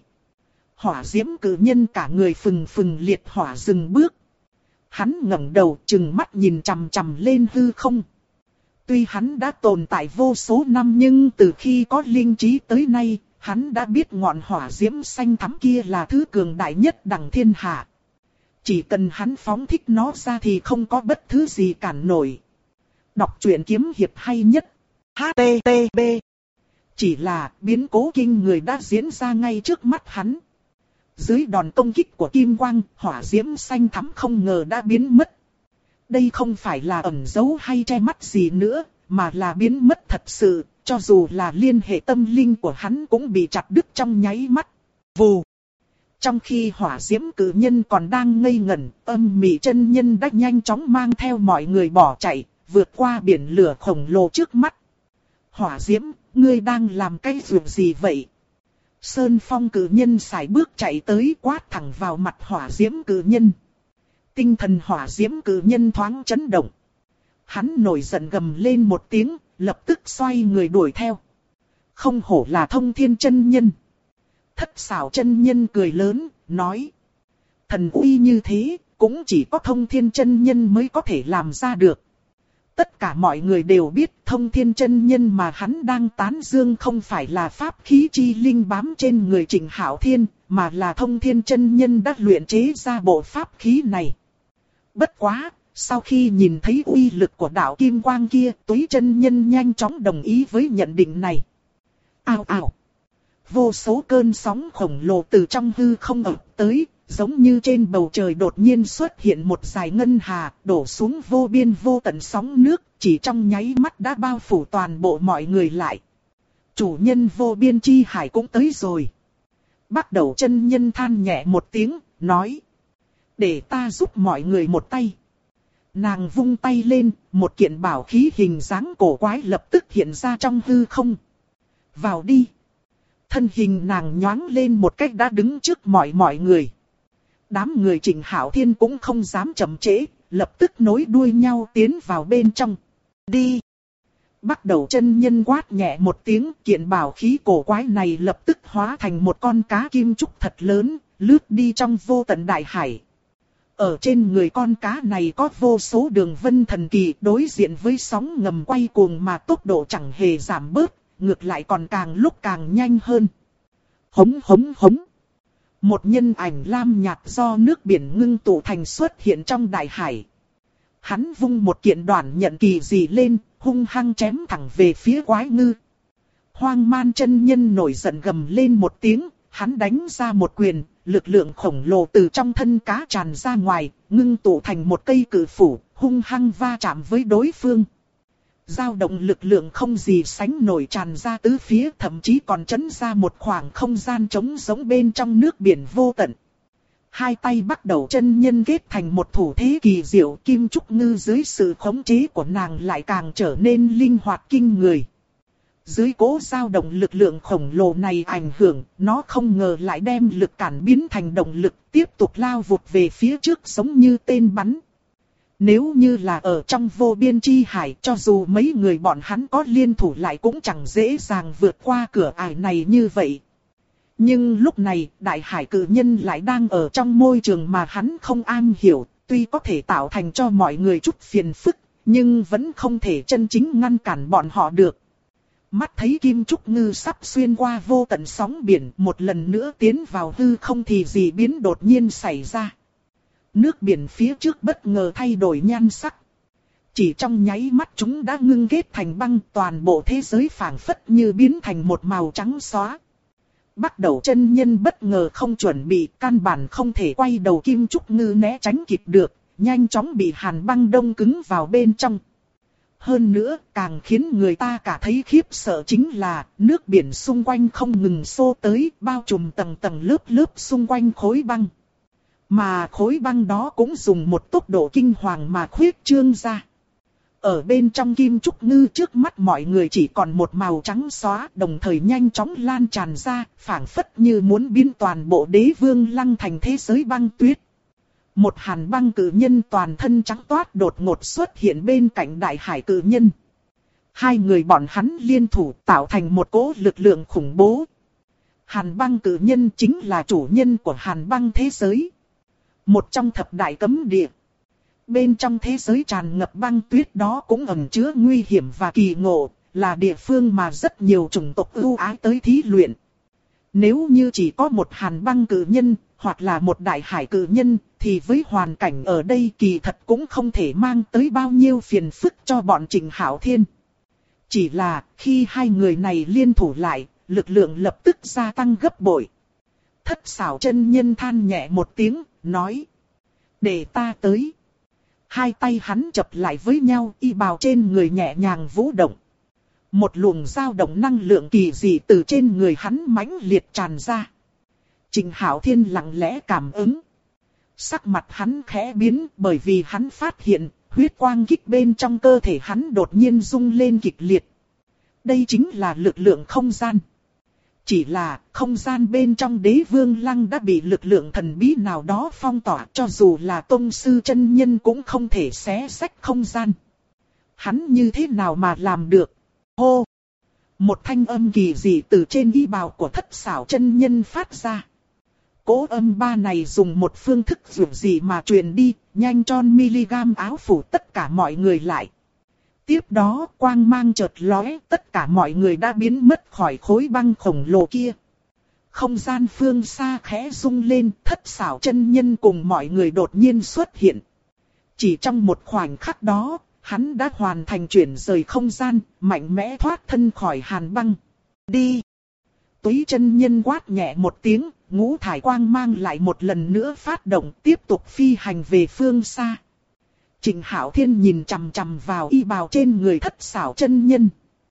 Hỏa diễm cử nhân cả người phừng phừng liệt hỏa dừng bước. Hắn ngẩng đầu trừng mắt nhìn chằm chằm lên hư không. Tuy hắn đã tồn tại vô số năm nhưng từ khi có linh trí tới nay, hắn đã biết ngọn hỏa diễm xanh thắm kia là thứ cường đại nhất đẳng thiên hạ. Chỉ cần hắn phóng thích nó ra thì không có bất thứ gì cản nổi. Đọc truyện kiếm hiệp hay nhất. HTTP. Chỉ là biến cố kinh người đã diễn ra ngay trước mắt hắn. Dưới đòn công kích của kim quang, hỏa diễm xanh thắm không ngờ đã biến mất. Đây không phải là ẩn giấu hay che mắt gì nữa, mà là biến mất thật sự, cho dù là liên hệ tâm linh của hắn cũng bị chặt đứt trong nháy mắt. Vù! Trong khi hỏa diễm cử nhân còn đang ngây ngẩn, Âm Mị chân nhân đã nhanh chóng mang theo mọi người bỏ chạy, vượt qua biển lửa khổng lồ trước mắt. Hỏa diễm, ngươi đang làm cái việc gì vậy? Sơn Phong cử nhân sải bước chạy tới quát thẳng vào mặt hỏa diễm cử nhân. Tinh thần hỏa diễm cử nhân thoáng chấn động. Hắn nổi giận gầm lên một tiếng, lập tức xoay người đuổi theo. Không hổ là Thông Thiên chân nhân. Thất Xảo chân nhân cười lớn, nói. Thần uy như thế, cũng chỉ có Thông Thiên chân nhân mới có thể làm ra được. Tất cả mọi người đều biết Thông Thiên chân nhân mà hắn đang tán dương không phải là pháp khí chi linh bám trên người Trình Hạo Thiên, mà là Thông Thiên chân nhân đã luyện chế ra bộ pháp khí này. Bất quá, sau khi nhìn thấy uy lực của đạo kim quang kia, Túy chân nhân nhanh chóng đồng ý với nhận định này. Ào ào! Vô số cơn sóng khổng lồ từ trong hư không ập tới, giống như trên bầu trời đột nhiên xuất hiện một dải ngân hà, đổ xuống vô biên vô tận sóng nước, chỉ trong nháy mắt đã bao phủ toàn bộ mọi người lại. Chủ nhân vô biên chi hải cũng tới rồi. Bắt đầu chân nhân than nhẹ một tiếng, nói. Để ta giúp mọi người một tay. Nàng vung tay lên, một kiện bảo khí hình dáng cổ quái lập tức hiện ra trong hư không. Vào đi. Thân hình nàng nhoáng lên một cách đã đứng trước mọi người. Đám người Trình Hạo Thiên cũng không dám chậm trễ, lập tức nối đuôi nhau tiến vào bên trong. Đi! Bắt đầu chân nhân quát nhẹ một tiếng, kiện bảo khí cổ quái này lập tức hóa thành một con cá kim trúc thật lớn, lướt đi trong vô tận đại hải. Ở trên người con cá này có vô số đường vân thần kỳ, đối diện với sóng ngầm quay cuồng mà tốc độ chẳng hề giảm bớt, ngược lại còn càng lúc càng nhanh hơn. Hống hống hống! Một nhân ảnh lam nhạt do nước biển ngưng tụ thành xuất hiện trong đại hải. Hắn vung một kiện đoản nhận kỳ dị lên, hung hăng chém thẳng về phía quái ngư. Hoang Man chân nhân nổi giận gầm lên một tiếng, hắn đánh ra một quyền, lực lượng khổng lồ từ trong thân cá tràn ra ngoài, ngưng tụ thành một cây cự phủ, hung hăng va chạm với đối phương. Dao động lực lượng không gì sánh nổi tràn ra tứ phía, thậm chí còn chấn ra một khoảng không gian trống giống bên trong nước biển vô tận. Hai tay bắt đầu chân nhân kết thành một thủ thế kỳ diệu, Kim Trúc Ngư dưới sự khống chế của nàng lại càng trở nên linh hoạt kinh người. Dưới cố dao động lực lượng khổng lồ này ảnh hưởng, nó không ngờ lại đem lực cản biến thành động lực, tiếp tục lao vụt về phía trước giống như tên bắn. Nếu như là ở trong vô biên chi hải, cho dù mấy người bọn hắn có liên thủ lại cũng chẳng dễ dàng vượt qua cửa ải này như vậy. Nhưng lúc này, đại hải cự nhân lại đang ở trong môi trường mà hắn không am hiểu, tuy có thể tạo thành cho mọi người chút phiền phức, nhưng vẫn không thể chân chính ngăn cản bọn họ được. Mắt thấy Kim Trúc Ngư sắp xuyên qua vô tận sóng biển, một lần nữa tiến vào hư không thì dị biến đột nhiên xảy ra. Nước biển phía trước bất ngờ thay đổi nhan sắc. Chỉ trong nháy mắt chúng đã ngưng kết thành băng, toàn bộ thế giới phảng phất như biến thành một màu trắng xóa. Bắt đầu chân nhân bất ngờ không chuẩn bị, căn bản không thể quay đầu, Kim Trúc Ngư né tránh kịp được, nhanh chóng bị hàn băng đông cứng vào bên trong. Hơn nữa, càng khiến người ta cả thấy khiếp sợ chính là, nước biển xung quanh không ngừng xô tới, bao trùm tầng tầng lớp lớp xung quanh khối băng. Mà khối băng đó cũng dùng một tốc độ kinh hoàng mà khuyết trương ra. Ở bên trong Kim Trúc Ngư trước mắt mọi người chỉ còn một màu trắng xóa, đồng thời nhanh chóng lan tràn ra, phảng phất như muốn biến toàn bộ đế vương lăng thành thế giới băng tuyết. Một hàn băng cự nhân toàn thân trắng toát đột ngột xuất hiện bên cạnh đại hải cự nhân. Hai người bọn hắn liên thủ tạo thành một cỗ lực lượng khủng bố. Hàn băng cự nhân chính là chủ nhân của hàn băng thế giới. Một trong thập đại cấm địa. Bên trong thế giới tràn ngập băng tuyết đó cũng ẩn chứa nguy hiểm và kỳ ngộ, là địa phương mà rất nhiều chủng tộc ưu ái tới thí luyện. Nếu như chỉ có một hàn băng cự nhân, hoặc là một đại hải cự nhân, thì với hoàn cảnh ở đây kỳ thật cũng không thể mang tới bao nhiêu phiền phức cho bọn Trình Hạo Thiên. Chỉ là khi hai người này liên thủ lại, lực lượng lập tức gia tăng gấp bội. Thất xảo chân nhân than nhẹ một tiếng, nói: để ta tới. Hai tay hắn chập lại với nhau, y bào trên người nhẹ nhàng vũ động. Một luồng dao động năng lượng kỳ dị từ trên người hắn mãnh liệt tràn ra. Trình Hạo Thiên lặng lẽ cảm ứng. Sắc mặt hắn khẽ biến, bởi vì hắn phát hiện huyết quang kích bên trong cơ thể hắn đột nhiên rung lên kịch liệt. Đây chính là lực lượng không gian. Chỉ là không gian bên trong đế vương lăng đã bị lực lượng thần bí nào đó phong tỏa, cho dù là tông sư chân nhân cũng không thể xé xách không gian. Hắn như thế nào mà làm được? Hô! Một thanh âm kỳ dị từ trên y bào của thất xảo chân nhân phát ra. Cỗ âm ba này dùng một phương thức dù gì mà truyền đi, nhanh chon miligam áo phủ tất cả mọi người lại. Tiếp đó quang mang chợt lóe, tất cả mọi người đã biến mất khỏi khối băng khổng lồ kia. Không gian phương xa khẽ rung lên, thất xảo chân nhân cùng mọi người đột nhiên xuất hiện. Chỉ trong một khoảnh khắc đó, hắn đã hoàn thành chuyển rời không gian, mạnh mẽ thoát thân khỏi hàn băng. Đi! Túy chân nhân quát nhẹ một tiếng, ngũ thải quang mang lại một lần nữa phát động, tiếp tục phi hành về phương xa. Trình Hạo Thiên nhìn chằm chằm vào y bào trên người thất xảo chân nhân.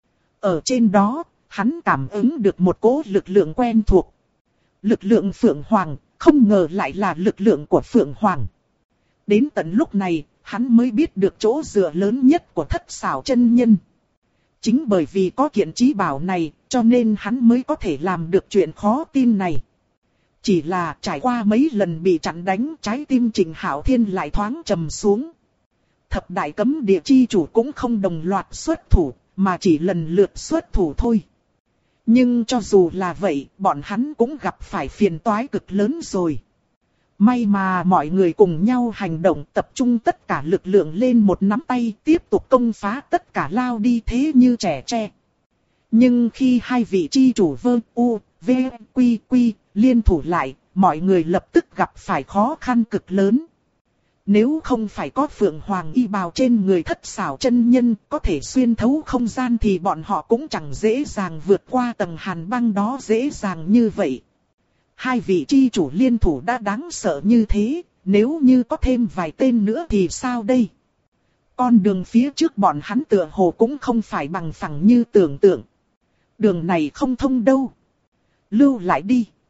Ở trên đó, hắn cảm ứng được một cỗ lực lượng quen thuộc. Lực lượng Phượng Hoàng, không ngờ lại là lực lượng của Phượng Hoàng. Đến tận lúc này, hắn mới biết được chỗ dựa lớn nhất của thất xảo chân nhân. Chính bởi vì có kiện trí bảo này, cho nên hắn mới có thể làm được chuyện khó tin này. Chỉ là trải qua mấy lần bị chặn đánh, trái tim Trình Hạo Thiên lại thoáng trầm xuống. Thập đại cấm địa chi chủ cũng không đồng loạt xuất thủ, mà chỉ lần lượt xuất thủ thôi. Nhưng cho dù là vậy, bọn hắn cũng gặp phải phiền toái cực lớn rồi. May mà mọi người cùng nhau hành động, tập trung tất cả lực lượng lên một nắm tay, tiếp tục công phá tất cả, lao đi thế như trẻ tre. Nhưng khi hai vị chi chủ Vương U, V, Quy, Quy liên thủ lại, mọi người lập tức gặp phải khó khăn cực lớn. Nếu không phải có Phượng Hoàng y bào trên người thất xảo chân nhân có thể xuyên thấu không gian thì bọn họ cũng chẳng dễ dàng vượt qua tầng hàn băng đó dễ dàng như vậy. Hai vị chi chủ liên thủ đã đáng sợ như thế, nếu như có thêm vài tên nữa thì sao đây? Con đường phía trước bọn hắn tựa hồ cũng không phải bằng phẳng như tưởng tượng. Đường này không thông đâu. Lưu lại đi.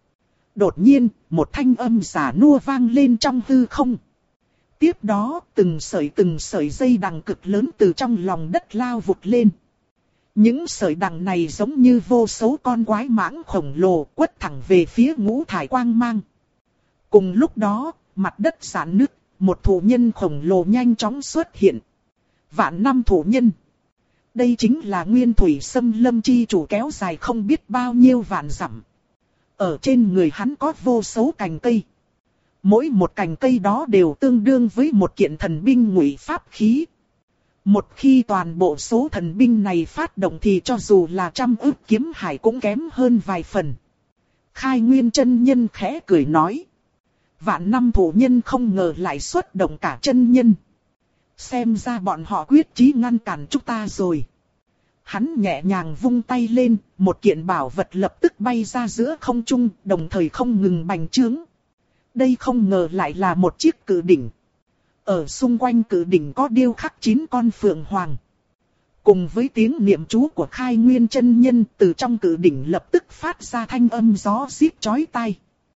Đột nhiên, một thanh âm già nua vang lên trong hư không. Tiếp đó, từng sợi dây đằng cực lớn từ trong lòng đất lao vụt lên. Những sợi đằng này giống như vô số con quái mãng khổng lồ quất thẳng về phía ngũ thải quang mang. Cùng lúc đó, mặt đất rạn nứt, một thủ nhân khổng lồ nhanh chóng xuất hiện. Vạn năm thủ nhân. Đây chính là nguyên thủy xâm lâm chi chủ kéo dài không biết bao nhiêu vạn dặm. Ở trên người hắn có vô số cành cây. Mỗi một cành cây đó đều tương đương với một kiện thần binh ngụy pháp khí. Một khi toàn bộ số thần binh này phát động thì cho dù là 100 ức kiếm hải cũng kém hơn vài phần. Khai Nguyên chân nhân khẽ cười nói. Vạn năm thủ nhân không ngờ lại xuất động cả chân nhân. Xem ra bọn họ quyết chí ngăn cản chúng ta rồi. Hắn nhẹ nhàng vung tay lên, một kiện bảo vật lập tức bay ra giữa không trung, đồng thời không ngừng bành trướng. Đây không ngờ lại là một chiếc cự đỉnh. Ở xung quanh cự đỉnh có điêu khắc 9 con phượng hoàng. Cùng với tiếng niệm chú của Khai Nguyên chân nhân, từ trong cự đỉnh lập tức phát ra thanh âm gió rít chói tai.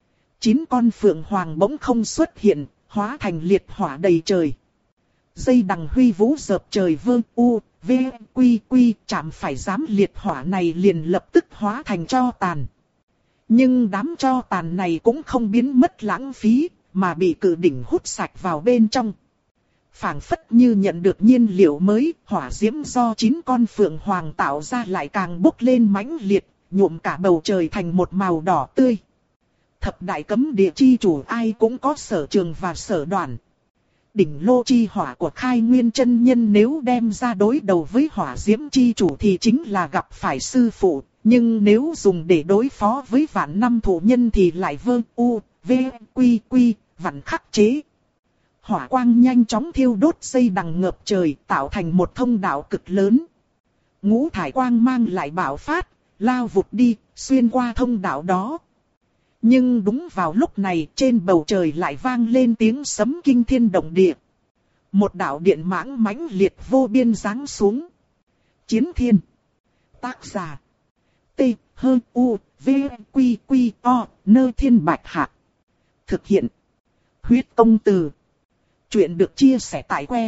9 con phượng hoàng bỗng không xuất hiện, hóa thành liệt hỏa đầy trời. Dây đằng huy vũ dợp trời vương u, v, quy quy, chạm phải dám liệt hỏa này liền lập tức hóa thành tro tàn. Nhưng đám tro tàn này cũng không biến mất lãng phí, mà bị cự đỉnh hút sạch vào bên trong. Phảng phất như nhận được nhiên liệu mới, hỏa diễm do 9 con phượng hoàng tạo ra lại càng bốc lên mãnh liệt, nhuộm cả bầu trời thành một màu đỏ tươi. Thập đại cấm địa chi chủ ai cũng có sở trường và sở đoản. Đỉnh lô chi hỏa của Khai Nguyên chân nhân nếu đem ra đối đầu với hỏa diễm chi chủ thì chính là gặp phải sư phụ. Nhưng nếu dùng để đối phó với vạn năm thủ nhân thì lại vơ u, v, quy quy, vạn khắc chế. Hỏa quang nhanh chóng thiêu đốt dây đằng ngập trời tạo thành một thông đạo cực lớn. Ngũ thải quang mang lại bạo phát, lao vụt đi, xuyên qua thông đạo đó. Nhưng đúng vào lúc này trên bầu trời lại vang lên tiếng sấm kinh thiên động địa. Một đạo điện mãng mãnh liệt vô biên giáng xuống. Chiến thiên. Tác giả. T, H, U, V, Quy, Quy, O, Nơ Thiên Bạch Hạc. Thực hiện. Huyết công từ. Chuyện được chia sẻ tại que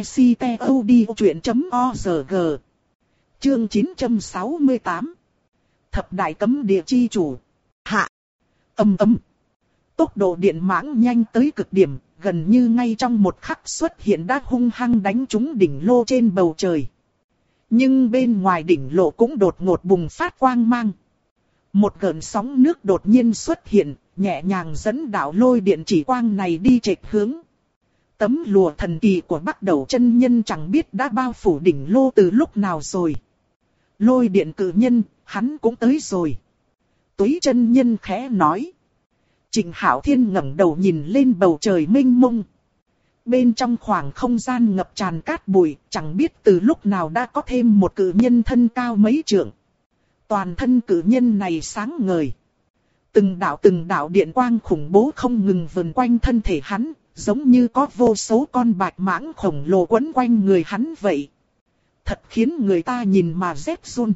ctod.org. Chương 968. Thập đại cấm địa chi chủ. Hạ. Âm ầm. Tốc độ điện mãng nhanh tới cực điểm, gần như ngay trong một khắc xuất hiện đã hung hăng đánh trúng đỉnh lô trên bầu trời. Nhưng bên ngoài đỉnh lô cũng đột ngột bùng phát quang mang. Một gợn sóng nước đột nhiên xuất hiện, nhẹ nhàng dẫn đạo lôi điện chỉ quang này đi chệch hướng. Tấm lụa thần kỳ của Bắc Đầu chân nhân chẳng biết đã bao phủ đỉnh lô từ lúc nào rồi. Lôi điện cử nhân, hắn cũng tới rồi. Túy chân nhân khẽ nói. Trịnh Hạo Thiên ngẩng đầu nhìn lên bầu trời mênh mông. Bên trong khoảng không gian ngập tràn cát bụi, chẳng biết từ lúc nào đã có thêm một cử nhân thân cao mấy trượng. Toàn thân cử nhân này sáng ngời. Từng đạo điện quang khủng bố không ngừng vần quanh thân thể hắn, giống như có vô số con bạch mãng khổng lồ quấn quanh người hắn vậy. Thật khiến người ta nhìn mà rét run.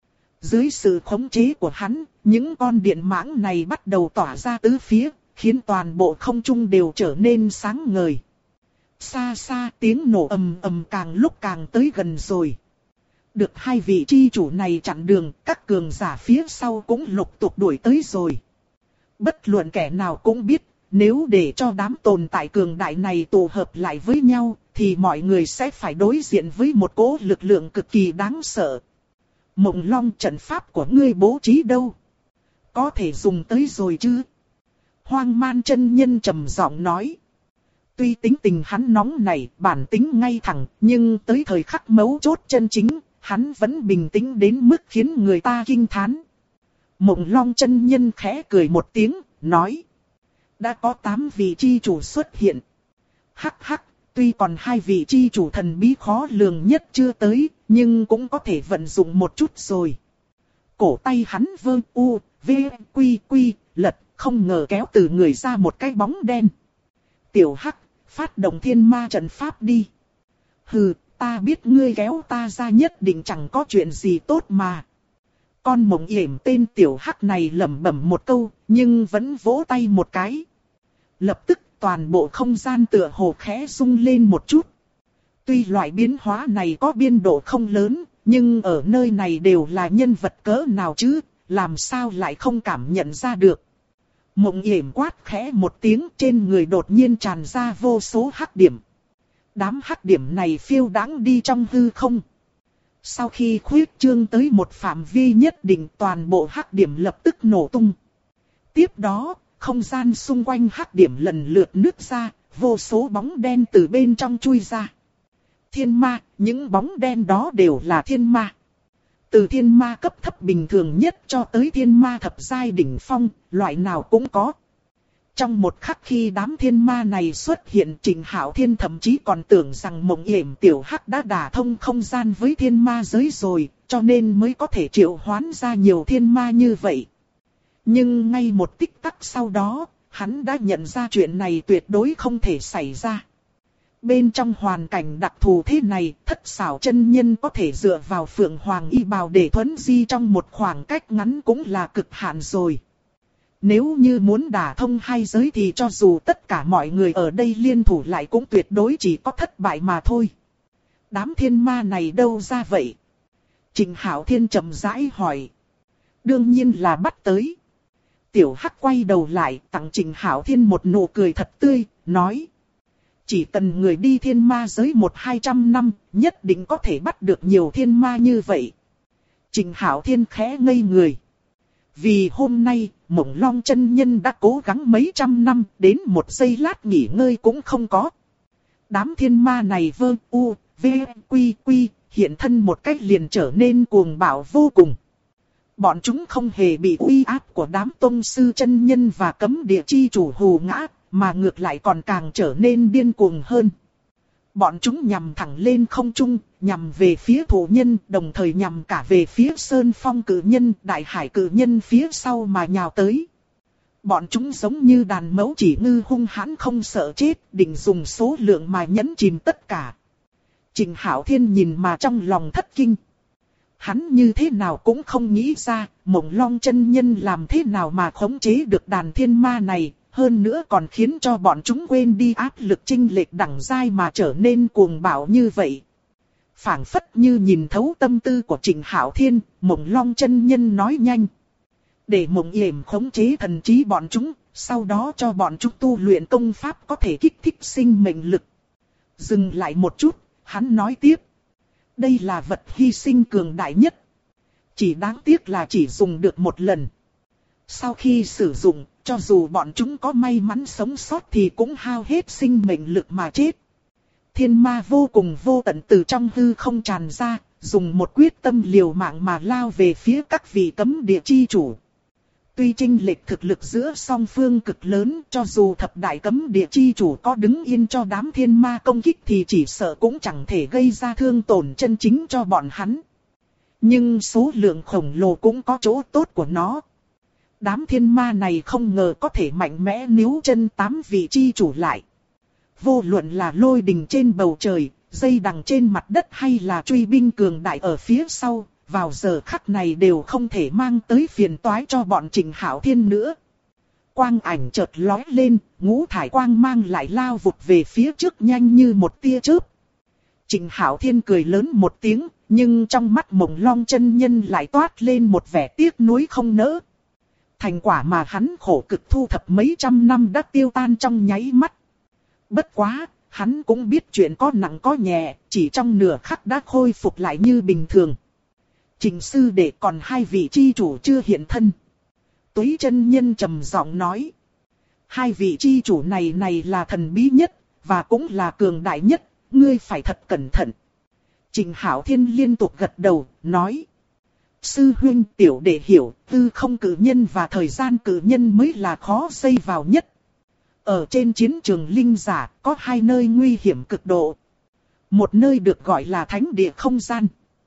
Dưới sự khống chế của hắn, những con điện mãng này bắt đầu tỏa ra tứ phía, khiến toàn bộ không trung đều trở nên sáng ngời. Xa xa tiếng nổ ầm ầm càng lúc càng tới gần rồi. Được hai vị chi chủ này chặn đường, các cường giả phía sau cũng lục tục đuổi tới rồi. Bất luận kẻ nào cũng biết, nếu để cho đám tồn tại cường đại này tụ hợp lại với nhau, thì mọi người sẽ phải đối diện với một cỗ lực lượng cực kỳ đáng sợ. Mộng Long, trận pháp của ngươi bố trí đâu? Có thể dùng tới rồi chứ? Hoang Man chân nhân trầm giọng nói. Tuy tính tình hắn nóng nảy, bản tính ngay thẳng, nhưng tới thời khắc mấu chốt chân chính, hắn vẫn bình tĩnh đến mức khiến người ta kinh thán. Mộng Long chân nhân khẽ cười một tiếng, nói. Đã có 8 vị chi chủ xuất hiện. Hắc hắc, tuy còn 2 vị chi chủ thần bí khó lường nhất chưa tới, nhưng cũng có thể vận dụng một chút rồi. Cổ tay hắn vơ u, v, quy quy, lật, không ngờ kéo từ người ra một cái bóng đen. Tiểu Hắc, phát động thiên ma trận pháp đi. Hừ, ta biết ngươi kéo ta ra nhất định chẳng có chuyện gì tốt mà. con mộng yểm tên tiểu hắc này lẩm bẩm một câu, nhưng vẫn vỗ tay một cái. Lập tức toàn bộ không gian tựa hồ khẽ rung lên một chút. Tuy loại biến hóa này có biên độ không lớn, nhưng ở nơi này đều là nhân vật cỡ nào chứ, làm sao lại không cảm nhận ra được. Mộng yểm quát khẽ một tiếng, trên người đột nhiên tràn ra vô số hắc điểm. Đám hắc điểm này phiêu đãng đi trong hư không. Sau khi khuyết trương tới một phạm vi nhất định, toàn bộ hắc điểm lập tức nổ tung. Tiếp đó, không gian xung quanh hắc điểm lần lượt nứt ra, vô số bóng đen từ bên trong chui ra. Thiên ma, những bóng đen đó đều là thiên ma. Từ thiên ma cấp thấp bình thường nhất cho tới thiên ma thập giai đỉnh phong, loại nào cũng có. Trong một khắc khi đám thiên ma này xuất hiện, Trịnh Hạo Thiên thậm chí còn tưởng rằng mộng yểm tiểu hắc đã đả thông không gian với thiên ma giới rồi, cho nên mới có thể triệu hoán ra nhiều thiên ma như vậy. Nhưng ngay một tích tắc sau đó, hắn đã nhận ra chuyện này tuyệt đối không thể xảy ra. Bên trong hoàn cảnh đặc thù thế này, Thất Xảo chân nhân có thể dựa vào Phượng Hoàng y bào để thuấn di trong một khoảng cách ngắn cũng là cực hạn rồi. Nếu như muốn đả thông hai giới thì cho dù tất cả mọi người ở đây liên thủ lại cũng tuyệt đối chỉ có thất bại mà thôi. Đám thiên ma này đâu ra vậy? Trịnh Hạo Thiên chậm rãi hỏi. Đương nhiên là bắt tới. Tiểu Hắc quay đầu lại tặng Trịnh Hạo Thiên một nụ cười thật tươi, nói. Chỉ cần người đi thiên ma giới 100-200 năm, nhất định có thể bắt được nhiều thiên ma như vậy. Trịnh Hạo Thiên khẽ ngây người. Vì hôm nay, Mộng Long chân nhân đã cố gắng mấy trăm năm, đến một giây lát nghỉ ngơi cũng không có. Đám thiên ma này hiện thân một cách liền trở nên cuồng bạo vô cùng. Bọn chúng không hề bị uy áp của đám tông sư chân nhân và cấm địa chi chủ hù ngã, mà ngược lại còn càng trở nên điên cuồng hơn. Bọn chúng nhằm thẳng lên không trung, nhằm về phía thổ nhân, đồng thời nhằm cả về phía Sơn Phong cử nhân, Đại Hải cử nhân phía sau mà nhào tới. Bọn chúng giống như đàn mẫu chỉ ngư hung hãn không sợ chết, định dùng số lượng mà nhấn chìm tất cả. Trịnh Hạo Thiên nhìn mà trong lòng thất kinh. Hắn như thế nào cũng không nghĩ ra, Mộng Long chân nhân làm thế nào mà khống chế được đàn thiên ma này. Hơn nữa còn khiến cho bọn chúng quên đi áp lực chênh lệch đẳng giai mà trở nên cuồng bạo như vậy. Phảng phất như nhìn thấu tâm tư của Trịnh Hạo Thiên, Mộng Long chân nhân nói nhanh. Để Mộng yểm khống chế thần trí bọn chúng, sau đó cho bọn chúng tu luyện công pháp có thể kích thích sinh mệnh lực. Dừng lại một chút, hắn nói tiếp. Đây là vật hy sinh cường đại nhất. Chỉ đáng tiếc là chỉ dùng được một lần. Sau khi sử dụng, cho dù bọn chúng có may mắn sống sót thì cũng hao hết sinh mệnh lực mà chết. Thiên ma vô cùng vô tận từ trong hư không tràn ra, dùng một quyết tâm liều mạng mà lao về phía các vị cấm địa chi chủ. Tuy chênh lệch thực lực giữa song phương cực lớn, cho dù thập đại cấm địa chi chủ có đứng yên cho đám thiên ma công kích thì chỉ sợ cũng chẳng thể gây ra thương tổn chân chính cho bọn hắn. Nhưng số lượng khổng lồ cũng có chỗ tốt của nó. Đám thiên ma này không ngờ có thể mạnh mẽ níu chân 8 vị chi chủ lại. Vô luận là lôi đình trên bầu trời, dây đằng trên mặt đất hay là truy binh cường đại ở phía sau, vào giờ khắc này đều không thể mang tới phiền toái cho bọn Trịnh Hạo Thiên nữa. Quang ảnh chợt lói lên, ngũ thải quang mang lại lao vụt về phía trước nhanh như một tia chớp. Trịnh Hạo Thiên cười lớn một tiếng, nhưng trong mắt Mộng Long chân nhân lại toát lên một vẻ tiếc nuối không nỡ. Thành quả mà hắn khổ cực thu thập mấy trăm năm đã tiêu tan trong nháy mắt. Bất quá, hắn cũng biết chuyện có nặng có nhẹ, chỉ trong nửa khắc đã khôi phục lại như bình thường. Trịnh sư đệ còn 2 vị chi chủ chưa hiện thân. Túy chân nhân trầm giọng nói. 2 vị chi chủ này là thần bí nhất, và cũng là cường đại nhất, ngươi phải thật cẩn thận. Trịnh Hạo Thiên liên tục gật đầu, nói. Sư huynh tiểu đệ hiểu, tư không cử nhân và thời gian cử nhân mới là khó dây vào nhất. Ở trên chiến trường linh giả, có 2 nơi nguy hiểm cực độ. Một nơi được gọi là thánh địa không gian.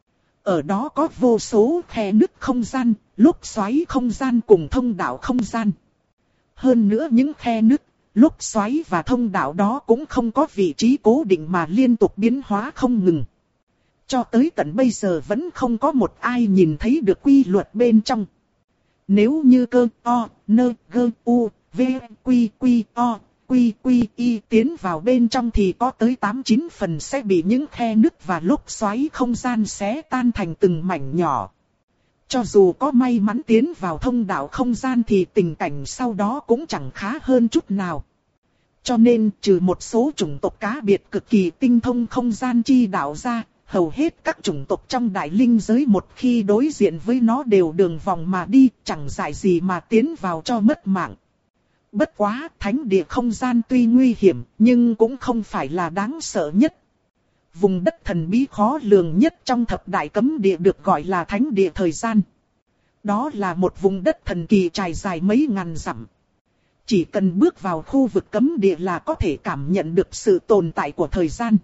Ở đó có vô số khe nứt không gian, lúc xoáy không gian cùng thông đạo không gian. Hơn nữa những khe nứt, lúc xoáy và thông đạo đó cũng không có vị trí cố định mà liên tục biến hóa không ngừng. Cho tới tận bây giờ vẫn không có một ai nhìn thấy được quy luật bên trong. Nếu như cơ o, nơ, gơ, u, v, quy, quy, o, quy, quy, y tiến vào bên trong thì có tới 8-9 phần sẽ bị những khe nứt và lốc xoáy không gian xé tan thành từng mảnh nhỏ. Cho dù có may mắn tiến vào thông đạo không gian thì tình cảnh sau đó cũng chẳng khá hơn chút nào. Cho nên trừ một số chủng tộc cá biệt cực kỳ tinh thông không gian chi đạo ra, hầu hết các chủng tộc trong đại linh giới một khi đối diện với nó đều đường vòng mà đi, chẳng dại gì mà tiến vào cho mất mạng. Bất quá, thánh địa không gian tuy nguy hiểm, nhưng cũng không phải là đáng sợ nhất. Vùng đất thần bí khó lường nhất trong thập đại cấm địa được gọi là thánh địa thời gian. Đó là một vùng đất thần kỳ trải dài mấy ngàn dặm. Chỉ cần bước vào khu vực cấm địa là có thể cảm nhận được sự tồn tại của thời gian.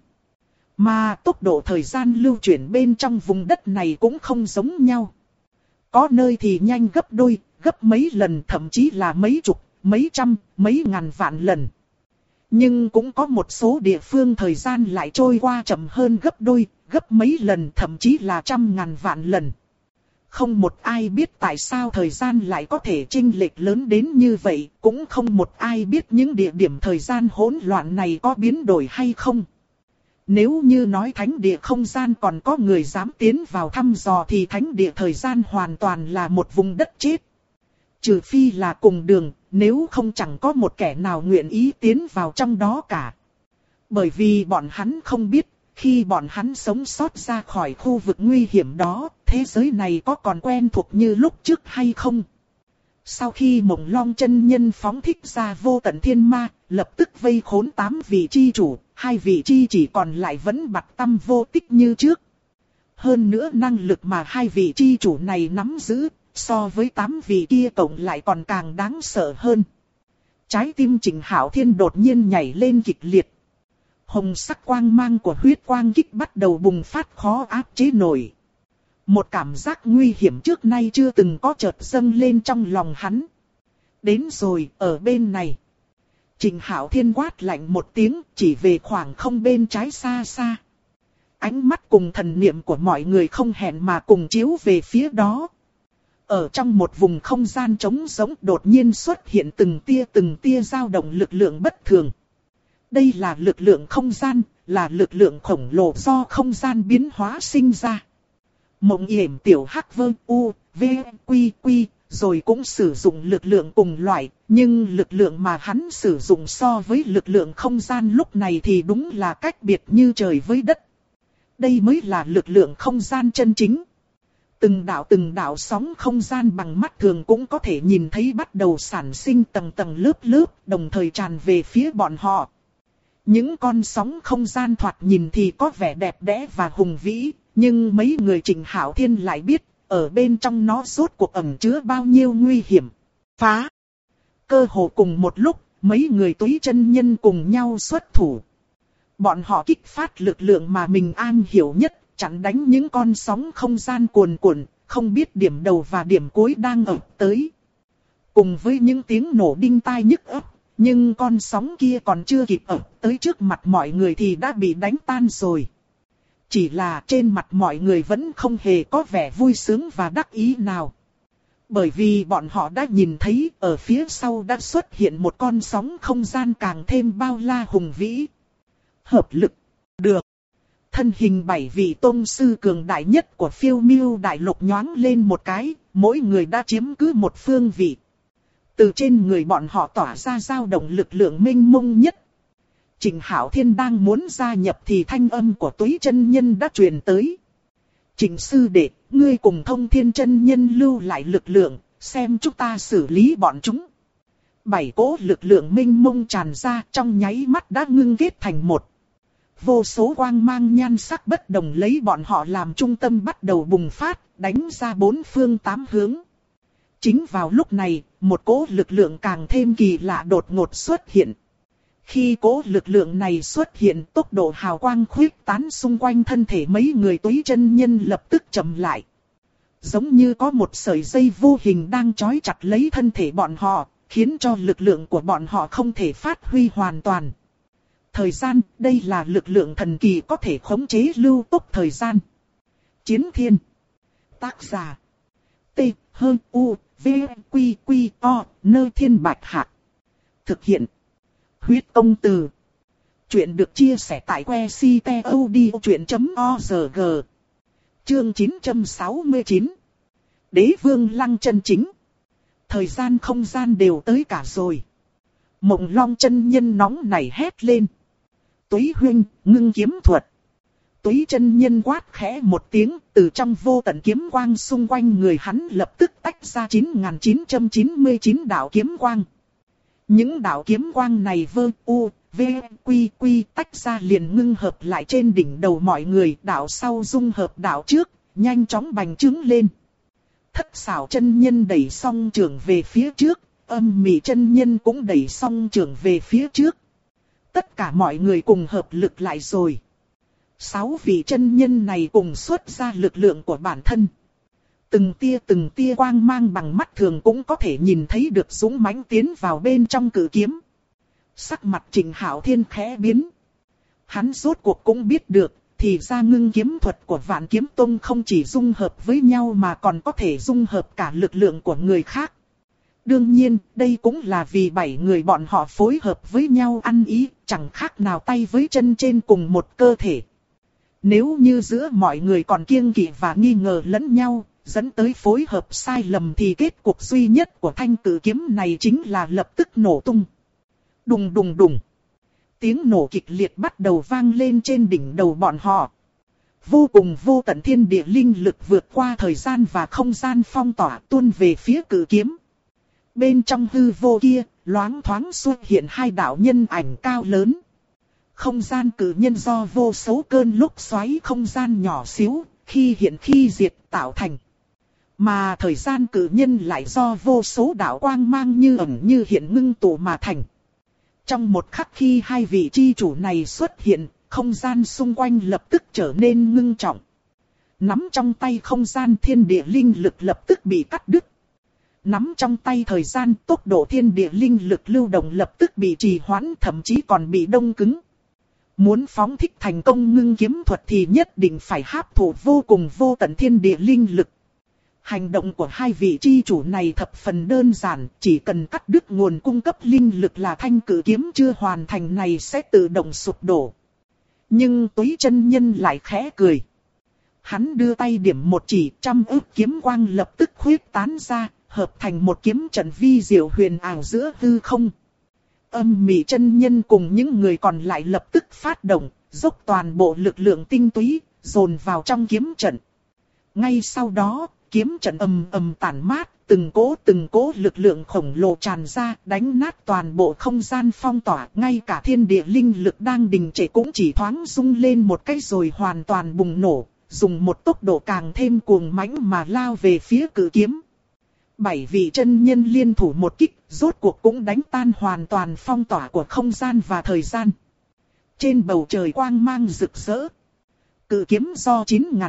Mà tốc độ thời gian lưu chuyển bên trong vùng đất này cũng không giống nhau. Có nơi thì nhanh gấp đôi, gấp mấy lần, thậm chí là mấy chục, mấy trăm, mấy ngàn vạn lần. Nhưng cũng có một số địa phương thời gian lại trôi qua chậm hơn gấp đôi, gấp mấy lần, thậm chí là trăm ngàn vạn lần. Không một ai biết tại sao thời gian lại có thể chênh lệch lớn đến như vậy, cũng không một ai biết những địa điểm thời gian hỗn loạn này có biến đổi hay không. Nếu như nói thánh địa không gian còn có người dám tiến vào thăm dò thì thánh địa thời gian hoàn toàn là một vùng đất chết. Trừ phi là cùng đường, nếu không chẳng có một kẻ nào nguyện ý tiến vào trong đó cả. Bởi vì bọn hắn không biết, khi bọn hắn sống sót ra khỏi khu vực nguy hiểm đó, thế giới này có còn quen thuộc như lúc trước hay không? Sau khi Mộng Long chân nhân phóng thích ra vô tận thiên ma, lập tức vây khốn 8 vị chi chủ, 2 vị chi chỉ còn lại vẫn bặt tăm vô tích như trước. Hơn nữa năng lực mà 2 vị chi chủ này nắm giữ, so với 8 vị kia cộng lại còn càng đáng sợ hơn. Trái tim Trịnh Hạo Thiên đột nhiên nhảy lên kịch liệt. Hồng sắc quang mang của huyết quang kích bắt đầu bùng phát khó áp chế nổi. Một cảm giác nguy hiểm trước nay chưa từng có chợt dâng lên trong lòng hắn. Đến rồi, ở bên này. Trịnh Hạo Thiên quát lạnh một tiếng, chỉ về khoảng không bên trái xa xa. Ánh mắt cùng thần niệm của mọi người không hẹn mà cùng chiếu về phía đó. Ở trong một vùng không gian trống rỗng đột nhiên xuất hiện từng tia dao động lực lượng bất thường. Đây là lực lượng không gian, là lực lượng khổng lồ do không gian biến hóa sinh ra. Mộng yểm tiểu hắc vơ u, v, quy quy, rồi cũng sử dụng lực lượng cùng loại, nhưng lực lượng mà hắn sử dụng so với lực lượng không gian lúc này thì đúng là cách biệt như trời với đất. Đây mới là lực lượng không gian chân chính. Từng đạo sóng không gian bằng mắt thường cũng có thể nhìn thấy bắt đầu sản sinh tầng tầng lớp lớp, đồng thời tràn về phía bọn họ. Những con sóng không gian thoạt nhìn thì có vẻ đẹp đẽ và hùng vĩ, nhưng mấy người Trịnh Hạo Thiên lại biết, ở bên trong nó rốt cuộc ẩn chứa bao nhiêu nguy hiểm. Phá! Cơ hồ cùng một lúc, mấy người Túy chân nhân cùng nhau xuất thủ. Bọn họ kích phát lực lượng mà mình am hiểu nhất, chặn đánh những con sóng không gian cuồn cuộn, không biết điểm đầu và điểm cuối đang ập tới. Cùng với những tiếng nổ đinh tai nhức óc, nhưng con sóng kia còn chưa kịp ập tới trước mặt mọi người thì đã bị đánh tan rồi. Chỉ là trên mặt mọi người vẫn không hề có vẻ vui sướng và đắc ý nào. Bởi vì bọn họ đã nhìn thấy ở phía sau đã xuất hiện một con sóng không gian càng thêm bao la hùng vĩ. Hợp lực. Được. Thân hình 7 vị tôn sư cường đại nhất của Phiêu Miêu đại lục nhoáng lên một cái, mỗi người đã chiếm cứ một phương vị. Từ trên người bọn họ tỏa ra dao động lực lượng mênh mông nhất. Trịnh Hạo Thiên đang muốn gia nhập thì thanh âm của Túy chân nhân đã truyền tới. Trịnh sư đệ, ngươi cùng Thông Thiên chân nhân lưu lại lực lượng, xem chúng ta xử lý bọn chúng. 7 cỗ lực lượng mênh mông tràn ra trong nháy mắt đã ngưng kết thành một. Vô số quang mang nhan sắc bất đồng lấy bọn họ làm trung tâm bắt đầu bùng phát, đánh ra 4 phương 8 hướng. Chính vào lúc này, một cỗ lực lượng càng thêm kỳ lạ đột ngột xuất hiện. Khi cỗ lực lượng này xuất hiện, tốc độ hào quang khuyết tán xung quanh thân thể mấy người Túy chân nhân lập tức chậm lại. Giống như có một sợi dây vô hình đang trói chặt lấy thân thể bọn họ, khiến cho lực lượng của bọn họ không thể phát huy hoàn toàn. thời gian, đây là lực lượng thần kỳ có thể khống chế lưu tốc thời gian. Chiến thiên. Tác giả. T, H, U, V, Quy, Quy, O, Nơ Thiên Bạch Hạc. Thực hiện. Huyết Công Từ. Chuyện được chia sẻ tại website.odchuyện.org. Chương 969. Đế vương Lăng chân chính. Thời gian không gian đều tới cả rồi. Mộng Long chân nhân nóng nảy hét lên. Túy huynh, ngưng kiếm thuật. Túy chân nhân quát khẽ một tiếng, từ trong vô tận kiếm quang xung quanh người hắn lập tức tách ra 9.999 đạo kiếm quang. Những đạo kiếm quang này vơ u, v, quy quy tách ra liền ngưng hợp lại trên đỉnh đầu mọi người, đạo sau dung hợp đạo trước, nhanh chóng bành trướng lên. Thất xảo chân nhân đẩy song trường về phía trước, âm mị chân nhân cũng đẩy song trường về phía trước. Tất cả mọi người cùng hợp lực lại rồi. 6 vị chân nhân này cùng xuất ra lực lượng của bản thân. Từng tia quang mang bằng mắt thường cũng có thể nhìn thấy được dũng mãnh tiến vào bên trong cự kiếm. Sắc mặt Trịnh Hạo Thiên khẽ biến. Hắn rốt cuộc cũng biết được, thì ra ngưng kiếm thuật của Vạn Kiếm Tông không chỉ dung hợp với nhau mà còn có thể dung hợp cả lực lượng của người khác. Đương nhiên, đây cũng là vì 7 người bọn họ phối hợp với nhau ăn ý, chẳng khác nào tay với chân trên cùng một cơ thể. Nếu như giữa mọi người còn kiêng kỵ và nghi ngờ lẫn nhau, dẫn tới phối hợp sai lầm thì kết cục duy nhất của thanh cử kiếm này chính là lập tức nổ tung. Đùng đùng đùng. Tiếng nổ kịch liệt bắt đầu vang lên trên đỉnh đầu bọn họ. Vô cùng vô tận thiên địa linh lực vượt qua thời gian và không gian phong tỏa tuôn về phía cử kiếm. Bên trong hư vô kia, loáng thoáng xuất hiện 2 đạo nhân ảnh cao lớn. Không gian cử nhân do vô số cơn lốc xoáy không gian nhỏ xíu, khi hiện khi diệt tạo thành. Mà thời gian cử nhân lại do vô số đạo quang mang như ẩn như hiện ngưng tụ mà thành. Trong một khắc khi 2 vị chi chủ này xuất hiện, không gian xung quanh lập tức trở nên ngưng trọng. Nắm trong tay không gian thiên địa linh lực lập tức bị cắt đứt. Nắm trong tay thời gian tốc độ thiên địa linh lực lưu động lập tức bị trì hoãn, thậm chí còn bị đông cứng. Muốn phóng thích thành công ngưng kiếm thuật thì nhất định phải hấp thụ vô cùng vô tận thiên địa linh lực. Hành động của 2 vị chi chủ này thập phần đơn giản, chỉ cần cắt đứt nguồn cung cấp linh lực là thanh cử kiếm chưa hoàn thành này sẽ tự động sụp đổ. Nhưng Túy chân nhân lại khẽ cười. Hắn đưa tay điểm một chỉ, 100 ức kiếm quang lập tức khuyết tán ra, hợp thành một kiếm trận vi diệu huyền ảo giữa hư không. Âm mị chân nhân cùng những người còn lại lập tức phát động, dốc toàn bộ lực lượng tinh túy, dồn vào trong kiếm trận. Ngay sau đó, kiếm trận ầm ầm tản mát, từng cỗ lực lượng khổng lồ tràn ra, đánh nát toàn bộ không gian phong tỏa, ngay cả thiên địa linh lực đang đình trệ cũng chỉ thoáng rung lên một cái rồi hoàn toàn bùng nổ, dùng một tốc độ càng thêm cuồng mãnh mà lao về phía cự kiếm. 7 vị chân nhân liên thủ một kích, rốt cuộc cũng đánh tan hoàn toàn phong tỏa của không gian và thời gian. Trên bầu trời quang mang rực rỡ. Cự kiếm do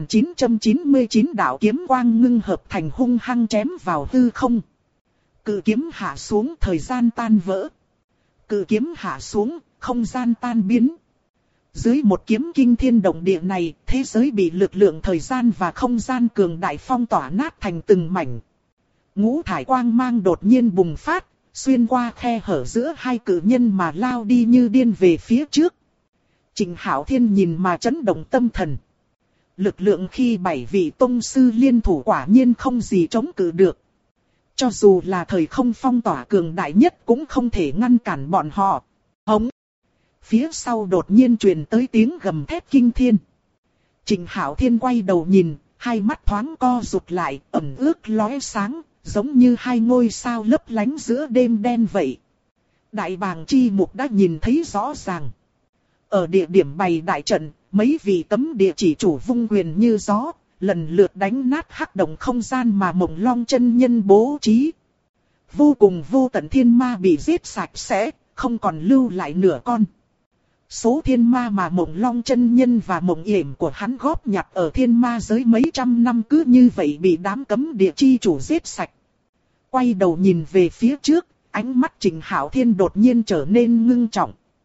9.999 đạo kiếm quang ngưng hợp thành hung hăng chém vào hư không. Cự kiếm hạ xuống, thời gian tan vỡ. Cự kiếm hạ xuống, không gian tan biến. Dưới một kiếm kinh thiên động địa này, thế giới bị lực lượng thời gian và không gian cường đại phong tỏa nát thành từng mảnh. Ngũ thải quang mang đột nhiên bùng phát, xuyên qua khe hở giữa 2 cự nhân mà lao đi như điên về phía trước. Trịnh Hạo Thiên nhìn mà chấn động tâm thần. Lực lượng khi 7 vị tông sư liên thủ quả nhiên không gì chống cự được. Cho dù là thời không phong tỏa cường đại nhất cũng không thể ngăn cản bọn họ. Hống! Phía sau đột nhiên truyền tới tiếng gầm thét kinh thiên. Trịnh Hạo Thiên quay đầu nhìn, 2 mắt thoáng co rụt lại, ẩn ước lóe sáng, giống như 2 ngôi sao lấp lánh giữa đêm đen vậy. Đại bàng chi mục đã nhìn thấy rõ ràng. Ở địa điểm bày đại trận, mấy vị cấm địa chỉ chủ vung quyền như gió, lần lượt đánh nát hắc động không gian mà Mộng Long chân nhân bố trí. Vô cùng vô tận thiên ma bị giết sạch sẽ, không còn lưu lại nửa con. Số thiên ma mà Mộng Long chân nhân và Mộng Yểm của hắn góp nhặt ở thiên ma giới mấy trăm năm cứ như vậy bị đám cấm địa chi chủ giết sạch. Quay đầu nhìn về phía trước, ánh mắt Trịnh Hạo Thiên đột nhiên trở nên ngưng trọng.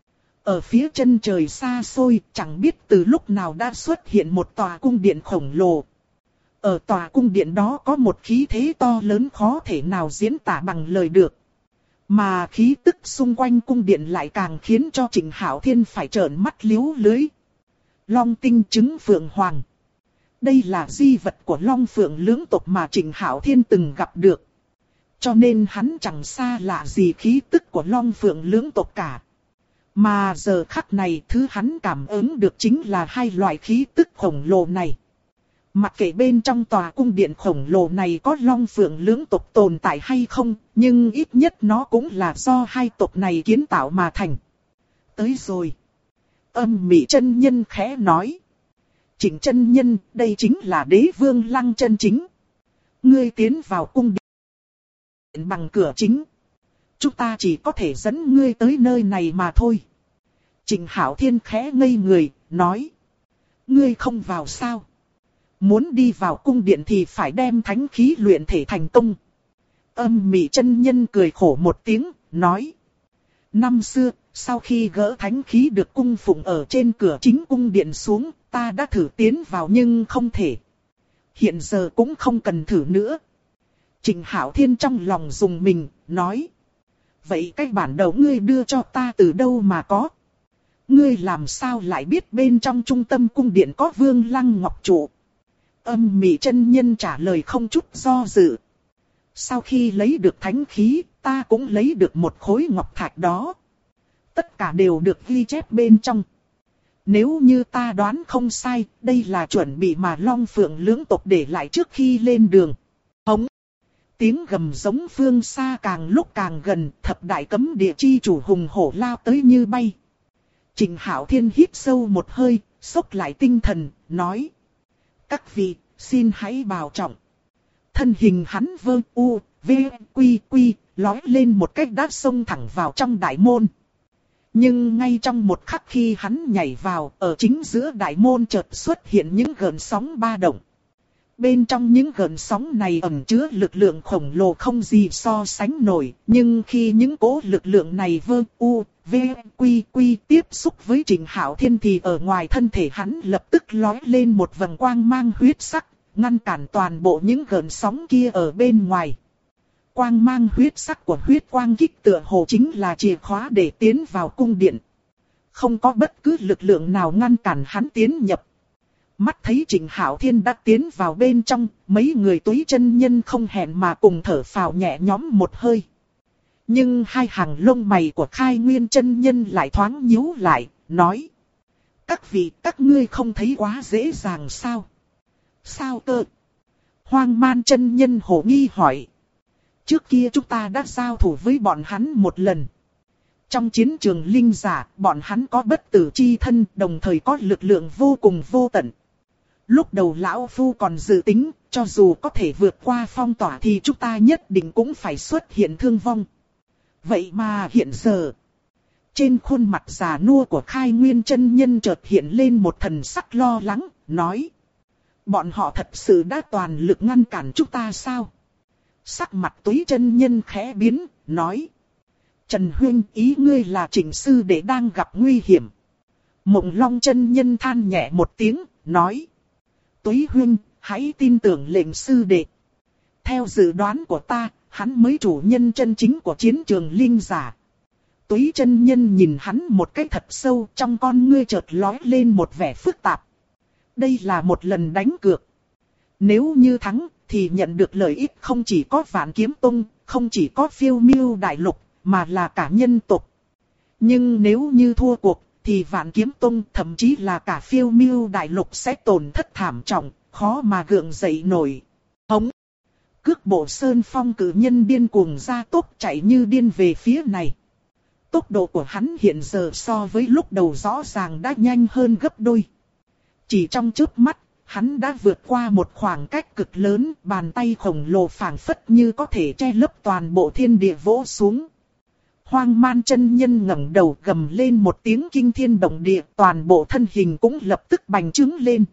Ở phía chân trời xa xôi, chẳng biết từ lúc nào đã xuất hiện một tòa cung điện khổng lồ. Ở tòa cung điện đó có một khí thế to lớn khó thể nào diễn tả bằng lời được. Mà khí tức xung quanh cung điện lại càng khiến cho Trịnh Hạo Thiên phải trợn mắt liếu lưới. Long tinh trứng phượng hoàng. Đây là di vật của Long Phượng lưỡng tộc mà Trịnh Hạo Thiên từng gặp được. Cho nên hắn chẳng xa lạ gì khí tức của Long Phượng lưỡng tộc cả. Mà giờ khắc này thứ hắn cảm ứng được chính là hai loại khí tức khổng lồ này. Mặc kệ bên trong tòa cung điện khổng lồ này có Long Phượng lưỡng tộc tồn tại hay không, nhưng ít nhất nó cũng là do hai tộc này kiến tạo mà thành. Tới rồi. Âm Mị chân nhân khẽ nói. Trịnh chân nhân, đây chính là Đế Vương Lăng chân chính. Ngươi tiến vào cung điện bằng cửa chính. Chúng ta chỉ có thể dẫn ngươi tới nơi này mà thôi. Trịnh Hạo Thiên khẽ ngây người, nói. Ngươi không vào sao? Muốn đi vào cung điện thì phải đem thánh khí luyện thể thành công. Âm Mị chân nhân cười khổ một tiếng, nói. Năm xưa, sau khi gỡ thánh khí được cung phụng ở trên cửa chính cung điện xuống, ta đã thử tiến vào nhưng không thể. Hiện giờ cũng không cần thử nữa. Trịnh Hạo Thiên trong lòng dùng mình, nói. Vậy cái bản đầu ngươi đưa cho ta từ đâu mà có? Ngươi làm sao lại biết bên trong trung tâm cung điện có Vương Lăng Ngọc Trụ? Âm Mị chân nhân trả lời không chút do dự. Sau khi lấy được thánh khí, ta cũng lấy được một khối ngọc thạch đó. Tất cả đều được ghi chép bên trong. Nếu như ta đoán không sai, đây là chuẩn bị mà Long Phượng lưỡng tộc để lại trước khi lên đường. Hống! Tiếng gầm giống phương xa càng lúc càng gần, thập đại cấm địa chi chủ hùng hổ lao tới như bay. Trịnh Hạo Thiên hít sâu một hơi, xốc lại tinh thần, nói. Các vị, xin hãy bảo trọng. Thân hình hắn vơ u, v, quy quy, lói lên một cách đã xông thẳng vào trong đại môn. Nhưng ngay trong một khắc khi hắn nhảy vào, ở chính giữa đại môn chợt xuất hiện những gợn sóng ba động. Bên trong những gợn sóng này ẩn chứa lực lượng khổng lồ không gì so sánh nổi, nhưng khi những cỗ lực lượng này vơ u, v, quy quy tiếp xúc với Trịnh Hạo Thiên thì ở ngoài thân thể hắn lập tức lói lên một vầng quang mang huyết sắc, ngăn cản toàn bộ những gợn sóng kia ở bên ngoài. Quang mang huyết sắc của huyết quang kích tựa hồ chính là chìa khóa để tiến vào cung điện. Không có bất cứ lực lượng nào ngăn cản hắn tiến nhập. Mắt thấy Trịnh Hạo Thiên đã tiến vào bên trong, mấy người Túy chân nhân không hẹn mà cùng thở phào nhẹ nhõm một hơi. Nhưng hai hàng lông mày của Khai Nguyên chân nhân lại thoáng nhíu lại, nói. Các vị, các ngươi không thấy quá dễ dàng sao? Sao cơ? Hoang Man chân nhân hổ nghi hỏi. Trước kia chúng ta đã giao thủ với bọn hắn một lần. Trong chiến trường linh giả, bọn hắn có bất tử chi thân, đồng thời có lực lượng vô cùng vô tận. Lúc đầu lão phu còn dự tính, cho dù có thể vượt qua phong tỏa thì chúng ta nhất định cũng phải xuất hiện thương vong. Vậy mà hiện giờ, trên khuôn mặt già nua của Khai Nguyên chân nhân chợt hiện lên một thần sắc lo lắng, nói. Bọn họ thật sự đã toàn lực ngăn cản chúng ta sao? Sắc mặt Túy chân nhân khẽ biến, nói. Trần Huynh, ý ngươi là Trịnh sư đệ đang gặp nguy hiểm. Mộng Long chân nhân than nhẹ một tiếng, nói. Túy Huynh, hãy tin tưởng lệnh sư đệ. Theo dự đoán của ta, hắn mới chủ nhân chân chính của chiến trường linh giả. Túy chân nhân nhìn hắn một cái thật sâu, trong con ngươi chợt lóe lên một vẻ phức tạp. Đây là một lần đánh cược. Nếu như thắng, thì nhận được lợi ích không chỉ có Vạn Kiếm Tông, không chỉ có Phiêu Miêu Đại Lục, mà là cả nhân tộc. Nhưng nếu như thua cuộc, thì Vạn Kiếm Tông, thậm chí là cả Phiêu Miêu Đại Lục sẽ tổn thất thảm trọng, khó mà gượng dậy nổi. Hống! Cước bộ sơn phong cử nhân điên cuồng ra tốc chạy như điên về phía này. Tốc độ của hắn hiện giờ so với lúc đầu rõ ràng đã nhanh hơn gấp đôi. Chỉ trong chớp mắt, hắn đã vượt qua một khoảng cách cực lớn, bàn tay khổng lồ phảng phất như có thể che lấp toàn bộ thiên địa vỗ xuống. Hoang Man chân nhân ngẩng đầu gầm lên một tiếng kinh thiên động địa, toàn bộ thân hình cũng lập tức bành trướng lên.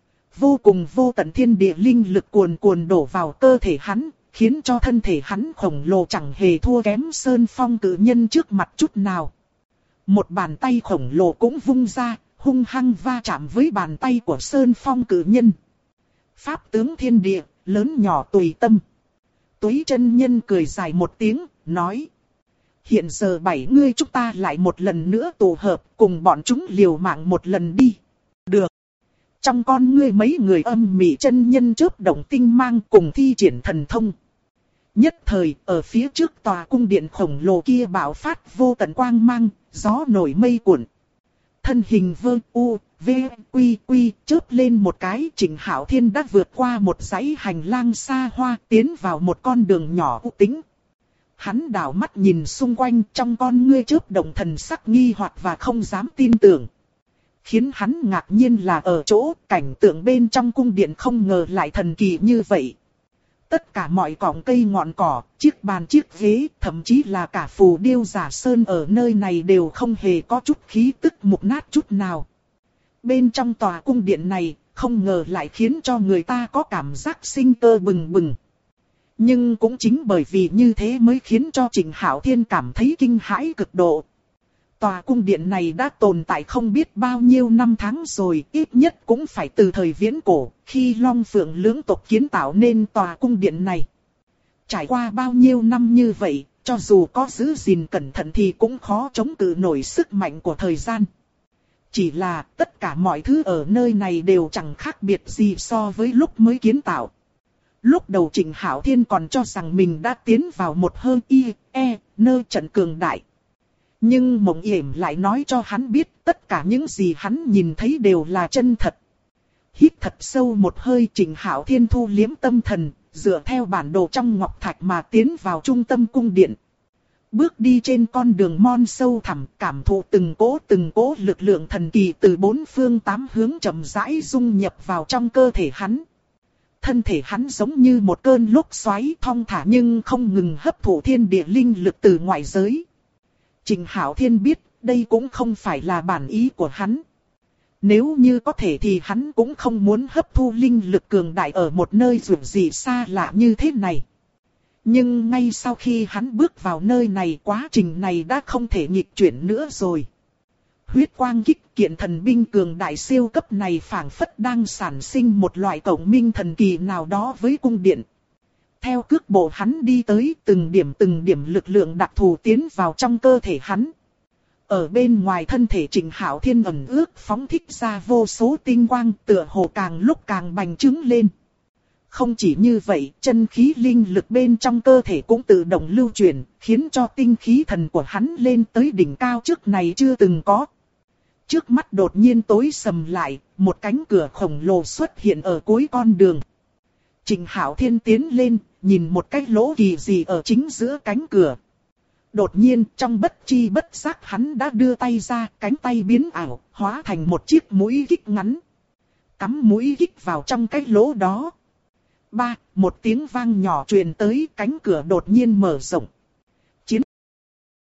Vô cùng vô tận thiên địa linh lực cuồn cuồn đổ vào cơ thể hắn, khiến cho thân thể hắn khổng lồ chẳng hề thua kém sơn phong cử nhân trước mặt chút nào. Một bàn tay khổng lồ cũng vung ra, hung hăng va chạm với bàn tay của Sơn Phong cử nhân. Pháp tướng thiên địa, lớn nhỏ tùy tâm. Túy chân nhân cười dài một tiếng, nói. Hiện giờ 7 người chúng ta lại một lần nữa tụ hợp, cùng bọn chúng liều mạng một lần đi. Được. Trong con ngươi mấy người âm mị chân nhân chớp động tinh mang cùng thi triển thần thông. Nhất thời, ở phía trước tòa cung điện khổng lồ kia bạo phát vô tận quang mang, gió nổi mây cuộn. Thân hình vơ u, v, quy quy, chớp lên một cái, Trịnh Hạo Thiên đã vượt qua một dãy hành lang xa hoa, tiến vào một con đường nhỏ u tĩnh. Hắn đảo mắt nhìn xung quanh, trong con ngươi chớp động thần sắc nghi hoặc và không dám tin tưởng. Khiến hắn ngạc nhiên là ở chỗ cảnh tượng bên trong cung điện không ngờ lại thần kỳ như vậy. Tất cả mọi cọng cây ngọn cỏ, chiếc bàn chiếc ghế, thậm chí là cả phù điêu giả sơn ở nơi này đều không hề có chút khí tức mục nát chút nào. Bên trong tòa cung điện này, không ngờ lại khiến cho người ta có cảm giác sinh cơ bừng bừng. Nhưng cũng chính bởi vì như thế mới khiến cho Trịnh Hạo Thiên cảm thấy kinh hãi cực độ. Tòa cung điện này đã tồn tại không biết bao nhiêu năm tháng rồi, ít nhất cũng phải từ thời viễn cổ, khi Long Phượng lưỡng tộc kiến tạo nên tòa cung điện này. Trải qua bao nhiêu năm như vậy, cho dù có giữ gìn cẩn thận thì cũng khó chống cự nổi sức mạnh của thời gian. Chỉ là tất cả mọi thứ ở nơi này đều chẳng khác biệt gì so với lúc mới kiến tạo. Lúc đầu Trịnh Hạo Thiên còn cho rằng mình đã tiến vào một hơi nơi trận cường đại. Nhưng Mộng Yểm lại nói cho hắn biết tất cả những gì hắn nhìn thấy đều là chân thật. Hít thật sâu một hơi, Trịnh Hạo Thiên thu liếm tâm thần, dựa theo bản đồ trong ngọc thạch mà tiến vào trung tâm cung điện. Bước đi trên con đường mon sâu thẳm, cảm thụ từng cỗ lực lượng thần kỳ từ bốn phương tám hướng chậm rãi dung nhập vào trong cơ thể hắn. Thân thể hắn giống như một cơn lốc xoáy thong thả nhưng không ngừng hấp thụ thiên địa linh lực từ ngoại giới. Trịnh Hạo Thiên biết đây cũng không phải là bản ý của hắn. Nếu như có thể thì hắn cũng không muốn hấp thu linh lực cường đại ở một nơi dù gì xa lạ như thế này. Nhưng ngay sau khi hắn bước vào nơi này, quá trình này đã không thể nghịch chuyển nữa rồi. Huyết quang kích kiện thần binh cường đại siêu cấp này phảng phất đang sản sinh một loại cộng minh thần kỳ nào đó với cung điện. Theo cước bộ hắn đi tới, từng điểm lực lượng đặc thù tiến vào trong cơ thể hắn. Ở bên ngoài thân thể Trịnh Hạo Thiên ẩn ước phóng thích ra vô số tinh quang, tựa hồ càng lúc càng bành trướng lên. Không chỉ như vậy, chân khí linh lực bên trong cơ thể cũng tự động lưu chuyển, khiến cho tinh khí thần của hắn lên tới đỉnh cao trước này chưa từng có. Trước mắt đột nhiên tối sầm lại, một cánh cửa khổng lồ xuất hiện ở cuối con đường. Trịnh Hạo Thiên tiến lên, nhìn một cái lỗ kỳ dị ở chính giữa cánh cửa. Đột nhiên, trong bất chi bất giác hắn đã đưa tay ra, cánh tay biến ảo, hóa thành một chiếc mũi kích ngắn. Cắm mũi kích vào trong cái lỗ đó. Một tiếng vang nhỏ truyền tới, cánh cửa đột nhiên mở rộng.